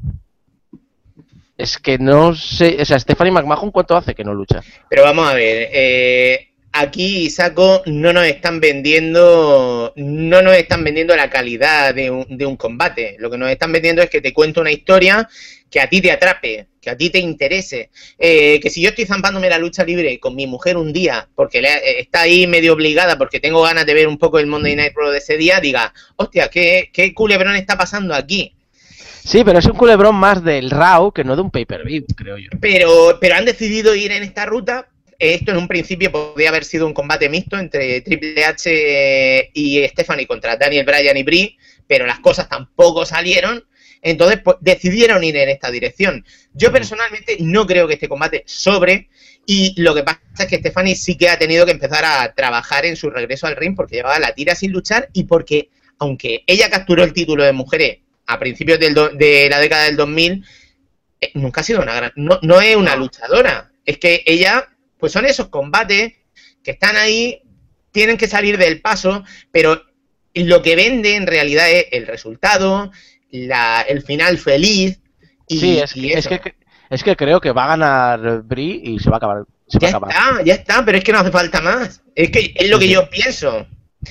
B: Es que no sé, o sea, Stephanie McMahon, ¿cuánto hace que no lucha?
A: Pero vamos a ver, eh, aquí, Saco, no nos están vendiendo, no nos están vendiendo la calidad de un, de un combate. Lo que nos están vendiendo es que te cuento una historia que a ti te atrape, que a ti te interese. Eh, que si yo estoy zampándome la lucha libre con mi mujer un día, porque le, está ahí medio obligada, porque tengo ganas de ver un poco el Monday Night Raw de ese día, diga, hostia, ¿qué, qué culebrón está pasando aquí?
B: Sí, pero es un culebrón más del Raw que no de un pay-per-view, creo yo.
A: Pero, pero han decidido ir en esta ruta. Esto en un principio podría haber sido un combate mixto entre Triple H y Stephanie contra Daniel Bryan y Brie, pero las cosas tampoco salieron. Entonces, pues, decidieron ir en esta dirección. Yo personalmente no creo que este combate sobre, y lo que pasa es que Stephanie sí que ha tenido que empezar a trabajar en su regreso al ring porque llevaba la tira sin luchar y porque, aunque ella capturó el título de mujeres a principios del do, de la década del dos mil, eh, nunca ha sido una gran... No, no es una luchadora. Es que ella, pues son esos combates que están ahí, tienen que salir del paso, pero lo que vende en realidad es el resultado, la, el final feliz. Y,
B: sí, es,
A: y
B: que, es, que, es que creo que va a ganar Brie y se va a acabar. Se
A: ya
B: va a acabar.
A: está, ya está, pero es que no hace falta más. Es que es lo que yo pienso.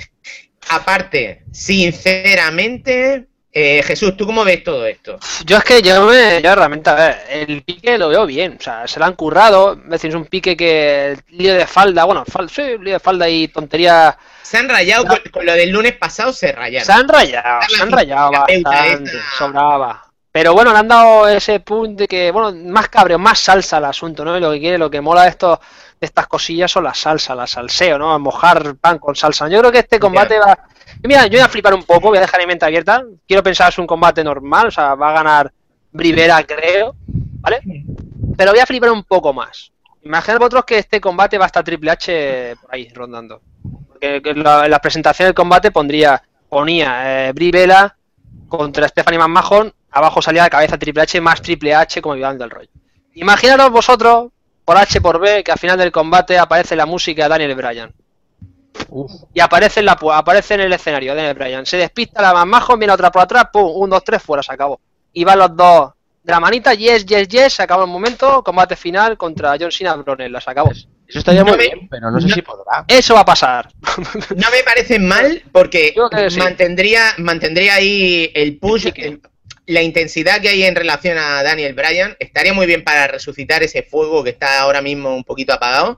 A: Aparte, sinceramente, eh, Jesús, ¿tú cómo ves todo esto?
C: Yo es que yo, me, yo realmente, a ver, el pique lo veo bien, o sea, se lo han currado, es decir, es un pique que lío de falda, bueno, fal, sí, lío de falda y tontería.
A: Se han rayado, con, con lo del lunes pasado se rayaron.
C: Se han rayado, se han rayado bastante,
A: esta...
C: sobraba. Pero bueno, le han dado ese punto de que, bueno, más cabreo, más salsa al asunto, ¿no? Y lo que quiere, lo que mola de esto, de estas cosillas son la salsa, la salseo, ¿no? Mojar pan con salsa. Yo creo que este combate va... Mira, yo voy a flipar un poco, voy a dejar mi mente abierta. Quiero pensar es un combate normal, o sea, va a ganar Brivera, creo, ¿vale? Pero voy a flipar un poco más. Imaginad vosotros que este combate va a estar Triple H por ahí, rondando. Porque en la presentación del combate pondría, ponía eh, Brivera contra Stephanie McMahon, abajo salía la cabeza Triple H más Triple H como Iván del Rollo. Imaginaros vosotros, por H por B, que al final del combate aparece la música de Daniel Bryan. Uf. Y aparece en, la, aparece en el escenario Daniel Bryan. Se despista la McMahon, viene otra por atrás, pum, un, dos, tres, fuera, se acabó. Y van los dos de la manita, yes, yes, yes, se acabó el momento, combate final contra John Cena Brunella, se acabó.
B: Eso estaría
A: no
B: muy
A: me,
B: bien, pero no sé
A: no,
B: si podrá.
C: Eso va a pasar.
A: No me parece mal porque
C: sí.
A: mantendría, mantendría ahí el push, el, la intensidad que hay en relación a Daniel Bryan. Estaría muy bien para resucitar ese fuego que está ahora mismo un poquito apagado.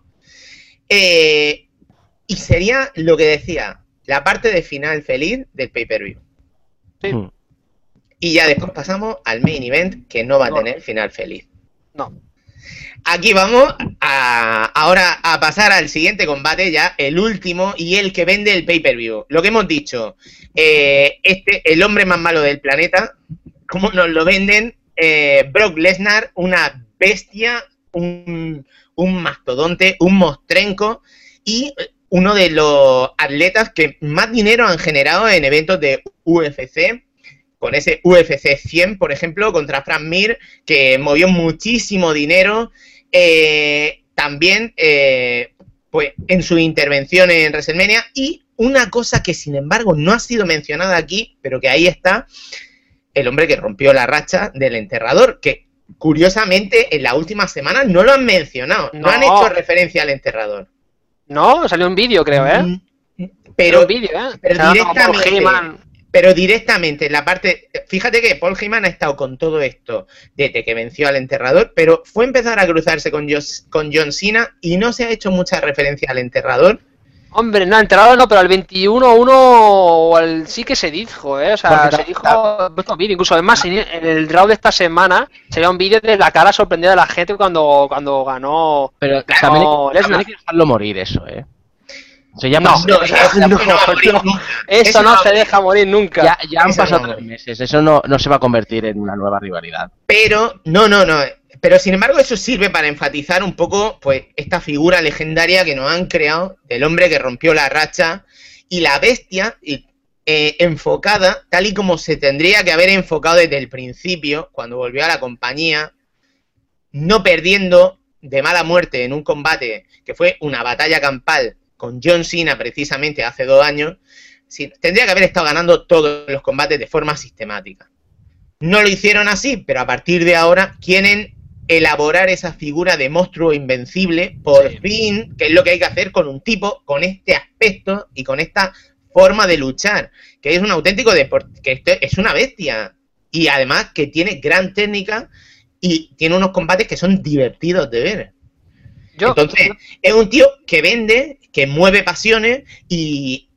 A: Eh, y sería lo que decía, la parte de final feliz del pay-per-view.
C: Sí.
B: Hmm.
A: Y ya después pasamos al main event, que no va a no. tener final feliz.
C: No.
A: Aquí vamos a, ahora a pasar al siguiente combate, ya el último y el que vende el pay-per-view. Lo que hemos dicho, eh, este, el hombre más malo del planeta, como nos lo venden, eh, Brock Lesnar, una bestia, un, un mastodonte, un mostrenco y uno de los atletas que más dinero han generado en eventos de U F C. Con ese U F C cien, por ejemplo, contra Frank Mir, que movió muchísimo dinero. Eh, también, eh, pues, en su intervención en WrestleMania. Y una cosa que, sin embargo, no ha sido mencionada aquí, pero que ahí está, el hombre que rompió la racha del enterrador, que, curiosamente, en la última semana no lo han mencionado. No, no han hecho referencia al enterrador.
C: No, salió un vídeo, creo, ¿eh?
A: Pero,
C: un vídeo, ¿eh?
A: pero directamente... Pero directamente, en la parte... Fíjate que Paul Heyman ha estado con todo esto desde que venció al enterrador, pero fue empezar a cruzarse con, Jos, con John Cena y no se ha hecho mucha referencia al enterrador.
C: Hombre, no, al enterrador no, pero al veintiuno uno al, sí que se dijo, ¿eh? O sea, Porque se está, dijo... Está... Incluso, además, en el Raw de esta semana sería un vídeo de la cara sorprendida de la gente cuando, cuando ganó...
B: Pero también hay, también hay que dejarlo morir eso, ¿eh? Se llama
C: no, no, no, no, no, eso no se deja morir nunca.
B: Ya, ya han pasado tres meses, eso no, no se va a convertir en una nueva rivalidad.
A: Pero, no, no, no. Pero sin embargo, eso sirve para enfatizar un poco, pues, esta figura legendaria que nos han creado del hombre que rompió la racha y la bestia y, eh, enfocada tal y como se tendría que haber enfocado desde el principio, cuando volvió a la compañía, no perdiendo de mala muerte en un combate que fue una batalla campal con John Cena precisamente hace dos años, sí, tendría que haber estado ganando todos los combates de forma sistemática. No lo hicieron así, pero a partir de ahora quieren elaborar esa figura de monstruo invencible, por sí. fin, que es lo que hay que hacer con un tipo con este aspecto y con esta forma de luchar, que es un auténtico deporte, que es una bestia, y además que tiene gran técnica y tiene unos combates que son divertidos de ver. Yo, Entonces, es un tío que vende, que mueve pasiones y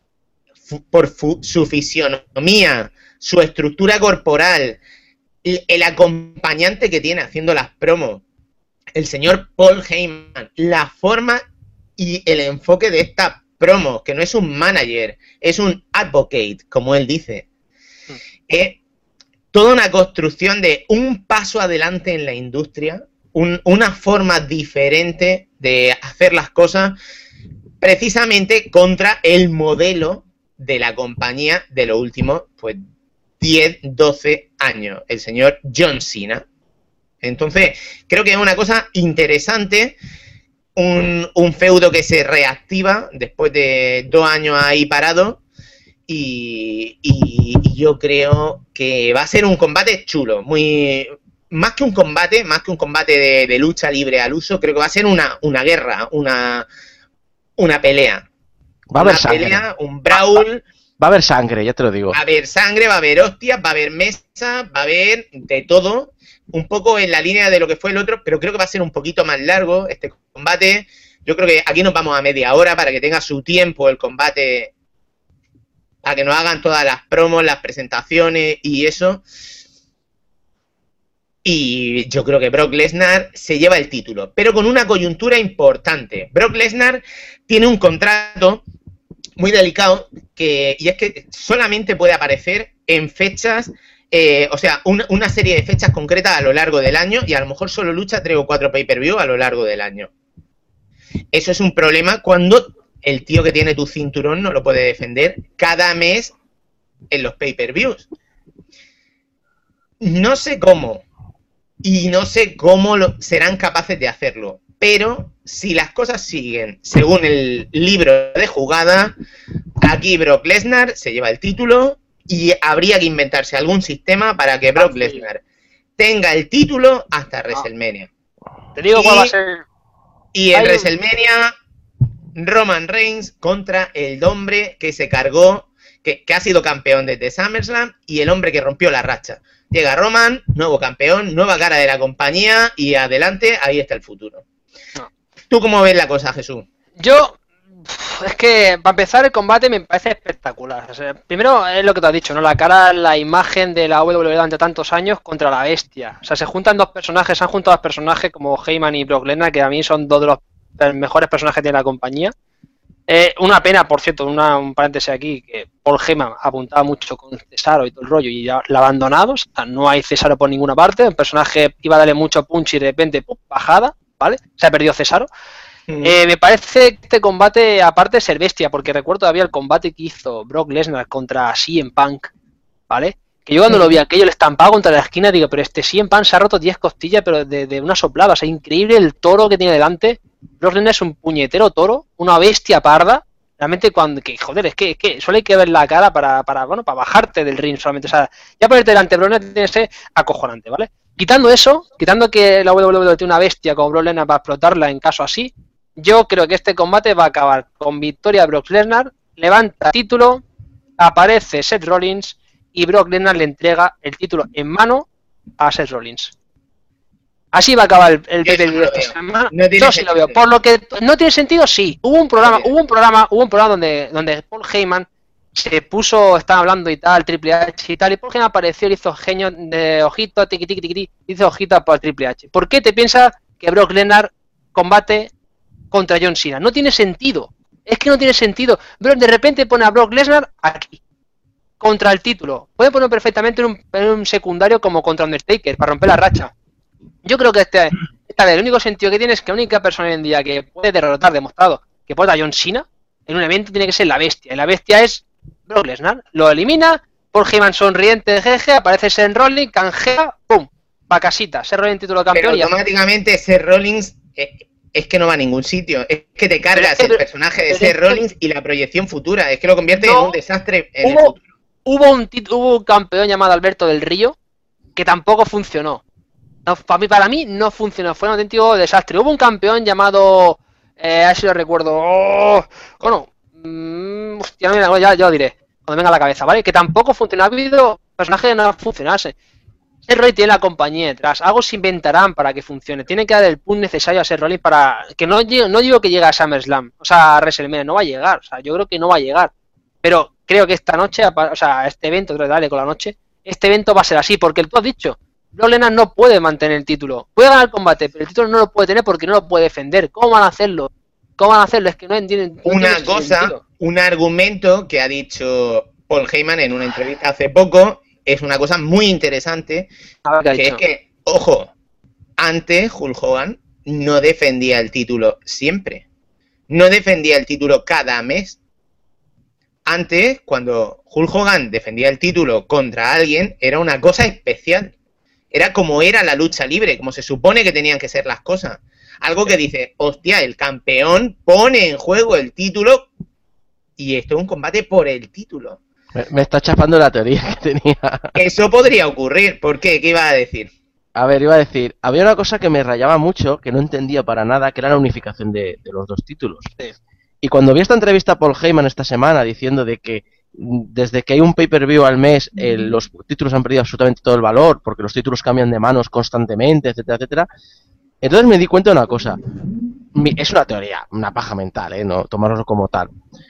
A: por su fisionomía, su estructura corporal, el acompañante que tiene haciendo las promos, el señor Paul Heyman, la forma y el enfoque de esta promo, que no es un manager, es un advocate, como él dice. Mm. Eh, toda una construcción de un paso adelante en la industria, un, una forma diferente de hacer las cosas, precisamente contra el modelo de la compañía de los últimos, pues, diez, doce años, el señor John Cena. Entonces, creo que es una cosa interesante, un, un feudo que se reactiva después de dos años ahí parado, y, y, y yo creo que va a ser un combate chulo, muy más que un combate, más que un combate de, de lucha libre al uso, creo que va a ser una, una guerra, una, una pelea.
B: Va a haber
A: una
B: sangre.
A: pelea, un brawl.
B: Va a haber sangre, ya te lo digo.
A: Va a haber sangre, va a haber hostias, va a haber mesa, va a haber de todo, un poco en la línea de lo que fue el otro, pero creo que va a ser un poquito más largo este combate. Yo creo que aquí nos vamos a media hora para que tenga su tiempo el combate, para que nos hagan todas las promos, las presentaciones y eso. Y yo creo que Brock Lesnar se lleva el título, pero con una coyuntura importante. Brock Lesnar tiene un contrato muy delicado, que, y es que solamente puede aparecer en fechas, eh, o sea, un, una serie de fechas concretas a lo largo del año, y a lo mejor solo lucha tres o cuatro pay-per-view a lo largo del año. Eso es un problema cuando el tío que tiene tu cinturón no lo puede defender cada mes en los pay-per-views. No sé cómo, y no sé cómo lo, serán capaces de hacerlo, pero si las cosas siguen según el libro de jugada, aquí Brock Lesnar se lleva el título y habría que inventarse algún sistema para que Brock Lesnar tenga el título hasta WrestleMania.
C: Te digo
A: y,
C: cuál va a ser.
A: Y en
C: Hay...
A: WrestleMania, Roman Reigns contra el hombre que se cargó, que, que ha sido campeón desde SummerSlam, y el hombre que rompió la racha. Llega Roman, nuevo campeón, nueva cara de la compañía, y adelante, ahí está el futuro.
C: No.
A: ¿Tú cómo ves la cosa, Jesús?
C: Yo, es que para empezar el combate me parece espectacular. O sea, primero es lo que te has dicho, ¿no? La cara, la imagen de la W W E durante tantos años contra la bestia. O sea, se juntan dos personajes, se han juntado dos personajes como Heyman y Brock Lesnar, que a mí son dos de los mejores personajes que tiene la compañía. Eh, una pena, por cierto, una, un paréntesis aquí, que Paul Heyman apuntaba mucho con Cesaro y todo el rollo y ya la ha abandonado. O sea, no hay Cesaro por ninguna parte. El personaje iba a darle mucho punch y de repente, ¡pum!, bajada, ¿vale? Se ha perdido Cesaro. Mm. Eh, me parece que este combate, aparte de ser bestia, porque recuerdo todavía el combate que hizo Brock Lesnar contra C M Punk, ¿vale? Que yo cuando mm. lo vi aquello, le estampaba contra la esquina, digo, pero este C M Punk se ha roto diez costillas, pero de, de una soplada. O sea, increíble el toro que tiene delante. Brock Lesnar es un puñetero toro, una bestia parda. Realmente, cuando, que joder, es que, es que solo hay que ver la cara para, para, bueno, para bajarte del ring solamente. O sea, ya ponerte delante de Brock Lesnar tiene que ser acojonante, ¿vale? Quitando eso, quitando que la W W E tiene una bestia como Brock Lesnar para explotarla en caso así, yo creo que este combate va a acabar con victoria de Brock Lesnar, levanta título, aparece Seth Rollins y Brock Lesnar le entrega el título en mano a Seth Rollins. Así va a acabar el, el P P V de esta semana. No yo sí lo veo. Por lo que no tiene sentido, sí. Hubo un programa, hubo un programa, hubo un programa donde, donde Paul Heyman se puso, estaba hablando y tal, Triple H y tal, y Paul Heyman apareció y hizo genio de ojito, tiqui tiqui tiqui, hizo ojito para Triple H. ¿Por qué te piensas que Brock Lesnar combate contra John Cena? No tiene sentido. Es que no tiene sentido. Pero de repente pone a Brock Lesnar aquí, contra el título. Puede poner perfectamente en un, en un secundario como contra Undertaker, para romper la racha. Yo creo que este, esta vez el único sentido que tiene es que la única persona hoy en día que puede derrotar, demostrado que puede a John Cena en un evento, tiene que ser la bestia. Y la bestia es Brock Lesnar. Lo elimina, Paul Heyman sonriente, jeje, aparece Seth Rollins, canjea, pum, pa' casita. Seth Rollins título de campeón.
A: Pero automáticamente Seth Rollins eh, es que no va a ningún sitio. Es que te cargas pero, el personaje de Seth Rollins y la proyección futura. Es que lo convierte no, en un desastre en
C: hubo,
A: el futuro.
C: Hubo un, hubo un campeón llamado Alberto del Río que tampoco funcionó. No, para, mí, para mí no funcionó, fue un auténtico desastre. Hubo un campeón llamado, eh, a ver si lo recuerdo, oh, bueno, mmm, hostia, no, ya, ya lo diré, cuando venga a la cabeza, ¿vale? Que tampoco funcionó, ha habido personajes que no funcionase. Seth Rollins tiene la compañía detrás, algo se inventarán para que funcione, tiene que dar el punch necesario a Seth Rollins para, que no, no digo que llegue a SummerSlam, o sea, a WrestleMania, no va a llegar, o sea, yo creo que no va a llegar, pero creo que esta noche, o sea, este evento, dale con la noche, este evento va a ser así, porque tú has dicho, Brock Lesnar no puede mantener el título. Puede ganar el combate, pero el título no lo puede tener porque no lo puede defender. ¿Cómo van a hacerlo? ¿Cómo van a hacerlo? Es que no entienden. No
A: una cosa, sentido. Un argumento que ha dicho Paul Heyman en una entrevista hace poco, es una cosa muy interesante,
C: A ver, ¿qué ha
A: que
C: dicho?
A: es que, ojo, antes Hulk Hogan no defendía el título siempre. No defendía el título cada mes. Antes, cuando Hulk Hogan defendía el título contra alguien, era una cosa especial. Era como era la lucha libre, como se supone que tenían que ser las cosas. Algo que dice, hostia, el campeón pone en juego el título y esto es un combate por el título.
B: Me, me está chafando la teoría que tenía.
A: Eso podría ocurrir. ¿Por qué? ¿Qué iba a decir?
B: A ver, iba a decir, había una cosa que me rayaba mucho, que no entendía para nada, que era la unificación de, de los dos títulos.
C: Sí.
B: Y cuando vi esta entrevista a Paul Heyman esta semana diciendo de que mm, desde que hay un pay-per-view al mes, eh, los títulos han perdido absolutamente todo el valor, porque los títulos cambian de manos constantemente, etcétera, etcétera. Entonces me di cuenta de una cosa. Mi- es una teoría, una paja mental, ¿eh? No tomároslo como tal.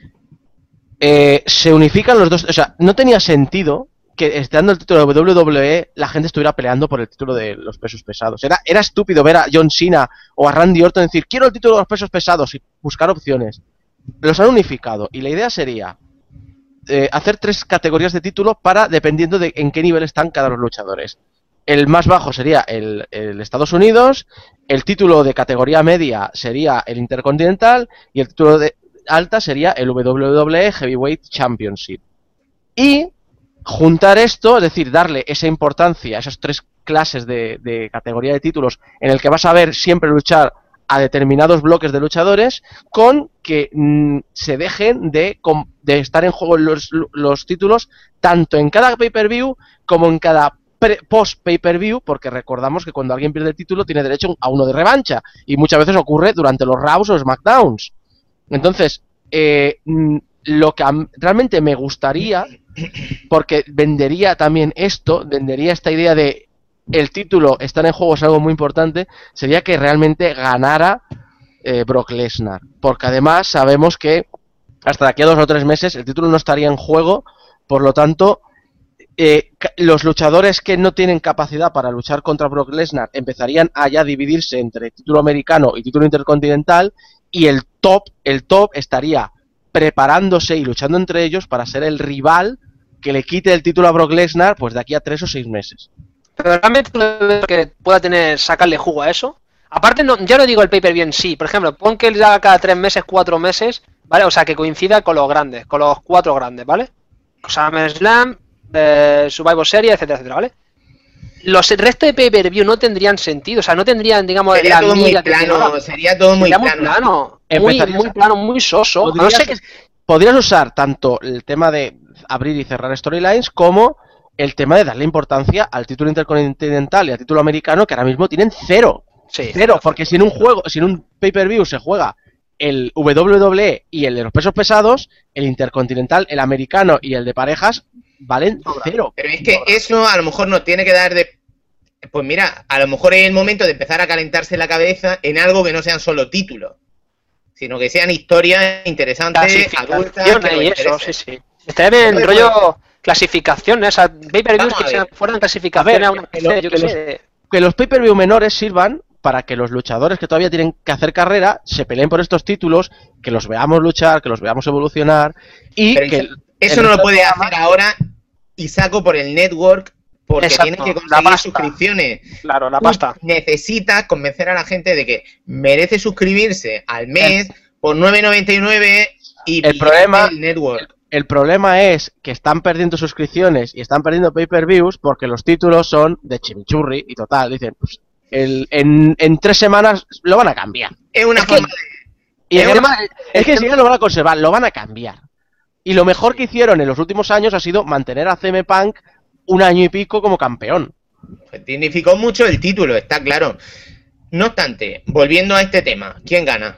B: Eh, se unifican los dos, o sea, no tenía sentido que estando el título de W W E la gente estuviera peleando por el título de los pesos pesados. Era, era estúpido ver a John Cena o a Randy Orton decir quiero el título de los pesos pesados y buscar opciones. Los han unificado y la idea sería eh, hacer tres categorías de título para dependiendo de en qué nivel están cada los luchadores. El más bajo sería el, el Estados Unidos, el título de categoría media sería el Intercontinental y el título de alta sería el W W E Heavyweight Championship. Y juntar esto, es decir, darle esa importancia a esas tres clases de, de categoría de títulos en el que vas a ver siempre luchar a determinados bloques de luchadores, con que mmm, se dejen de, de estar en juego los, los títulos tanto en cada pay-per-view como en cada post pay-per-view, porque recordamos que cuando alguien pierde el título tiene derecho a uno de revancha y muchas veces ocurre durante los Raws o SmackDowns. Entonces, eh, lo que realmente me gustaría, porque vendería también esto, vendería esta idea de el título estar en juego es algo muy importante, sería que realmente ganara eh, Brock Lesnar, porque además sabemos que hasta de aquí a dos o tres meses el título no estaría en juego, por lo tanto eh, los luchadores que no tienen capacidad para luchar contra Brock Lesnar empezarían a ya dividirse entre título americano y título intercontinental, y el top, el top estaría preparándose y luchando entre ellos para ser el rival que le quite el título a Brock Lesnar pues de aquí a tres o seis meses.
C: Pero realmente que pueda tener, sacarle jugo a eso. Aparte, no, yo no digo el pay-per-view en sí. Por ejemplo, pon que él haga cada tres meses, cuatro meses, ¿vale? O sea, que coincida con los grandes, con los cuatro grandes, ¿vale? SummerSlam, eh, Survivor Series, etcétera, etcétera, ¿vale? Los el resto de pay-per-view no tendrían sentido, o sea, no tendrían, digamos,
A: sería
C: la
A: todo muy
C: miga que
A: plano,
C: tiene ahora.
A: sería todo muy
C: Sería
A: plano.
C: muy plano, muy, muy plano, muy soso. No sé qué...
B: Podrías usar tanto el tema de abrir y cerrar storylines como el tema de darle importancia al título intercontinental y al título americano, que ahora mismo tienen cero.
C: Sí,
B: cero, porque si en un juego, si en un pay-per-view se juega el W W E y el de los pesos pesados, el intercontinental, el americano y el de parejas valen cero.
A: Pero es que eso a lo mejor nos tiene que dar de... Pues mira, a lo mejor es el momento de empezar a calentarse la cabeza en algo que no sean solo títulos, sino que sean historias interesantes, adultas, que
C: y
A: nos
C: eso,
A: interesen.
C: sí, sí. Estaría bien, rollo clasificación, esas pay-per-views que sean, fueran clasificaciones a, ver, a una
B: que, lo,
C: yo
B: que,
C: que
B: los,
C: sé.
B: que los pay-per-view menores sirvan para que los luchadores que todavía tienen que hacer carrera se peleen por estos títulos, que los veamos luchar, que los veamos evolucionar y
A: Pero
B: que...
A: Eso, eso no lo puede hacer ahora y saco por el network, porque
C: exacto,
A: tienen que conseguir suscripciones.
C: Claro, la pasta.
A: Necesitas convencer a la gente de que merece suscribirse al mes el, por nueve noventa y nueve y
B: el problema
A: el network.
B: El, el problema es que están perdiendo suscripciones y están perdiendo pay-per-views porque los títulos son de chimichurri y total, dicen, pues, el, en, en tres semanas lo van a cambiar.
A: Es una
B: es
A: forma
B: que,
A: de...
B: Y
A: es,
B: el tema,
A: una,
B: es que si no lo van a conservar, lo van a cambiar. Y lo mejor que hicieron en los últimos años ha sido mantener a C M Punk un año y pico como campeón.
A: Pues dignificó mucho el título, está claro. No obstante, volviendo a este tema, ¿quién gana?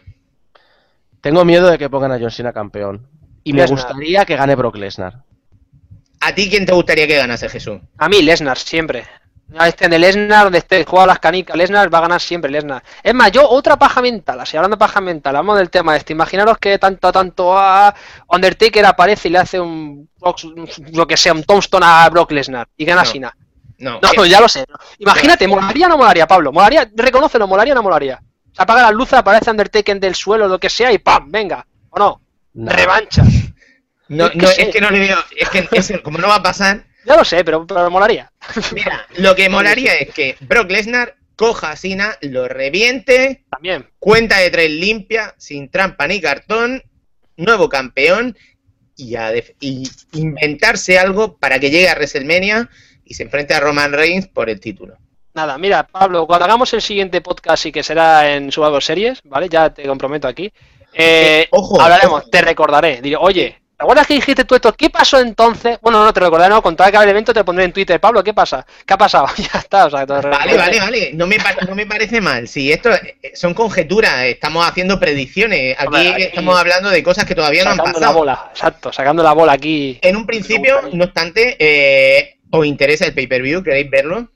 B: Tengo miedo de que pongan a John Cena campeón. Y
C: Lesnar.
B: Me gustaría que gane Brock Lesnar.
A: ¿A ti quién te gustaría que ganase, Jesús?
C: A mí, Lesnar, siempre. A este de Lesnar, donde esté jugado las canicas, Lesnar va a ganar siempre Lesnar. Es más, yo otra paja mental, así hablando de paja mental, hablamos del tema este. Imaginaros que tanto, tanto a Undertaker aparece y le hace un, lo que sea, un tombstone a Brock Lesnar y gana
A: no,
C: Cena.
A: No,
C: no, no, ya lo sé. Imagínate, ¿molaría o no molaría, Pablo? ¿Molaría? Reconócelo, ¿molaría o no molaría? Se apaga las luces, aparece Undertaker del suelo, lo que sea, y ¡pam! Venga, ¿o no? no. Revancha.
A: No, no, es que no le veo, es que eso, como no va a pasar,
C: Ya lo sé, pero, pero me molaría.
A: Mira, lo que molaría es que Brock Lesnar coja a Cena, lo reviente,
C: También.
A: cuenta de tres limpia, sin trampa ni cartón, nuevo campeón y, a def- y inventarse algo para que llegue a WrestleMania y se enfrente a Roman Reigns por el título.
C: Nada, mira, Pablo, cuando hagamos el siguiente podcast y que será en Survivor Series, ¿vale? Ya te comprometo aquí. Eh,
A: Eh, ojo,
C: hablaremos,
A: ojo.
C: te recordaré. Diré, oye, ¿te acuerdas que dijiste tú esto? ¿Qué pasó entonces? Bueno, no te recordaré, no, con todo el evento te pondré en Twitter. Pablo, ¿qué pasa? ¿Qué ha pasado? Ya está, o sea, te lo
A: Vale,
C: recordaré.
A: vale, vale. No me, pa- no me parece mal. Si esto eh, son conjeturas, estamos haciendo predicciones. Aquí
C: Hombre, aquí-
A: estamos hablando de cosas que todavía no han
C: Sacando la
A: pasado.
C: bola, exacto, sacando la bola aquí.
A: En un principio, no obstante, eh, ¿os interesa el pay-per-view? ¿Queréis verlo?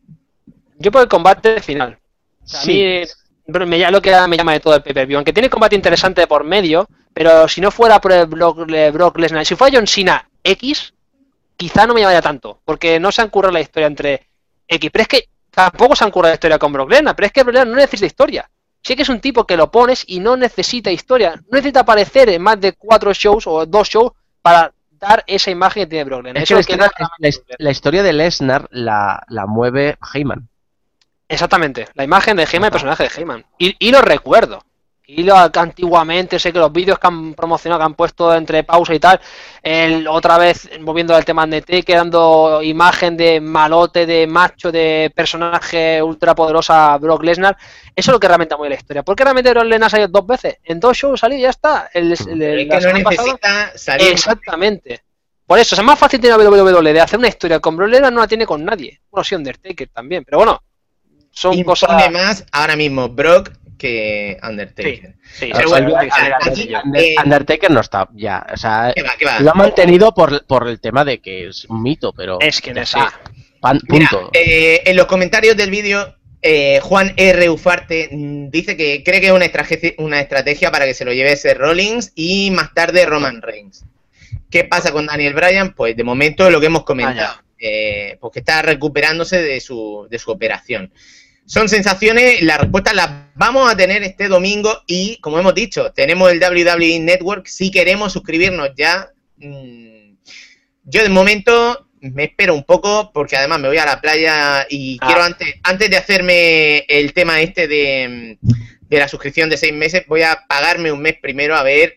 C: Yo por el combate final. O sea,
B: Sí.
C: A mí bro, me, llama- lo que me llama de todo el pay-per-view. Aunque tiene combate interesante por medio, pero si no fuera por el Brock, le- Brock Lesnar, si fuera John Cena X, quizá no me llamaría tanto. Porque no se han currado la historia entre X. Pero es que tampoco se han currado la historia con Brock Lesnar. Pero es que Brock Lesnar no necesita historia. Sí que es un tipo que lo pones y no necesita historia. No necesita aparecer en más de cuatro shows o dos shows para dar esa imagen que tiene Brock Lesnar.
B: Es
C: Eso
B: que la
C: es lo que
B: historia,
C: da
B: la, his- la historia de Lesnar la, la mueve Heyman.
C: Exactamente, la imagen de Heyman, el personaje de Heyman. Y, y lo recuerdo. Y lo que antiguamente, sé que los vídeos que han promocionado, que han puesto entre pausa y tal, el, otra vez volviendo al tema de Undertaker, dando imagen de malote, de macho, de personaje ultra poderosa Brock Lesnar. Eso es lo que realmente mueve la historia. ¿Por qué realmente Brock Lesnar ha salido dos veces? En dos shows salió y ya está. El, el- el-
A: Es
C: la
A: que no
C: semana pasada-
A: necesita salir.
C: Exactamente. Por eso, es más fácil tener una W W E de hacer una historia con Brock Lesnar, no la tiene con nadie. Bueno, sí, Undertaker también, pero bueno. Son
A: Impone
C: cosas.
A: más ahora mismo Brock que Undertaker.
C: Sí,
A: Pero
C: sí,
A: bueno,
C: sí,
A: a-
C: sí, sí,
A: a-
C: sí,
A: aquí,
C: sí, sí.
B: Under-
A: eh,
B: Undertaker no está ya. O sea,
A: ¿qué va, qué va?
B: lo ha mantenido por, por el tema de que es un mito, pero.
C: Es que
B: ya
C: no sé.
B: está. Pan-
A: Mira,
B: punto.
A: eh, en los comentarios del vídeo, eh, Juan R. Ufarte mm, dice que cree que es una estrategia, una estrategia para que se lo lleve Seth Rollins y más tarde Roman Reigns. ¿Qué pasa con Daniel Bryan? Pues de momento lo que hemos comentado,
C: Ah,
A: eh, pues que está recuperándose de su, de su operación. Son sensaciones, las respuestas las vamos a tener este domingo y, como hemos dicho, tenemos el W W E Network. Si queremos suscribirnos ya, mmm, yo de momento me espero un poco porque además me voy a la playa y
C: Ah.
A: quiero antes, antes de hacerme el tema este de, de la suscripción de seis meses, voy a pagarme un mes primero a ver,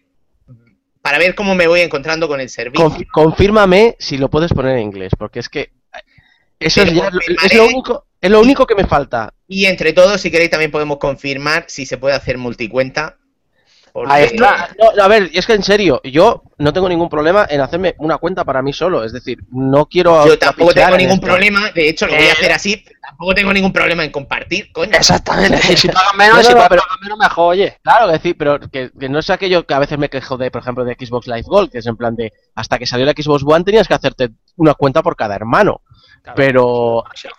A: para ver cómo me voy encontrando con el servicio.
B: Confi- confírmame si lo puedes poner en inglés, porque es que eso
A: Te
B: es,
A: lo
B: ya-
A: confirmaré.
B: es lo único, es lo único que me falta.
A: Y entre todos, si queréis, también podemos confirmar si se puede hacer multicuenta. Porque-
C: Ahí está.
B: No, a ver, es que en serio, yo no tengo ningún problema en hacerme una cuenta para mí solo, es decir, no quiero.
A: Yo tampoco
B: trapichear
A: tengo
B: en
A: ningún
B: esto.
A: problema, de hecho lo voy
C: Eh.
A: a hacer así, tampoco tengo ningún problema en compartir, coño.
C: Exactamente. Y si pagan menos,
B: No, no,
C: si
B: no,
C: pagan
B: pero-
C: menos, mejor, oye.
B: Claro, es decir, pero que, que no es aquello que a veces me quejo de, por ejemplo, de Xbox Live Gold, que es en plan de, hasta que salió la Xbox One tenías que hacerte una cuenta por cada hermano.
C: Claro.
B: Pero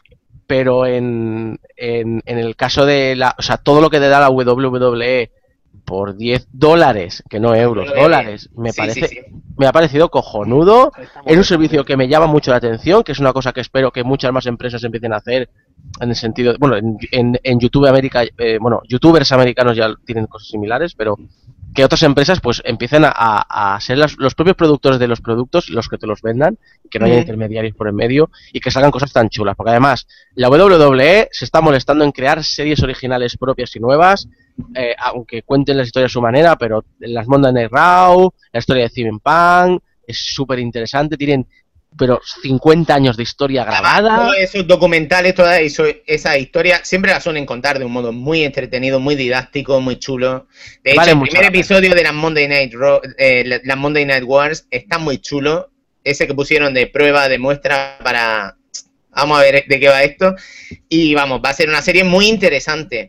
B: pero en, en, en el caso de la, o sea, todo lo que te da la W W E por diez dólares, que no euros,
A: W W E.
B: dólares, me
A: Sí,
B: parece,
A: sí, sí.
B: me ha parecido cojonudo.
C: Está muy
B: Es un
C: bien.
B: servicio que me llama mucho la atención, que es una cosa que espero que muchas más empresas empiecen a hacer en el sentido, de- bueno, en, en, en YouTube América, eh, bueno, youtubers americanos ya tienen cosas similares, pero que otras empresas pues empiecen a, a, a ser las- los propios productores de los productos los que te los vendan, que no haya
A: Ujú.
B: intermediarios por en medio y que salgan cosas tan chulas, porque además la W W E se está molestando en crear series originales propias y nuevas, eh, aunque cuenten las historias a su manera, pero las Monday Night Raw, la historia de C M Punk es súper interesante, tienen pero cincuenta años de historia grabada.
A: Todos esos documentales, toda eso, esa historia, siempre la suelen contar de un modo muy entretenido, muy didáctico, muy chulo. De hecho,
B: Vale
A: el
B: mucho
A: primer
B: la pena.
A: episodio de las Monday Night Raw, eh, la- las Monday Night Wars está muy chulo. Ese que pusieron de prueba, de muestra para... Vamos a ver de qué va esto. Y vamos, va a ser una serie muy interesante.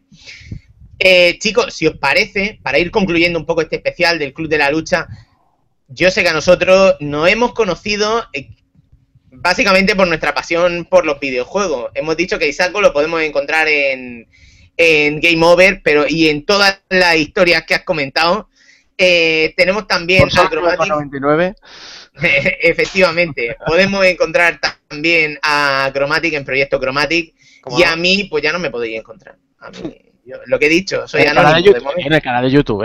A: Eh, chicos, si os parece, para ir concluyendo un poco este especial del Club de la Lucha, yo sé que a nosotros nos hemos conocido eh, básicamente por nuestra pasión por los videojuegos. Hemos dicho que Isaaco lo podemos encontrar en, en Game Over, pero y en todas las historias que has comentado. Eh, tenemos también
B: Por
A: a
B: ser
A: Chromatic.
B: noventa y nueve.
A: Efectivamente, podemos encontrar también a Chromatic en Proyecto Chromatic.
C: ¿Cómo
A: Y
C: no?
A: a mí, pues ya no me podéis encontrar. A mí, yo- lo que he dicho, soy
B: En el, canal de
A: anónimo de
B: YouTube,
A: momento.
B: en el canal de YouTube, ¿eh?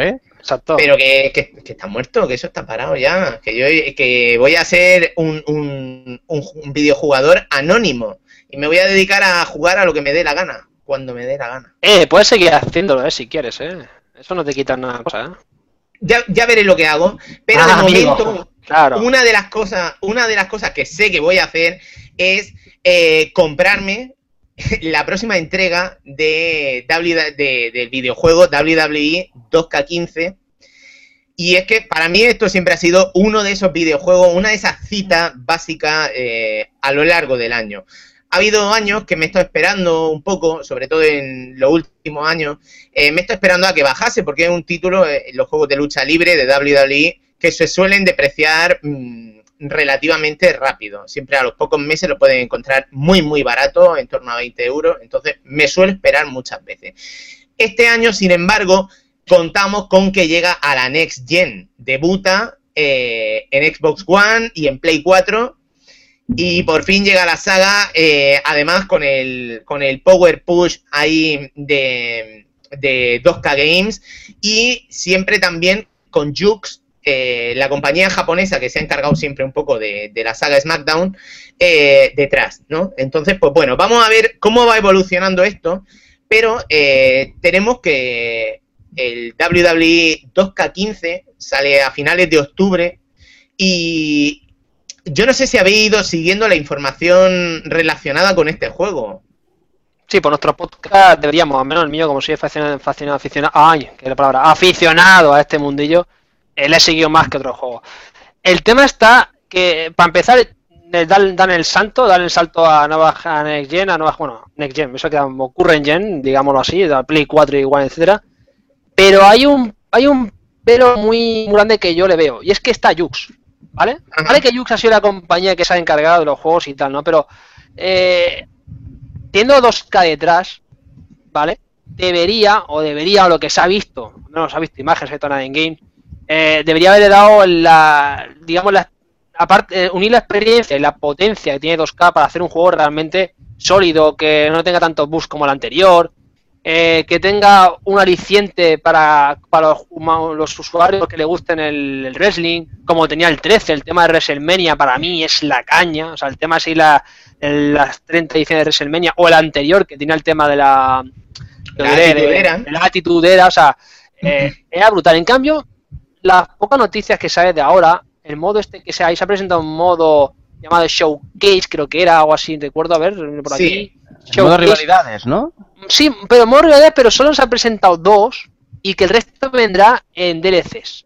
C: Exacto.
A: Pero que, que, que está muerto, que eso está parado ya. Que yo que voy a ser un, un, un, un videojugador anónimo. Y me voy a dedicar a jugar a lo que me dé la gana. Cuando me dé la gana.
C: Eh, puedes seguir haciéndolo, eh, si quieres, eh. Eso no te quita nada cosa, eh.
A: Ya, ya veré lo que hago. Pero
C: Ah,
A: de momento,
C: amigo, claro.
A: una de las cosas, una de las cosas que sé que voy a hacer es eh, comprarme la próxima entrega de, de, de, del videojuego doble u doble u E dos K quince. Y es que para mí esto siempre ha sido uno de esos videojuegos, una de esas citas básicas eh, a lo largo del año. Ha habido años que me he estado esperando un poco, sobre todo en los últimos años, eh, me he estado esperando a que bajase, porque es un título, eh, los juegos de lucha libre de doble u doble u E, que se suelen depreciar mmm, relativamente rápido. Siempre a los pocos meses lo pueden encontrar muy, muy barato, en torno a veinte euros. Entonces, me suelo esperar muchas veces. Este año, sin embargo, contamos con que llega a la Next Gen. Debuta eh, en Xbox One y en Play cuatro. Y por fin llega la saga, eh, además con el, con el Power Push ahí de, de dos K Games. Y siempre también con Jux, Eh, la compañía japonesa que se ha encargado siempre un poco de, de la saga SmackDown, eh, detrás, ¿no? Entonces, pues bueno, vamos a ver cómo va evolucionando esto, pero eh, tenemos que el doble u doble u E dos K quince sale a finales de octubre y yo no sé si habéis ido siguiendo la información relacionada con este juego.
C: Sí, por nuestro podcast deberíamos, al menos el mío, como soy aficionado, aficionado, aficionado, ay, qué la palabra, aficionado a este mundillo, le he seguido más que otros juegos. El tema está que, para empezar, dan, dan el salto, dan el salto a nueva a Next Gen, a nueva, bueno, Next Gen, eso queda como Current Gen, digámoslo así, de Play cuatro y One, etcétera. Pero hay un hay un pero muy, muy grande que yo le veo, y es que está Jux, ¿vale?
A: Ajá.
C: Vale que Jux ha sido la compañía que se ha encargado de los juegos y tal, ¿no? Pero, eh, teniendo dos K detrás, ¿vale? Debería, o debería, o lo que se ha visto, no se ha visto imágenes que están en game, Eh, debería haberle dado la, digamos, la, aparte, eh, unir la experiencia y la potencia que tiene dos K para hacer un juego realmente sólido, que no tenga tantos bugs como el anterior, eh, que tenga un aliciente para, para los, los usuarios que le gusten el, el wrestling, como tenía el trece, el tema de WrestleMania para mí es la caña, o sea, el tema así, la, el, las treinta ediciones de WrestleMania, o el anterior, que tenía el tema de la,
A: La
C: de,
A: atitudera.
C: de, de la atitudera, o sea, eh, era brutal. En cambio, las pocas noticias que sabes de ahora, el modo este que se ha, se ha presentado un modo llamado Showcase, creo que era algo así, recuerdo, a ver, por
A: Sí.
C: aquí.
B: El modo rivalidades, ¿no?
C: Sí, pero modo rivalidades, pero solo se han presentado dos y que el resto vendrá en D L Cs.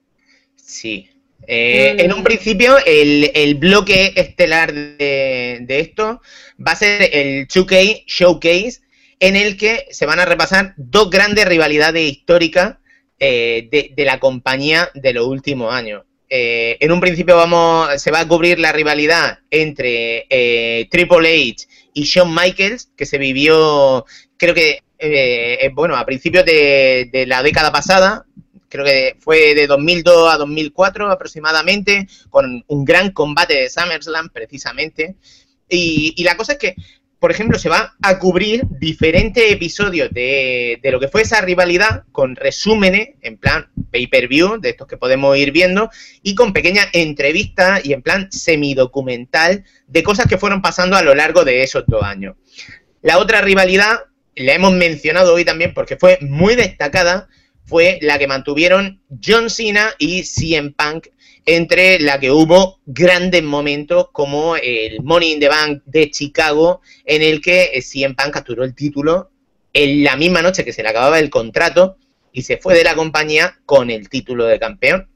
A: Sí. Eh,
C: Mm.
A: En un principio, el, el bloque estelar de, de esto va a ser el dos K Showcase, en el que se van a repasar dos grandes rivalidades históricas eh, de, de la compañía de los últimos años. Eh, en un principio vamos, se va a cubrir la rivalidad entre eh, Triple H y Shawn Michaels, que se vivió, creo que, eh, bueno, a principios de, de la década pasada. Creo que fue de dos mil dos a dos mil cuatro aproximadamente, con un gran combate de SummerSlam, precisamente. Y, y la cosa es que, por ejemplo, se va a cubrir diferentes episodios de, de lo que fue esa rivalidad, con resúmenes, en plan pay-per-view, de estos que podemos ir viendo, y con pequeñas entrevistas y en plan semidocumental de cosas que fueron pasando a lo largo de esos dos años. La otra rivalidad, la hemos mencionado hoy también porque fue muy destacada, fue la que mantuvieron John Cena y C M Punk, entre la que hubo grandes momentos como el Money in the Bank de Chicago, en el que C M Punk capturó el título en la misma noche que se le acababa el contrato y se fue de la compañía con el título de campeón.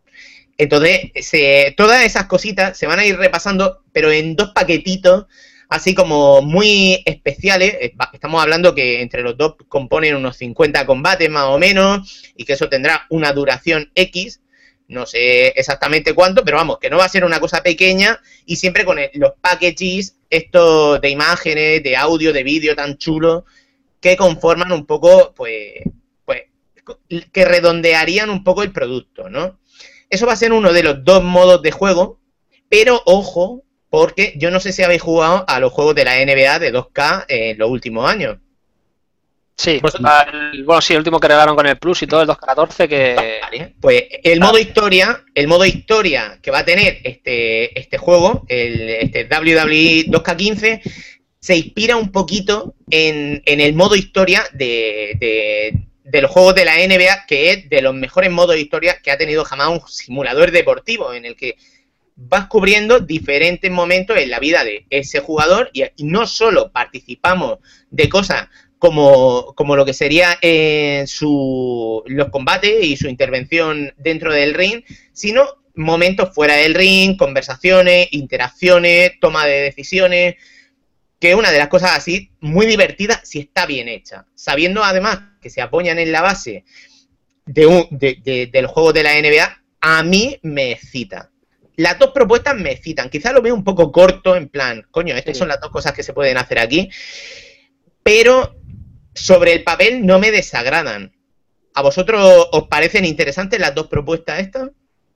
A: Entonces, se, todas esas cositas se van a ir repasando, pero en dos paquetitos, así como muy especiales. Estamos hablando que entre los dos componen unos cincuenta combates más o menos, y que eso tendrá una duración X, no sé exactamente cuánto, pero vamos, que no va a ser una cosa pequeña, y siempre con el, los packages, estos de imágenes, de audio, de vídeo tan chulos, que conforman un poco, pues, pues, que redondearían un poco el producto, ¿no? Eso va a ser uno de los dos modos de juego, pero ojo, porque yo no sé si habéis jugado a los juegos de la N B A de dos K en los últimos años.
C: Sí,
A: Pues-
C: el- bueno, sí, el último que regalaron con el Plus y todo, el dos K catorce, que...
A: Vale, pues el modo historia, el modo historia que va a tener este, este juego, el, este W W E dos K quince, se inspira un poquito en, en el modo historia de, de, de los juegos de la N B A, que es de los mejores modos de historia que ha tenido jamás un simulador deportivo, en el que vas cubriendo diferentes momentos en la vida de ese jugador y, y no solo participamos de cosas como, como lo que sería eh, su, los combates y su intervención dentro del ring, sino momentos fuera del ring, conversaciones, interacciones, toma de decisiones, que es una de las cosas así muy divertidas si está bien hecha, sabiendo además que se apoyan en la base de, un, de, de, de los juegos de la N B A. A mí me excita. Las dos propuestas me excitan, quizás lo veo un poco corto, en plan, coño, estas
C: Sí.
A: son las dos cosas que se pueden hacer aquí, pero sobre el papel no me desagradan. ¿A vosotros os parecen interesantes las dos propuestas estas?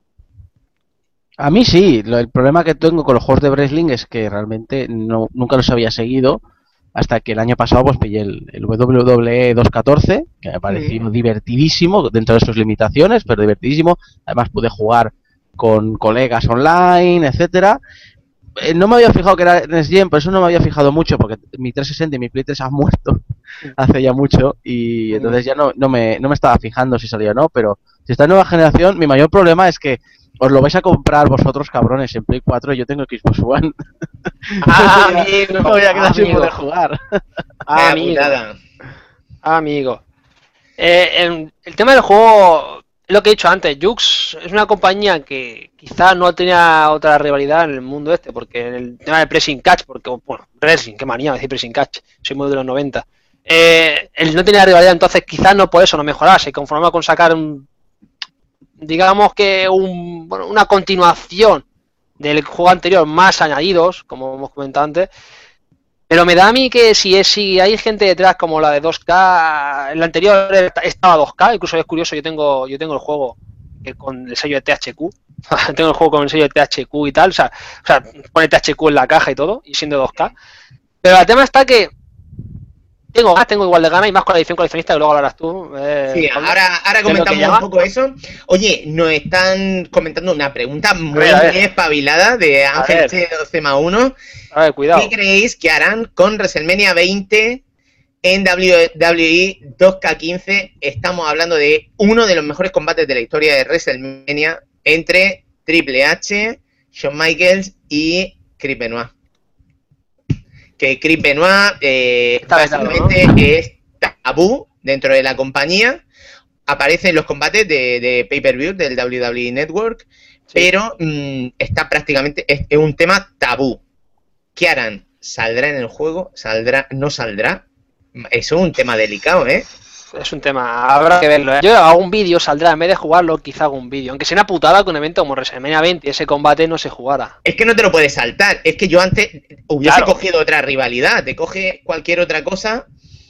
B: A mí sí, lo- el problema que tengo con los juegos de wrestling es que realmente no, nunca los había seguido hasta que el año pasado pues pillé el, el W W E dos catorce, que me pareció divertidísimo dentro de sus limitaciones, pero divertidísimo. Además pude jugar con colegas online, etcétera. Eh, no me había fijado que era Next Gen, por eso no me había fijado mucho, porque mi trescientos sesenta y mi Play tres han muerto hace ya mucho y entonces ya no, no, me, no me estaba fijando si salía o no, pero si está en nueva generación, mi mayor problema es que os lo vais a comprar vosotros, cabrones, en Play cuatro y yo tengo Xbox One.
C: Ah,
B: Me
C: amigo,
B: voy a quedar sin
C: amigo.
B: poder jugar.
A: Vaya
C: Amigo,
A: putada.
C: amigo. Eh, el, el tema del juego, lo que he dicho antes, Jux es una compañía que quizás no tenía otra rivalidad en el mundo este, porque en el tema de pressing catch, porque, bueno, wrestling, qué manía decir pressing catch, soy muy de los noventa. Eh, él no tenía rivalidad, entonces quizás no por eso no mejoraba, se conformaba con sacar un, digamos que un, bueno, una continuación del juego anterior, más añadidos, como hemos comentado antes. Pero me da a mí que si, es, si hay gente detrás como la de dos K, el anterior estaba dos K, incluso es curioso, yo tengo yo tengo el juego con el sello de T H Q, tengo el juego con el sello de T H Q y tal, o sea, o sea, pone T H Q en la caja y todo, y siendo dos K. Pero el tema está que tengo ganas, tengo igual de ganas, y más con la edición coleccionista, que luego hablarás tú. Eh,
A: Sí,
C: Pablo,
A: ahora, ahora
C: de lo que
A: comentamos
C: llama.
A: un poco eso. Oye, nos están comentando una pregunta muy,
C: ver, a ver.
A: muy espabilada de
C: A
A: Ángel
C: ver.
A: C doce más uno.
C: A ver, cuidado.
A: ¿Qué creéis que harán con WrestleMania veinte en W W E dos K quince? Estamos hablando de uno de los mejores combates de la historia de WrestleMania entre Triple H, Shawn Michaels y Chris Benoit. Que Chris Benoit eh,
C: Está vetado,
A: básicamente ¿no? es tabú dentro de la compañía. Aparece en los combates de, de pay-per-view del W W E Network, sí. pero mmm, está prácticamente, es, es un tema tabú. ¿Qué harán? ¿Saldrá en el juego? ¿Saldrá? ¿No saldrá? Eso es un tema delicado, ¿eh?
C: Es un tema, habrá que verlo, ¿eh? Yo hago un vídeo, saldrá, en vez de jugarlo, quizá hago un vídeo. Aunque sea una putada que un evento como WrestleMania veinte, ese combate no se jugara.
A: Es que no te lo puedes saltar. Es que yo antes hubiese
C: Claro.
A: cogido otra rivalidad. Te coge cualquier otra cosa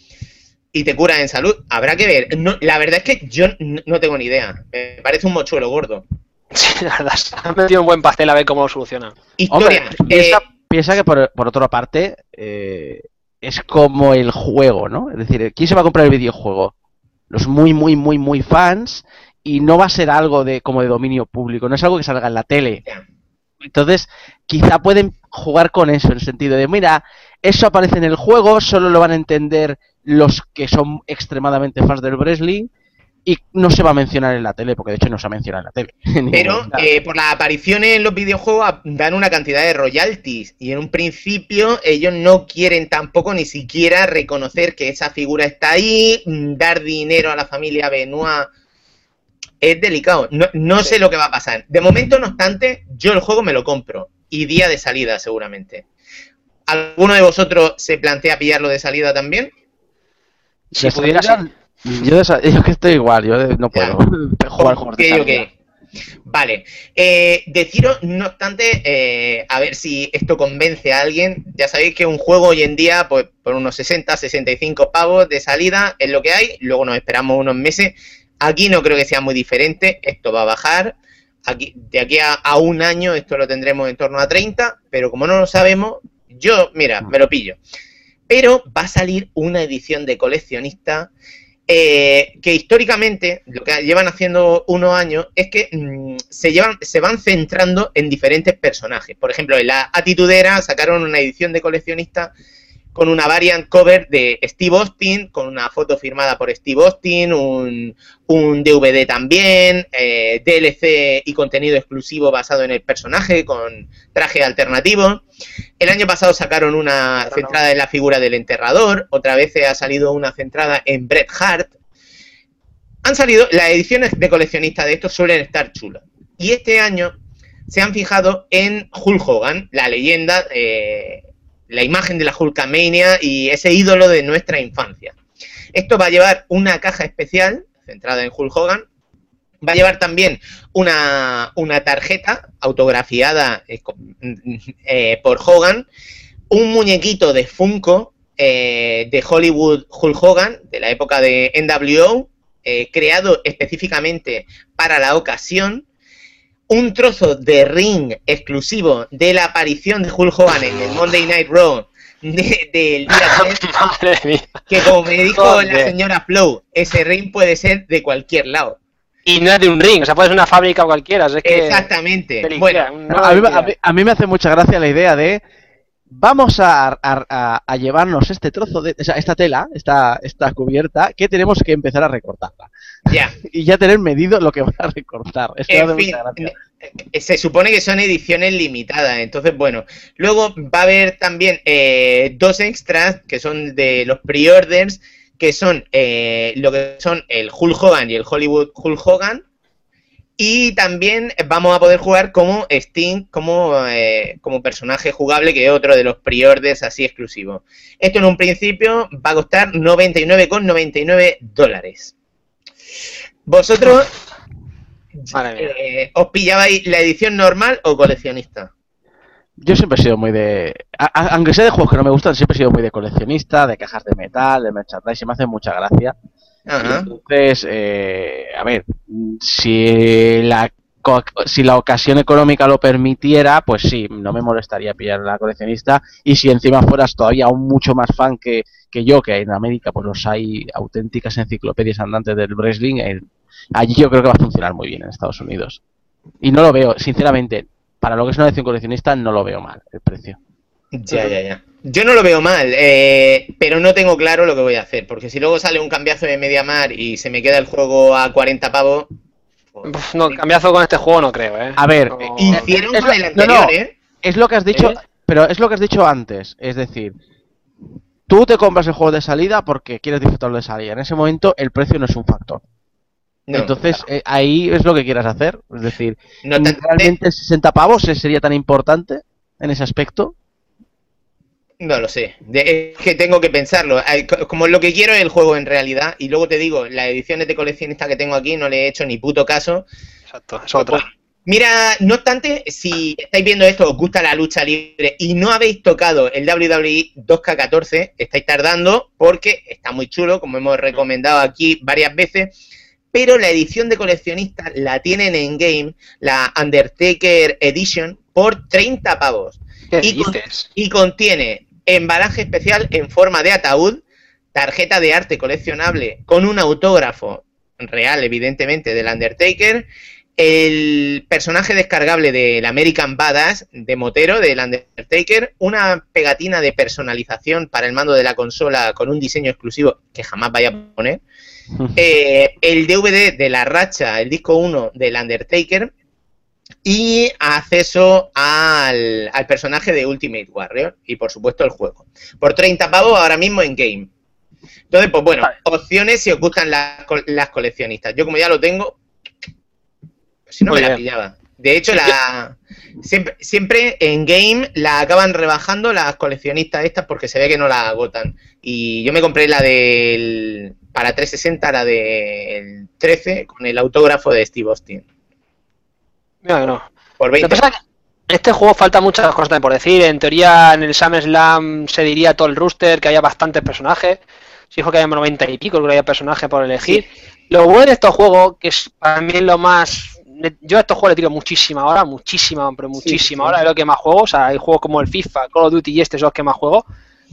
A: y te curas en salud. Habrá que ver. No, la verdad es que yo no tengo ni idea. Me parece un mochuelo gordo.
C: Sí, la verdad, se han metido un buen pastel a ver cómo lo solucionan.
A: Historia.
B: Hombre, piensa, eh, piensa que por, por otra parte eh, es como el juego, ¿no? Es decir, ¿quién se va a comprar el videojuego? Los muy, muy, muy, muy fans, y no va a ser algo de como de dominio público, no es algo que salga en la tele. Entonces, quizá pueden jugar con eso, en el sentido de, mira, eso aparece en el juego, solo lo van a entender los que son extremadamente fans del wrestling, y no se va a mencionar en la tele, porque de hecho no se ha mencionado en la tele.
A: Pero eh, por las apariciones en los videojuegos dan una cantidad de royalties, y en un principio ellos no quieren tampoco ni siquiera reconocer que esa figura está ahí, dar dinero a la familia Benoit. Es delicado, no, no sí. sé lo que va a pasar. De momento, no obstante, yo el juego me lo compro, y día de salida seguramente. ¿Alguno de vosotros se plantea pillarlo de salida también?
C: Si pudiera ser.
B: Yo, yo que estoy igual, yo no puedo
A: ya.
B: jugar juegos de salida.
A: Okay. Vale, eh, deciros, no obstante, eh, a ver si esto convence a alguien. Ya sabéis que un juego hoy en día, pues por unos sesenta, sesenta y cinco pavos de salida es lo que hay, luego nos esperamos unos meses. Aquí no creo que sea muy diferente, esto va a bajar. Aquí, de aquí a, a un año esto lo tendremos en torno a treinta, pero como no lo sabemos, yo, mira, me lo pillo. pero va a salir una edición de coleccionista eh, que históricamente, lo que llevan haciendo unos años, es que mmm, se, llevan, se van centrando en diferentes personajes. Por ejemplo, en la Atitudera sacaron una edición de coleccionista con una variant cover de Steve Austin, con una foto firmada por Steve Austin, un, un D V D también, eh, D L C y contenido exclusivo basado en el personaje, con traje alternativo. El año pasado sacaron una Pero centrada no. en la figura del enterrador, otra vez ha salido una centrada en Bret Hart. Han salido, las ediciones de coleccionista de estos suelen estar chulas. Y este año se han fijado en Hulk Hogan, la leyenda... Eh, la imagen de la Hulkamania y ese ídolo de nuestra infancia. Esto va a llevar una caja especial, centrada en Hulk Hogan, va a llevar también una, una tarjeta autografiada eh, eh, por Hogan, un muñequito de Funko eh, de Hollywood Hulk Hogan, de la época de N W O, eh, creado específicamente para la ocasión, un trozo de ring exclusivo de la aparición de Hulk Hogan en el Monday Night Raw del de, de día tres, que como me dijo Joder. la señora Flow, ese ring puede ser de cualquier lado.
C: Y no es de un ring, o sea, puede ser una fábrica cualquiera. Es que
A: Exactamente.
C: Bueno,
B: no, a, mí, a, mí, a mí me hace mucha gracia la idea de vamos a, a, a, a llevarnos este trozo, de o sea, esta tela, esta, esta cubierta, que tenemos que empezar a recortarla.
A: Ya.
B: Y ya tener medido lo que van a recortar. Eso
A: en
B: me hace
A: fin,
B: mucha gracia.
A: Se supone que son ediciones limitadas, entonces bueno. Luego va a haber también eh, dos extras que son de los pre-orders, que son eh, lo que son el Hulk Hogan y el Hollywood Hulk Hogan. Y también vamos a poder jugar como Sting, como, eh, como personaje jugable, que es otro de los pre-orders así exclusivos. Esto en un principio va a costar noventa y nueve con noventa y nueve dólares. ¿Vosotros eh, os pillabais la edición normal o coleccionista?
B: Yo siempre he sido muy de... A, a, aunque sea de juegos que no me gustan, siempre he sido muy de coleccionista, de cajas de metal, de merchandise, me hace mucha gracia.
A: Ajá.
B: Entonces, eh, a ver, si la, si la ocasión económica lo permitiera, pues sí, no me molestaría pillar la coleccionista. Y si encima fueras todavía aún mucho más fan que, que yo, que en América pues los hay auténticas enciclopedias andantes del wrestling, eh, allí yo creo que va a funcionar muy bien en Estados Unidos. Y no lo veo, sinceramente, para lo que es una edición coleccionista, no lo veo mal el precio.
A: Ya, ya, ya. Yo no lo veo mal, eh, pero no tengo claro lo que voy a hacer, porque si luego sale un cambiazo de Mediamar y se me queda el juego a cuarenta pavos...
C: Pues, no, cambiazo con este juego no creo, ¿eh?
B: A ver...
C: No.
A: Hicieron
B: es,
A: con
B: es,
A: el anterior,
B: no, no,
A: ¿eh?
B: Es lo que has dicho,
C: ¿Eh?
B: pero es lo que has dicho antes, es decir... Tú te compras el juego de salida porque quieres disfrutarlo de salida. En ese momento el precio no es un factor. No, Entonces, claro. eh, ahí es lo que quieras hacer. Es decir, no te, ¿realmente te... sesenta pavos sería tan importante en ese aspecto?
A: No lo sé. De, es que tengo que pensarlo. Como lo que quiero es el juego en realidad. Y luego te digo, las ediciones de coleccionista que tengo aquí no le he hecho ni puto caso.
C: Exacto, es otra.
A: Pues, mira, no obstante, si estáis viendo esto, os gusta la lucha libre y no habéis tocado el W W E dos K catorce, estáis tardando porque está muy chulo, como hemos recomendado aquí varias veces. Pero la edición de coleccionista la tienen en game, la Undertaker Edition, por treinta pavos.
C: ¿Qué
A: y,
C: dices?
A: Con, y contiene embalaje especial en forma de ataúd, tarjeta de arte coleccionable con un autógrafo real, evidentemente, del Undertaker, el personaje descargable del American Badass de Motero, del Undertaker, una pegatina de personalización para el mando de la consola con un diseño exclusivo que jamás vaya a poner, eh, el D V D de la racha, el disco uno del Undertaker y acceso al, al personaje de Ultimate Warrior y por supuesto el juego. Por treinta pavos ahora mismo en game. Entonces, pues bueno, opciones si os gustan las, las coleccionistas. Yo como ya lo tengo, si no Muy me bien. la pillaba. De hecho, la siempre, siempre en game la acaban rebajando las coleccionistas estas porque se ve que no la agotan. Y yo me compré la del... para trescientos sesenta, la del trece, con el autógrafo de Steve Austin.
C: No, no.
A: Por veinte.
C: En este juego falta muchas cosas por decir. En teoría, en el SummerSlam se diría todo el roster, que haya bastantes personajes. Se dijo que hay noventa y pico, que haya personajes por elegir. Sí. Lo bueno de estos juegos, que es para mí lo más... Yo a estos juegos le tiro muchísima hora, muchísima, pero muchísima sí, sí. hora, es lo que más juego. O sea, hay juegos como el FIFA, Call of Duty y este son los que más juego.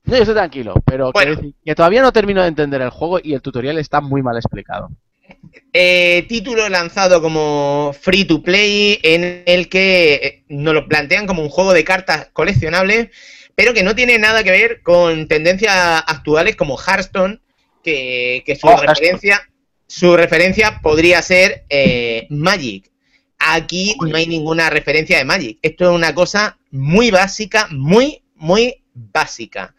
B: No, yo estoy tranquilo, pero
A: Bueno.
B: que, que todavía no termino de entender el juego y el tutorial está muy mal explicado.
A: Eh, título lanzado como free to play, en el que nos lo plantean como un juego de cartas coleccionables, pero que no tiene nada que ver con tendencias actuales como Hearthstone, que, que su
C: Oh,
A: referencia su referencia podría ser eh, Magic. Aquí no hay ninguna referencia de Magic. Esto es una cosa muy básica, muy, muy básica.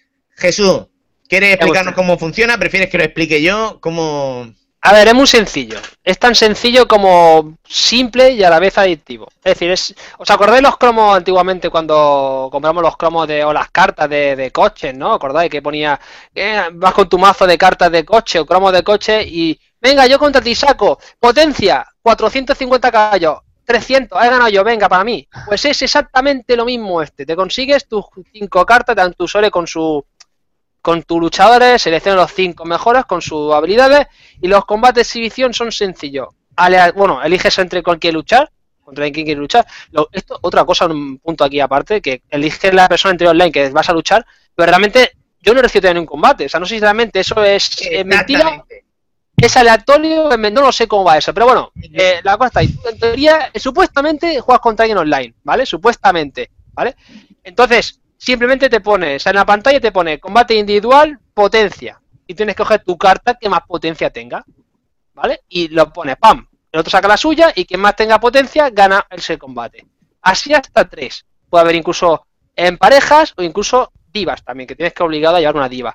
A: Jesús, ¿quieres explicarnos cómo funciona? ¿Prefieres que lo explique yo? ¿Cómo...?
C: A ver, es muy sencillo. Es tan sencillo como simple y a la vez adictivo. Es decir, es, ¿os acordáis los cromos antiguamente cuando compramos los cromos de, o las cartas de, de coches, ¿no? ¿Acordáis que ponía, eh, vas con tu mazo de cartas de coche o cromos de coche y, venga, yo contra ti saco, potencia, cuatrocientos cincuenta caballos, trescientos, he ganado yo, venga, para mí? Pues es exactamente lo mismo este. Te consigues tus cinco cartas, te dan tu Sole con su... con tus luchadores, selecciona los cinco mejores con sus habilidades y los combates de exhibición son sencillos. Alea, bueno, eliges entre con quién luchar, contra quién quieres luchar. Lo, esto, otra cosa, un punto aquí aparte, que eliges la persona entre online que vas a luchar, pero realmente yo no he recibido ningún combate. O sea, no sé si realmente eso es eh, mentira, es aleatorio, no lo sé cómo va eso, pero bueno, eh, la cosa está ahí. En teoría, eh, supuestamente juegas contra alguien online, ¿vale? Supuestamente, ¿vale? Entonces, simplemente te pone, o sea, en la pantalla te pone combate individual, potencia. Y tienes que coger tu carta que más potencia tenga, ¿vale? Y lo pones, ¡pam! El otro saca la suya y quien más tenga potencia gana ese combate. Así hasta tres. Puede haber incluso en parejas o incluso divas también, que tienes que obligado a llevar una diva.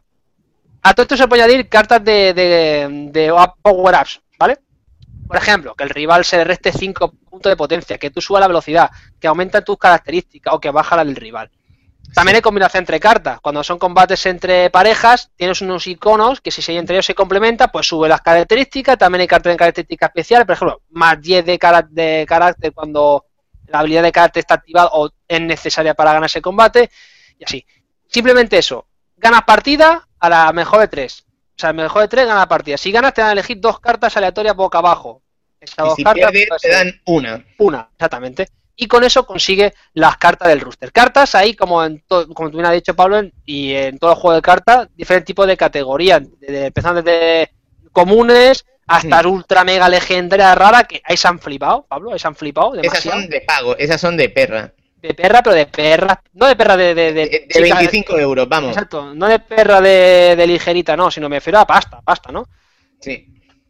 C: A todo esto se puede añadir cartas de, de, de power-ups, ¿vale? Por ejemplo, que el rival se le reste cinco puntos de potencia, que tú subas la velocidad, que aumentan tus características o que baja la del rival. También hay combinación entre cartas. Cuando son combates entre parejas, tienes unos iconos que si entre ellos se complementa, pues sube las características. También hay cartas de características especiales, por ejemplo, más diez de, cara de carácter cuando la habilidad de carácter está activada o es necesaria para ganar ese combate. Y así. Simplemente eso. Ganas partida a la mejor de tres. O sea, el mejor de tres gana la partida. Si ganas, te van a elegir dos cartas aleatorias boca abajo. Esas
A: y
C: dos
A: si
C: cartas,
A: pierdes,
C: pues,
A: te dan una.
C: Una, exactamente. Y con eso consigue las cartas del roster. Cartas ahí, como en como tú bien has dicho, Pablo, en, y en todo el juego de cartas, diferentes tipos de categorías, de, empezando desde comunes hasta sí. ultra mega legendaria rara, que ahí se han flipado, Pablo, ahí se han flipado demasiado.
A: Esas son de pago, esas son de perra.
C: De perra, pero de perra, no de perra de... De, de,
A: de, de veinticinco euros, vamos.
C: Exacto, no de perra de, de ligerita, no, sino me refiero a pasta, pasta, ¿no?
A: Sí.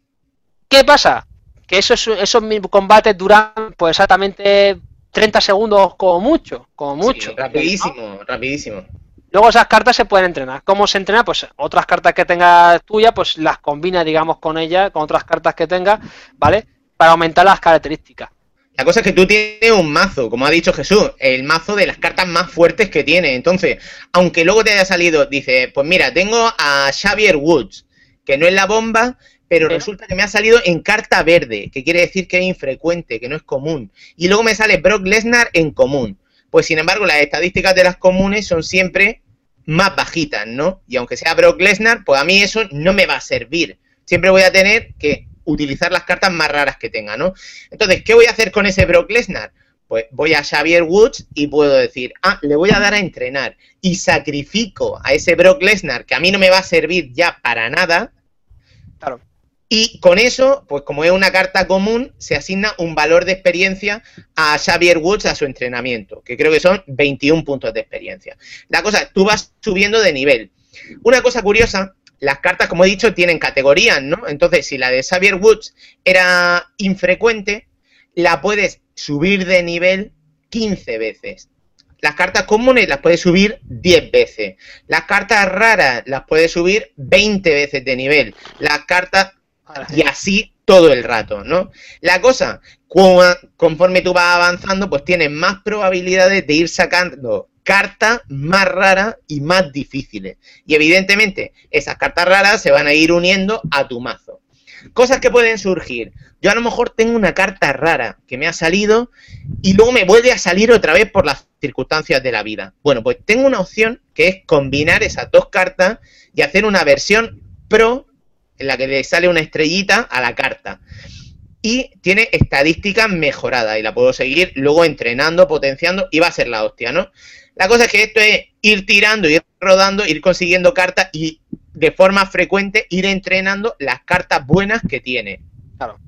C: ¿Qué pasa? Que esos, esos combates duran pues exactamente treinta segundos como mucho, como mucho.
A: Sí, rapidísimo, ¿no? rapidísimo.
C: Luego esas cartas se pueden entrenar. ¿Cómo se entrena? Pues otras cartas que tengas tuya, pues las combina, digamos, con ella, con otras cartas que tengas, ¿vale? Para aumentar las características.
A: La cosa es que tú tienes un mazo, como ha dicho Jesús, el mazo de las cartas más fuertes que tiene. Entonces, aunque luego te haya salido, dice, pues mira, tengo a Xavier Woods, que no es la bomba, pero ¿Eh? resulta que me ha salido en carta verde, que quiere decir que es infrecuente, que no es común. Y luego me sale Brock Lesnar en común. Pues sin embargo, las estadísticas de las comunes son siempre más bajitas, ¿no? Y aunque sea Brock Lesnar, pues a mí eso no me va a servir. Siempre voy a tener que utilizar las cartas más raras que tenga, ¿no? Entonces, ¿qué voy a hacer con ese Brock Lesnar? Pues voy a Xavier Woods y puedo decir, ah, le voy a dar a entrenar. Y sacrifico a ese Brock Lesnar, que a mí no me va a servir ya para nada.
C: Claro.
A: Y con eso, pues como es una carta común, se asigna un valor de experiencia a Xavier Woods a su entrenamiento, que creo que son veintiún puntos de experiencia. La cosa es, tú vas subiendo de nivel. Una cosa curiosa, las cartas, como he dicho, tienen categorías, ¿no? Entonces, si la de Xavier Woods era infrecuente, la puedes subir de nivel quince veces. Las cartas comunes las puedes subir diez veces. Las cartas raras las puedes subir veinte veces de nivel. Las cartas... Y así todo el rato, ¿no? La cosa, conforme tú vas avanzando, pues tienes más probabilidades de ir sacando cartas más raras y más difíciles. Y evidentemente, esas cartas raras se van a ir uniendo a tu mazo. Cosas que pueden surgir. Yo a lo mejor tengo una carta rara que me ha salido y luego me vuelve a salir otra vez por las circunstancias de la vida. Bueno, pues tengo una opción que es combinar esas dos cartas y hacer una versión pro en la que le sale una estrellita a la carta. Y tiene estadísticas mejoradas y la puedo seguir luego entrenando, potenciando y va a ser la hostia, ¿no? La cosa es que esto es ir tirando, ir rodando, ir consiguiendo cartas y de forma frecuente ir entrenando las cartas buenas que tiene.
C: Claro.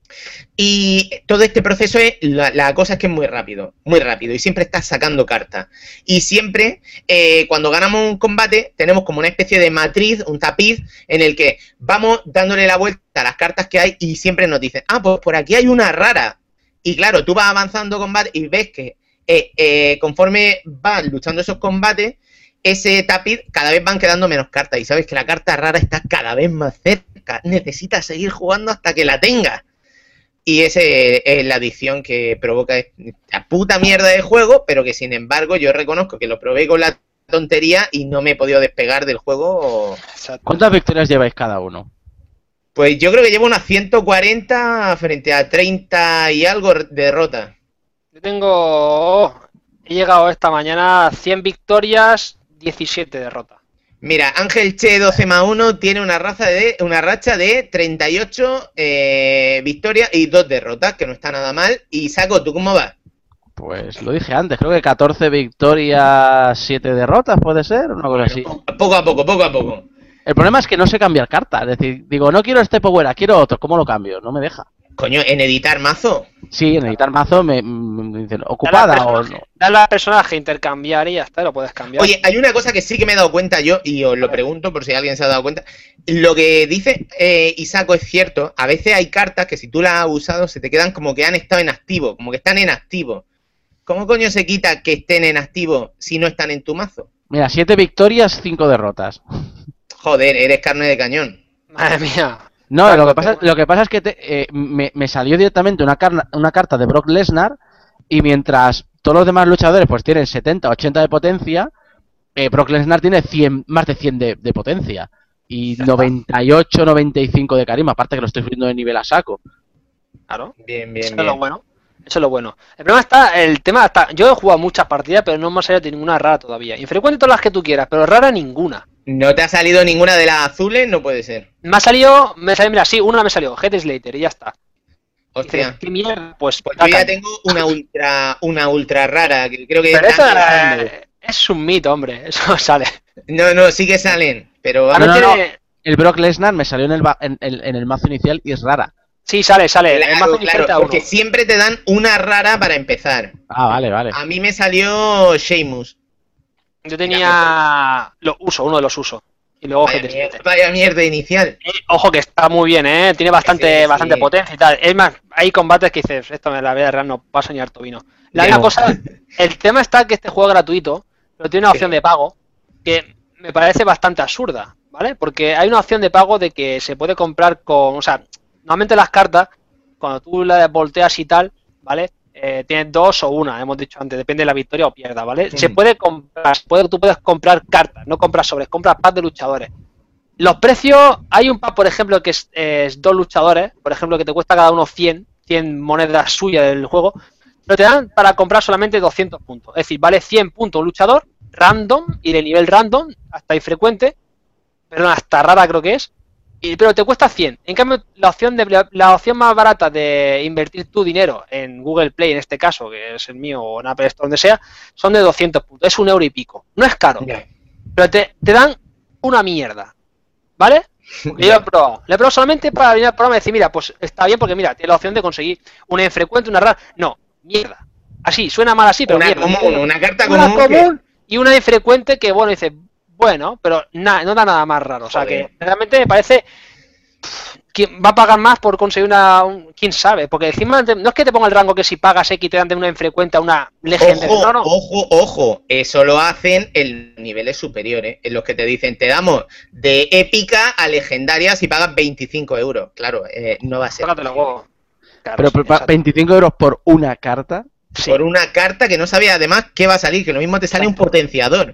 A: Y todo este proceso es, la, la cosa es que es muy rápido, muy rápido, y siempre estás sacando cartas. Y siempre, eh, cuando ganamos un combate, tenemos como una especie de matriz, un tapiz, en el que vamos dándole la vuelta a las cartas que hay y siempre nos dicen, ah, pues por aquí hay una rara. Y claro, tú vas avanzando combate y ves que eh, eh, conforme vas luchando esos combates, ese tapiz cada vez van quedando menos cartas. Y sabes que la carta rara está cada vez más cerca. Necesitas seguir jugando hasta que la tengas. Y esa es la adicción que provoca esta puta mierda de juego, pero que sin embargo yo reconozco que lo probé con la tontería y no me he podido despegar del juego.
B: ¿Cuántas victorias lleváis cada uno?
A: Pues yo creo que llevo unas ciento cuarenta frente a treinta y algo derrotas.
C: Yo tengo... He llegado esta mañana a cien victorias, diecisiete derrotas.
A: Mira, Ángel Che doce más uno tiene una raza de una racha de treinta y ocho eh, victorias y dos derrotas, que no está nada mal. Y Saco, ¿tú cómo vas?
B: Pues lo dije antes, creo que catorce victorias, siete derrotas, ¿puede ser? Una cosa así.
A: Poco a poco, poco a poco.
B: El problema es que no sé cambiar carta, es decir, digo, no quiero este Power, quiero otro, ¿cómo lo cambio? No me deja.
A: Coño, en editar mazo.
B: Sí, en editar mazo me, me dicen, ¿ocupada o no?
C: Dale al personaje intercambiar y ya está, lo puedes cambiar.
A: Oye, hay una cosa que sí que me he dado cuenta yo, y os lo pregunto por si alguien se ha dado cuenta. Lo que dice eh, Isaco es cierto, a veces hay cartas que si tú las has usado se te quedan como que han estado en activo, como que están en activo. ¿Cómo coño se quita que estén en activo si no están en tu mazo?
B: Mira, siete victorias, cinco derrotas.
A: Joder, eres carne de cañón.
C: Madre mía.
B: No, lo que pasa, lo que pasa es que te, eh, me, me salió directamente una, car una carta de Brock Lesnar y mientras todos los demás luchadores pues tienen setenta, ochenta de potencia, eh, Brock Lesnar tiene cien, más de cien de, de potencia y noventa y ocho, noventa y cinco de carisma, aparte que lo estoy subiendo de nivel a saco.
C: Claro.
A: Bien, bien,
C: Eso
A: bien.
C: es lo bueno. Eso es lo bueno. El problema está, el tema está, yo he jugado muchas partidas, pero no me ha salido de ninguna rara todavía. Infrecuente todas las que tú quieras, pero rara ninguna.
A: ¿No te ha salido ninguna de las azules? No puede ser.
C: Me ha salido, me salió, mira, sí, una me salió, Head Slater, y ya está.
A: Hostia.
C: ¿Qué mierda? Pues,
A: Pues yo ya tengo una ultra, una ultra rara, que creo que...
C: Pero
A: es
C: eso
A: tan-
C: es, es un mito, hombre, eso sale.
A: No, no, sí que salen, pero...
C: A
B: no,
C: no,
B: no,
C: tiene...
B: El Brock Lesnar me salió en el, en, en, en el mazo inicial y es rara.
C: Sí, sale, sale.
A: Claro,
C: el mazo
A: claro,
C: inicial te da
A: porque
C: uno.
A: siempre te dan una rara para empezar.
B: Ah, vale, vale.
A: A mí me salió Sheamus.
C: Yo tenía... Lo uso, uno de los usos. Y luego
A: Vaya,
C: Head
A: mier-
C: Slater.
A: vaya mierda inicial.
C: Eh, Ojo que está muy bien, ¿eh? Tiene bastante,
A: Sí, sí.
C: bastante potencia y tal. Es más, hay combates que dices, esto en la vida real no pasa ni harto vino. La
A: Bien.
C: única cosa, el tema está que este juego es gratuito, pero tiene una opción de pago que me parece bastante absurda, ¿vale? Porque hay una opción de pago de que se puede comprar con, o sea, normalmente las cartas, cuando tú las volteas y tal, ¿vale? Eh, tienes dos o una, hemos dicho antes, depende de la victoria o pierda, ¿vale?
A: Mm.
C: Se puede comprar, puede, tú puedes comprar cartas, no compras sobres, compras packs de luchadores. Los precios, hay un pack, por ejemplo, que es, es dos luchadores, por ejemplo, que te cuesta cada uno cien, cien monedas suyas del juego, pero te dan para comprar solamente doscientos puntos. Es decir, vale cien puntos un luchador, random, y de nivel random, hasta infrecuente, perdón, hasta rara creo que es, y, pero te cuesta cien. En cambio, la opción, de, la opción más barata de invertir tu dinero en Google Play, en este caso, que es el mío, o en Apple Store, donde sea, son de doscientos puntos. Es un euro y pico. No es caro,
A: Ya.
C: pero te, te dan una mierda. ¿Vale? Porque yo lo he probado. Lo he probado solamente para venir al programa y decir, mira, pues está bien porque mira, tiene la opción de conseguir una infrecuente, una rara. No, mierda. Así, suena mal así, pero
A: Una
C: mierda.
A: común, una carta
C: Una
A: común. que-
C: común y una infrecuente que, bueno, dice, bueno, pero na- no da nada más raro. O sea,
A: Joder.
C: que realmente me parece... ¿Quién va a pagar más por conseguir una... Un, ¿quién sabe? Porque encima no es que te ponga el rango que si pagas X te dan de una infrecuente a una legendaria.
A: Ojo,
C: No, no.
A: ojo, ojo. Eso lo hacen en niveles superiores. En los que te dicen, te damos de épica a legendaria si pagas veinticinco euros. Claro, eh, no va a ser.
C: Tócate los huevos. Claro,
B: Pero
C: sí,
B: pa-
C: exacto.
B: veinticinco euros por una carta.
C: Sí,
A: Por una carta que no sabía además qué va a salir, que lo mismo te sale un potenciador.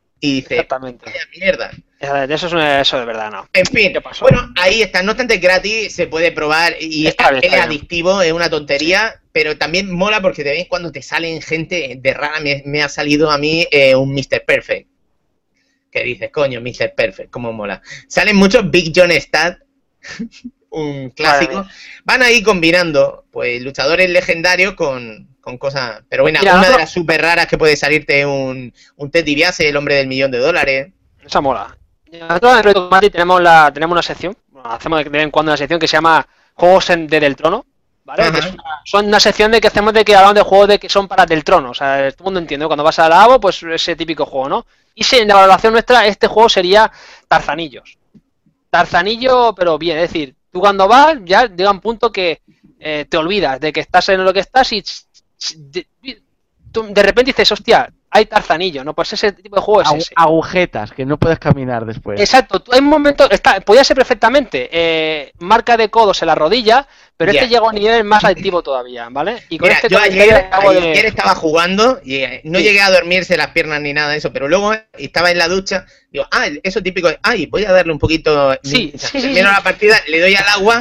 A: Y dice,
C: exactamente.
A: vaya mierda.
C: Eso es, una- eso de verdad, no.
A: En fin,
C: ¿Qué pasó?
A: bueno, ahí está. No obstante, es gratis, se puede probar y
C: Está bien,
A: es
C: está bien.
A: adictivo, es una tontería, pero también mola porque de vez en cuando te salen gente de rara. Me, me ha salido a mí eh, un mister Perfect. Que dices, coño, mister Perfect, cómo mola. Salen muchos Big John Stat. un clásico. Vale. Van a ir combinando, pues, luchadores legendarios con, con cosas... Pero bueno, Mira, una nosotros... de las súper raras que puede salirte un, un Ted DiBiase, el hombre del millón de dólares.
C: Esa mola. Nosotros en Retro Combat tenemos, la, tenemos una sección, bueno, hacemos de vez en cuando una sección que se llama Juegos en, de Del Trono, ¿vale? Que es una, son una sección de que hacemos de que hablamos de juegos de que son para Del Trono, o sea, todo el mundo entiende, cuando vas a la A V O, pues ese típico juego, ¿no? Y si en la valoración nuestra, este juego sería Tarzanillos. Tarzanillo, pero bien, es decir, tú cuando vas, ya llega un punto que eh, te olvidas de que estás en lo que estás y de, tú de repente dices, hostia, hay Tarzanillo, ¿no? Pues ese tipo de juego es ese.
B: Agujetas, que no puedes caminar después.
C: Exacto, hay un momento, está, podía ser perfectamente eh, marca de codos en la rodilla, pero yeah. este llega a un nivel más adictivo todavía, ¿vale?
A: Y con Mira, este yo ayer, ayer de... estaba jugando y eh, no sí. llegué a dormirse las piernas ni nada de eso, pero luego estaba en la ducha, digo, ah, eso típico, ay, voy a darle un poquito,
C: sí, sí, sí,
A: termino
C: sí.
A: la partida, le doy al agua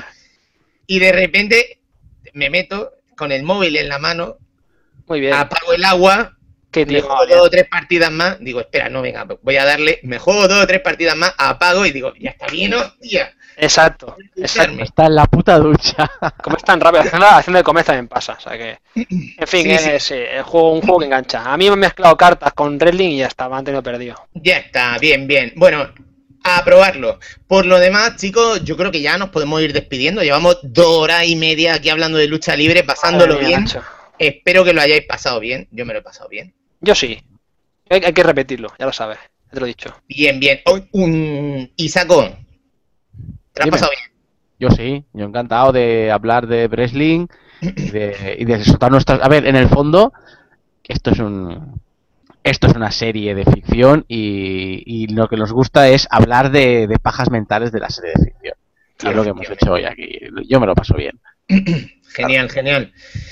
A: y de repente me meto con el móvil en la mano,
C: muy bien,
A: apago el agua. Que me juego vale. dos o tres partidas más, digo, espera, no, venga, voy a darle, me juego dos o tres partidas más, apago y digo, ya está bien, hostia.
C: Exacto, exacto.
B: Está en la puta ducha.
C: Como es tan rápido, haciendo, haciendo de comer también pasa, o sea que, en fin, sí, es, sí. el juego, un juego que engancha. A mí me han mezclado cartas con wrestling y ya está, me han tenido perdido.
A: Ya está, bien, bien. Bueno, a probarlo. Por lo demás, chicos, yo creo que ya nos podemos ir despidiendo. Llevamos dos horas y media aquí hablando de lucha libre, pasándolo bien. Nacho. Espero que lo hayáis pasado bien. Yo me lo he pasado bien.
C: Yo sí. Hay, hay que repetirlo, ya lo sabes. Ya te lo he dicho.
A: Bien, bien. Oh, un... Isaco, ¿te lo has pasado bien?
B: Yo sí. Yo encantado de hablar de wrestling y de, y de soltar nuestras... A ver, en el fondo, esto es un... Esto es una serie de ficción y, y lo que nos gusta es hablar de, de pajas mentales de la serie de ficción. Claro, es lo que hemos hecho hoy aquí. Yo me lo paso bien.
A: Genial, genial.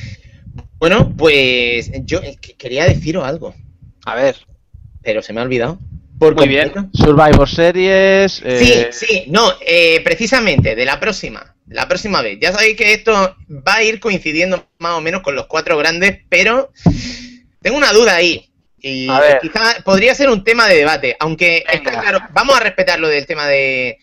A: Bueno, pues yo quería deciros algo.
C: A ver.
A: Pero se me ha olvidado. Por
C: Muy completo. bien.
B: Survivor Series.
A: Eh... Sí, sí, no, eh, precisamente de la próxima. La próxima vez. Ya sabéis que esto va a ir coincidiendo más o menos con los cuatro grandes, pero tengo una duda ahí. Y quizá podría ser un tema de debate. Aunque está claro, vamos a respetar lo del tema de.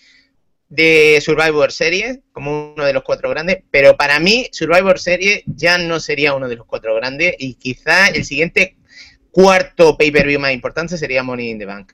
A: de Survivor Series como uno de los cuatro grandes, pero para mí Survivor Series ya no sería uno de los cuatro grandes y quizá el siguiente cuarto pay-per-view más importante sería Money in the Bank.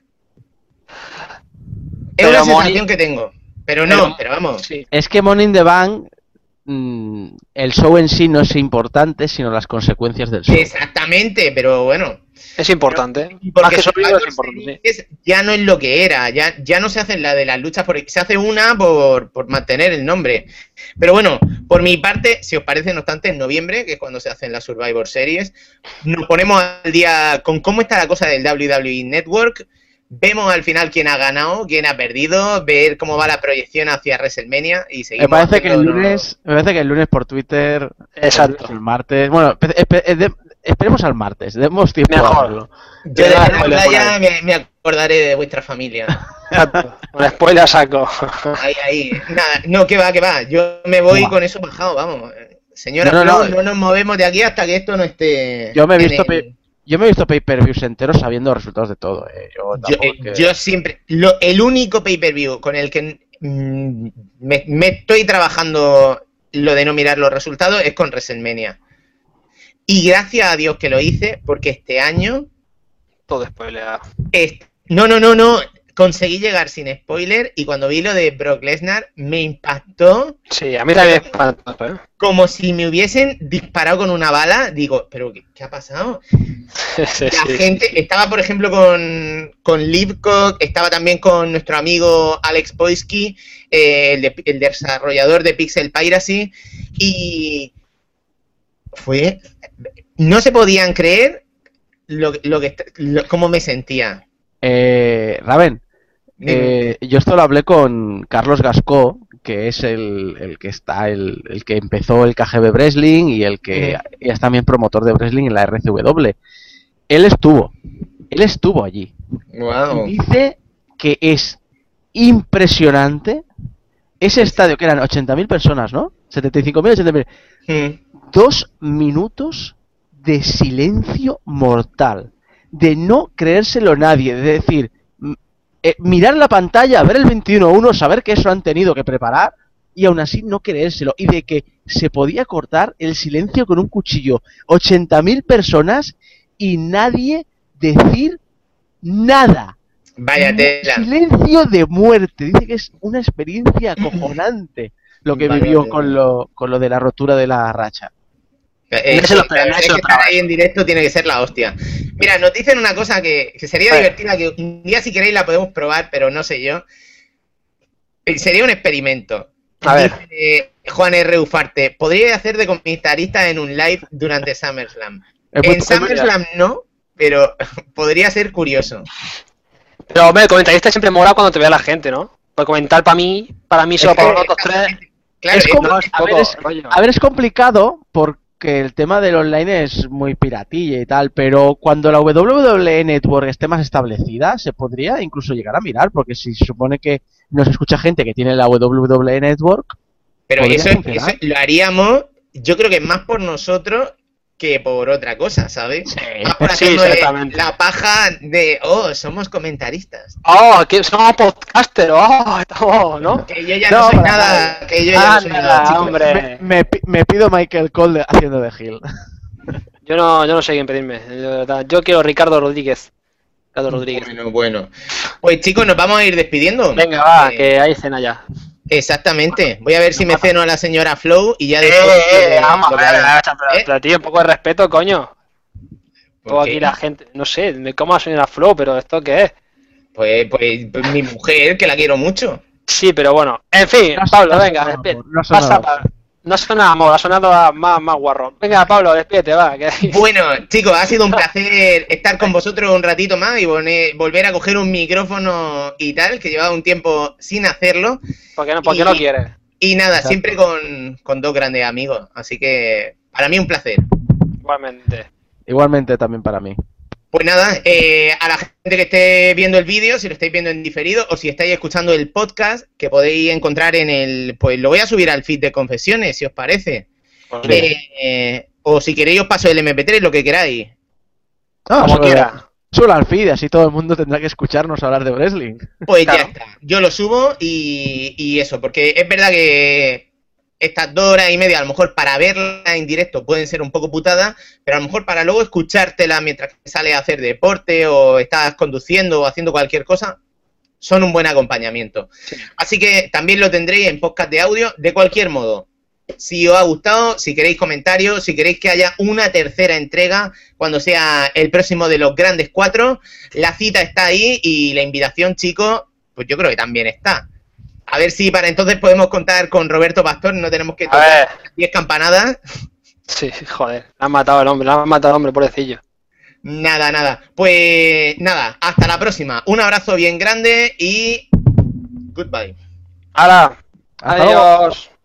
A: Es pero una Money... sensación que tengo, pero no, pero, pero vamos.
B: Sí. Es que Money in the Bank, mmm, el show en sí no es importante, sino las consecuencias del show.
A: Exactamente, pero bueno.
C: Es importante.
A: Porque es importante. Ya no es lo que era. Ya, ya no se hace la de las luchas. Por, se hace una por, por mantener el nombre. Pero bueno, por mi parte, si os parece, no obstante, en noviembre, que es cuando se hacen las Survivor Series, nos ponemos al día con cómo está la cosa del W W E Network. Vemos al final quién ha ganado, quién ha perdido, ver cómo va la proyección hacia WrestleMania y seguimos.
B: Me parece que el lunes, me parece que el lunes por Twitter.
C: Exacto.
B: El martes. Bueno, esperemos al martes, demos tiempo
C: Mejor.
B: a verlo.
A: Yo de la playa me, me acordaré de vuestra familia.
C: Un spoiler saco.
A: Ahí, ahí. Nada, no, que va, que va. Yo me voy wow. con eso bajado, vamos. Señora, no, no, no, no nos movemos de aquí hasta que esto no esté.
B: Yo me he visto. El... Yo me he visto pay-per-views enteros sabiendo los resultados de todo. Eh. Yo,
A: yo, eh, que... yo siempre... Lo, el único pay-per-view con el que mm, me, me estoy trabajando lo de no mirar los resultados es con WrestleMania. Y gracias a Dios que lo hice, porque este año...
C: Todo spoileado.
A: Es, no, no, no, no. Conseguí llegar sin spoiler y cuando vi lo de Brock Lesnar me impactó.
C: Sí, a mí también me impactó, ¿eh?
A: Como si me hubiesen disparado con una bala. Digo, ¿pero qué, qué ha pasado? Sí, sí, la gente... Sí. Estaba, por ejemplo, con, con Livcock, estaba también con nuestro amigo Alex Poisky, eh, el, de, el desarrollador de Pixel Piracy, y fue... No se podían creer lo, lo que lo, cómo me sentía.
B: Eh, Raven, eh, yo esto lo hablé con Carlos Gascó, que es el, el que está el, el que empezó el K G B Wrestling y el que uh-huh. es también promotor de wrestling en la R C W. Él estuvo, él estuvo allí.
A: Wow.
B: Y dice que es impresionante ese estadio, que eran ochenta mil personas, ¿no? setenta y cinco mil, ochenta mil. Uh-huh. Dos minutos de silencio mortal, de no creérselo nadie, de decir, eh, mirar la pantalla, ver el veintiuno uno, saber que eso han tenido que preparar y aún así no creérselo. Y de que se podía cortar el silencio con un cuchillo. ochenta mil personas y nadie decir nada.
A: Vaya tela.
B: Silencio de muerte. Dice que es una experiencia acojonante lo que
A: Vaya
B: vivió
A: tela.
B: con lo, con lo de la rotura de la racha.
A: Eh,
C: No se lo
A: sí,
C: espera,
A: la
C: no
A: verdad
C: se
A: es
C: lo
A: que estar
C: esperaba.
A: ahí en directo tiene que ser la hostia. Mira, nos dicen una cosa que, que sería
C: A ver.
A: divertida, que un día si queréis la podemos probar, pero no sé yo. Eh, Sería un experimento.
C: A ver.
A: Dice Juan R. Ufarte, podría hacer de comentarista en un live durante SummerSlam.
B: Es muy-
A: En
B: es muy-
A: SummerSlam no, pero podría ser curioso.
C: Pero, hombre, el comentarista siempre mola cuando te vea la gente, ¿no? Pues comentar para mí, para mí solo
B: Es que-
C: para nosotros tres.
A: Claro,
B: es
A: eh,
B: como-
C: No, es
B: a ver,
C: poco
B: es-
C: rollo.
B: A ver, es complicado porque el tema del online es muy piratilla y tal, pero cuando la W W E Network esté más establecida, se podría incluso llegar a mirar, porque si se supone que nos escucha gente que tiene la W W E Network,
A: pero
B: podría
A: eso,
B: funcionar.
A: eso lo haríamos, yo creo que más por nosotros que por otra cosa, ¿sabes? Más por
C: Sí,
A: hacernos
C: exactamente.
A: la paja de, oh, somos comentaristas.
C: Oh, que somos podcaster, oh, estamos, ¿no?
A: Que yo ya
B: No,
A: no, soy
B: para
A: nada, que yo ya no soy
C: Anda,
A: nada, chicos.
C: hombre.
B: me, me pi- me pido Michael Cole haciendo de Hill.
C: Yo no, yo no sé quién pedirme, de verdad. Yo quiero Ricardo Rodríguez. Ricardo Rodríguez.
A: Bueno, bueno. Pues chicos, nos vamos a ir despidiendo.
C: Venga, va,
A: Eh,
C: que hay cena ya.
A: Exactamente. Voy a ver si me ceno a la señora Flow y ya
C: Eh,
A: después...
C: eh,
A: eh,
C: vamos,
A: lo
C: a
A: que
C: ver,
A: hagan.
C: pero,
A: ¿Eh?
C: pero, tío, un poco de respeto, coño.
A: ¿Por
C: Todo
A: qué?
C: aquí la gente, no sé, me como a señora Flow, pero ¿esto qué es?
A: Pues, pues, pues mi mujer, que la quiero mucho.
C: Sí, pero bueno. En fin,
B: No ha-
C: Pablo,
B: no ha
C: venga,
B: sonado
C: despídete.
B: amor, no ha sonado
C: Pasa,
B: amor.
C: pa- no ha sonado amor, ha sonado a- más, más guarro. Venga, Pablo, despídete, va. Que...
A: Bueno, chicos, ha sido un placer estar con vosotros un ratito más y volver volver a coger un micrófono y tal, que llevaba un tiempo sin hacerlo.
C: ¿Por qué no, por qué no
A: Y-
C: quieres?
A: Y nada,
B: Exacto.
A: siempre con, con dos grandes amigos. Así que para mí un placer.
C: Igualmente.
B: Igualmente también para mí.
A: Pues nada, eh, a la gente que esté viendo el vídeo, si lo estáis viendo en diferido o si estáis escuchando el podcast, que podéis encontrar en el... Pues lo voy a subir al feed de confesiones, si os parece.
C: Pues
B: Sí.
C: bien.
A: Eh, o si queréis os paso el eme pe tres, lo que queráis.
B: No,
C: Como
B: solo-
C: quiera.
B: Solo al feed, así todo el mundo tendrá que escucharnos hablar de wrestling.
A: Pues
C: Claro.
A: ya está. Yo lo subo y, y eso, porque es verdad que estas dos horas y media, a lo mejor para verla en directo pueden ser un poco putadas, pero a lo mejor para luego escuchártela mientras que sales a hacer deporte o estás conduciendo o haciendo cualquier cosa, son un buen acompañamiento.
C: Sí.
A: Así que también lo tendréis en podcast de audio de cualquier modo. Si os ha gustado, si queréis comentarios, si queréis que haya una tercera entrega cuando sea el próximo de los grandes cuatro, la cita está ahí y la invitación, chicos, pues yo creo que también está. A ver si para entonces podemos contar con Roberto Pastor, no tenemos que
C: A ver.
A: tocar diez campanadas.
C: Sí, joder. Le han matado al hombre, le han matado al hombre, pobrecillo.
A: Nada, nada. Pues nada, hasta la próxima. Un abrazo bien grande y goodbye.
C: ¡Hala!
B: Hasta luego.
C: Adiós.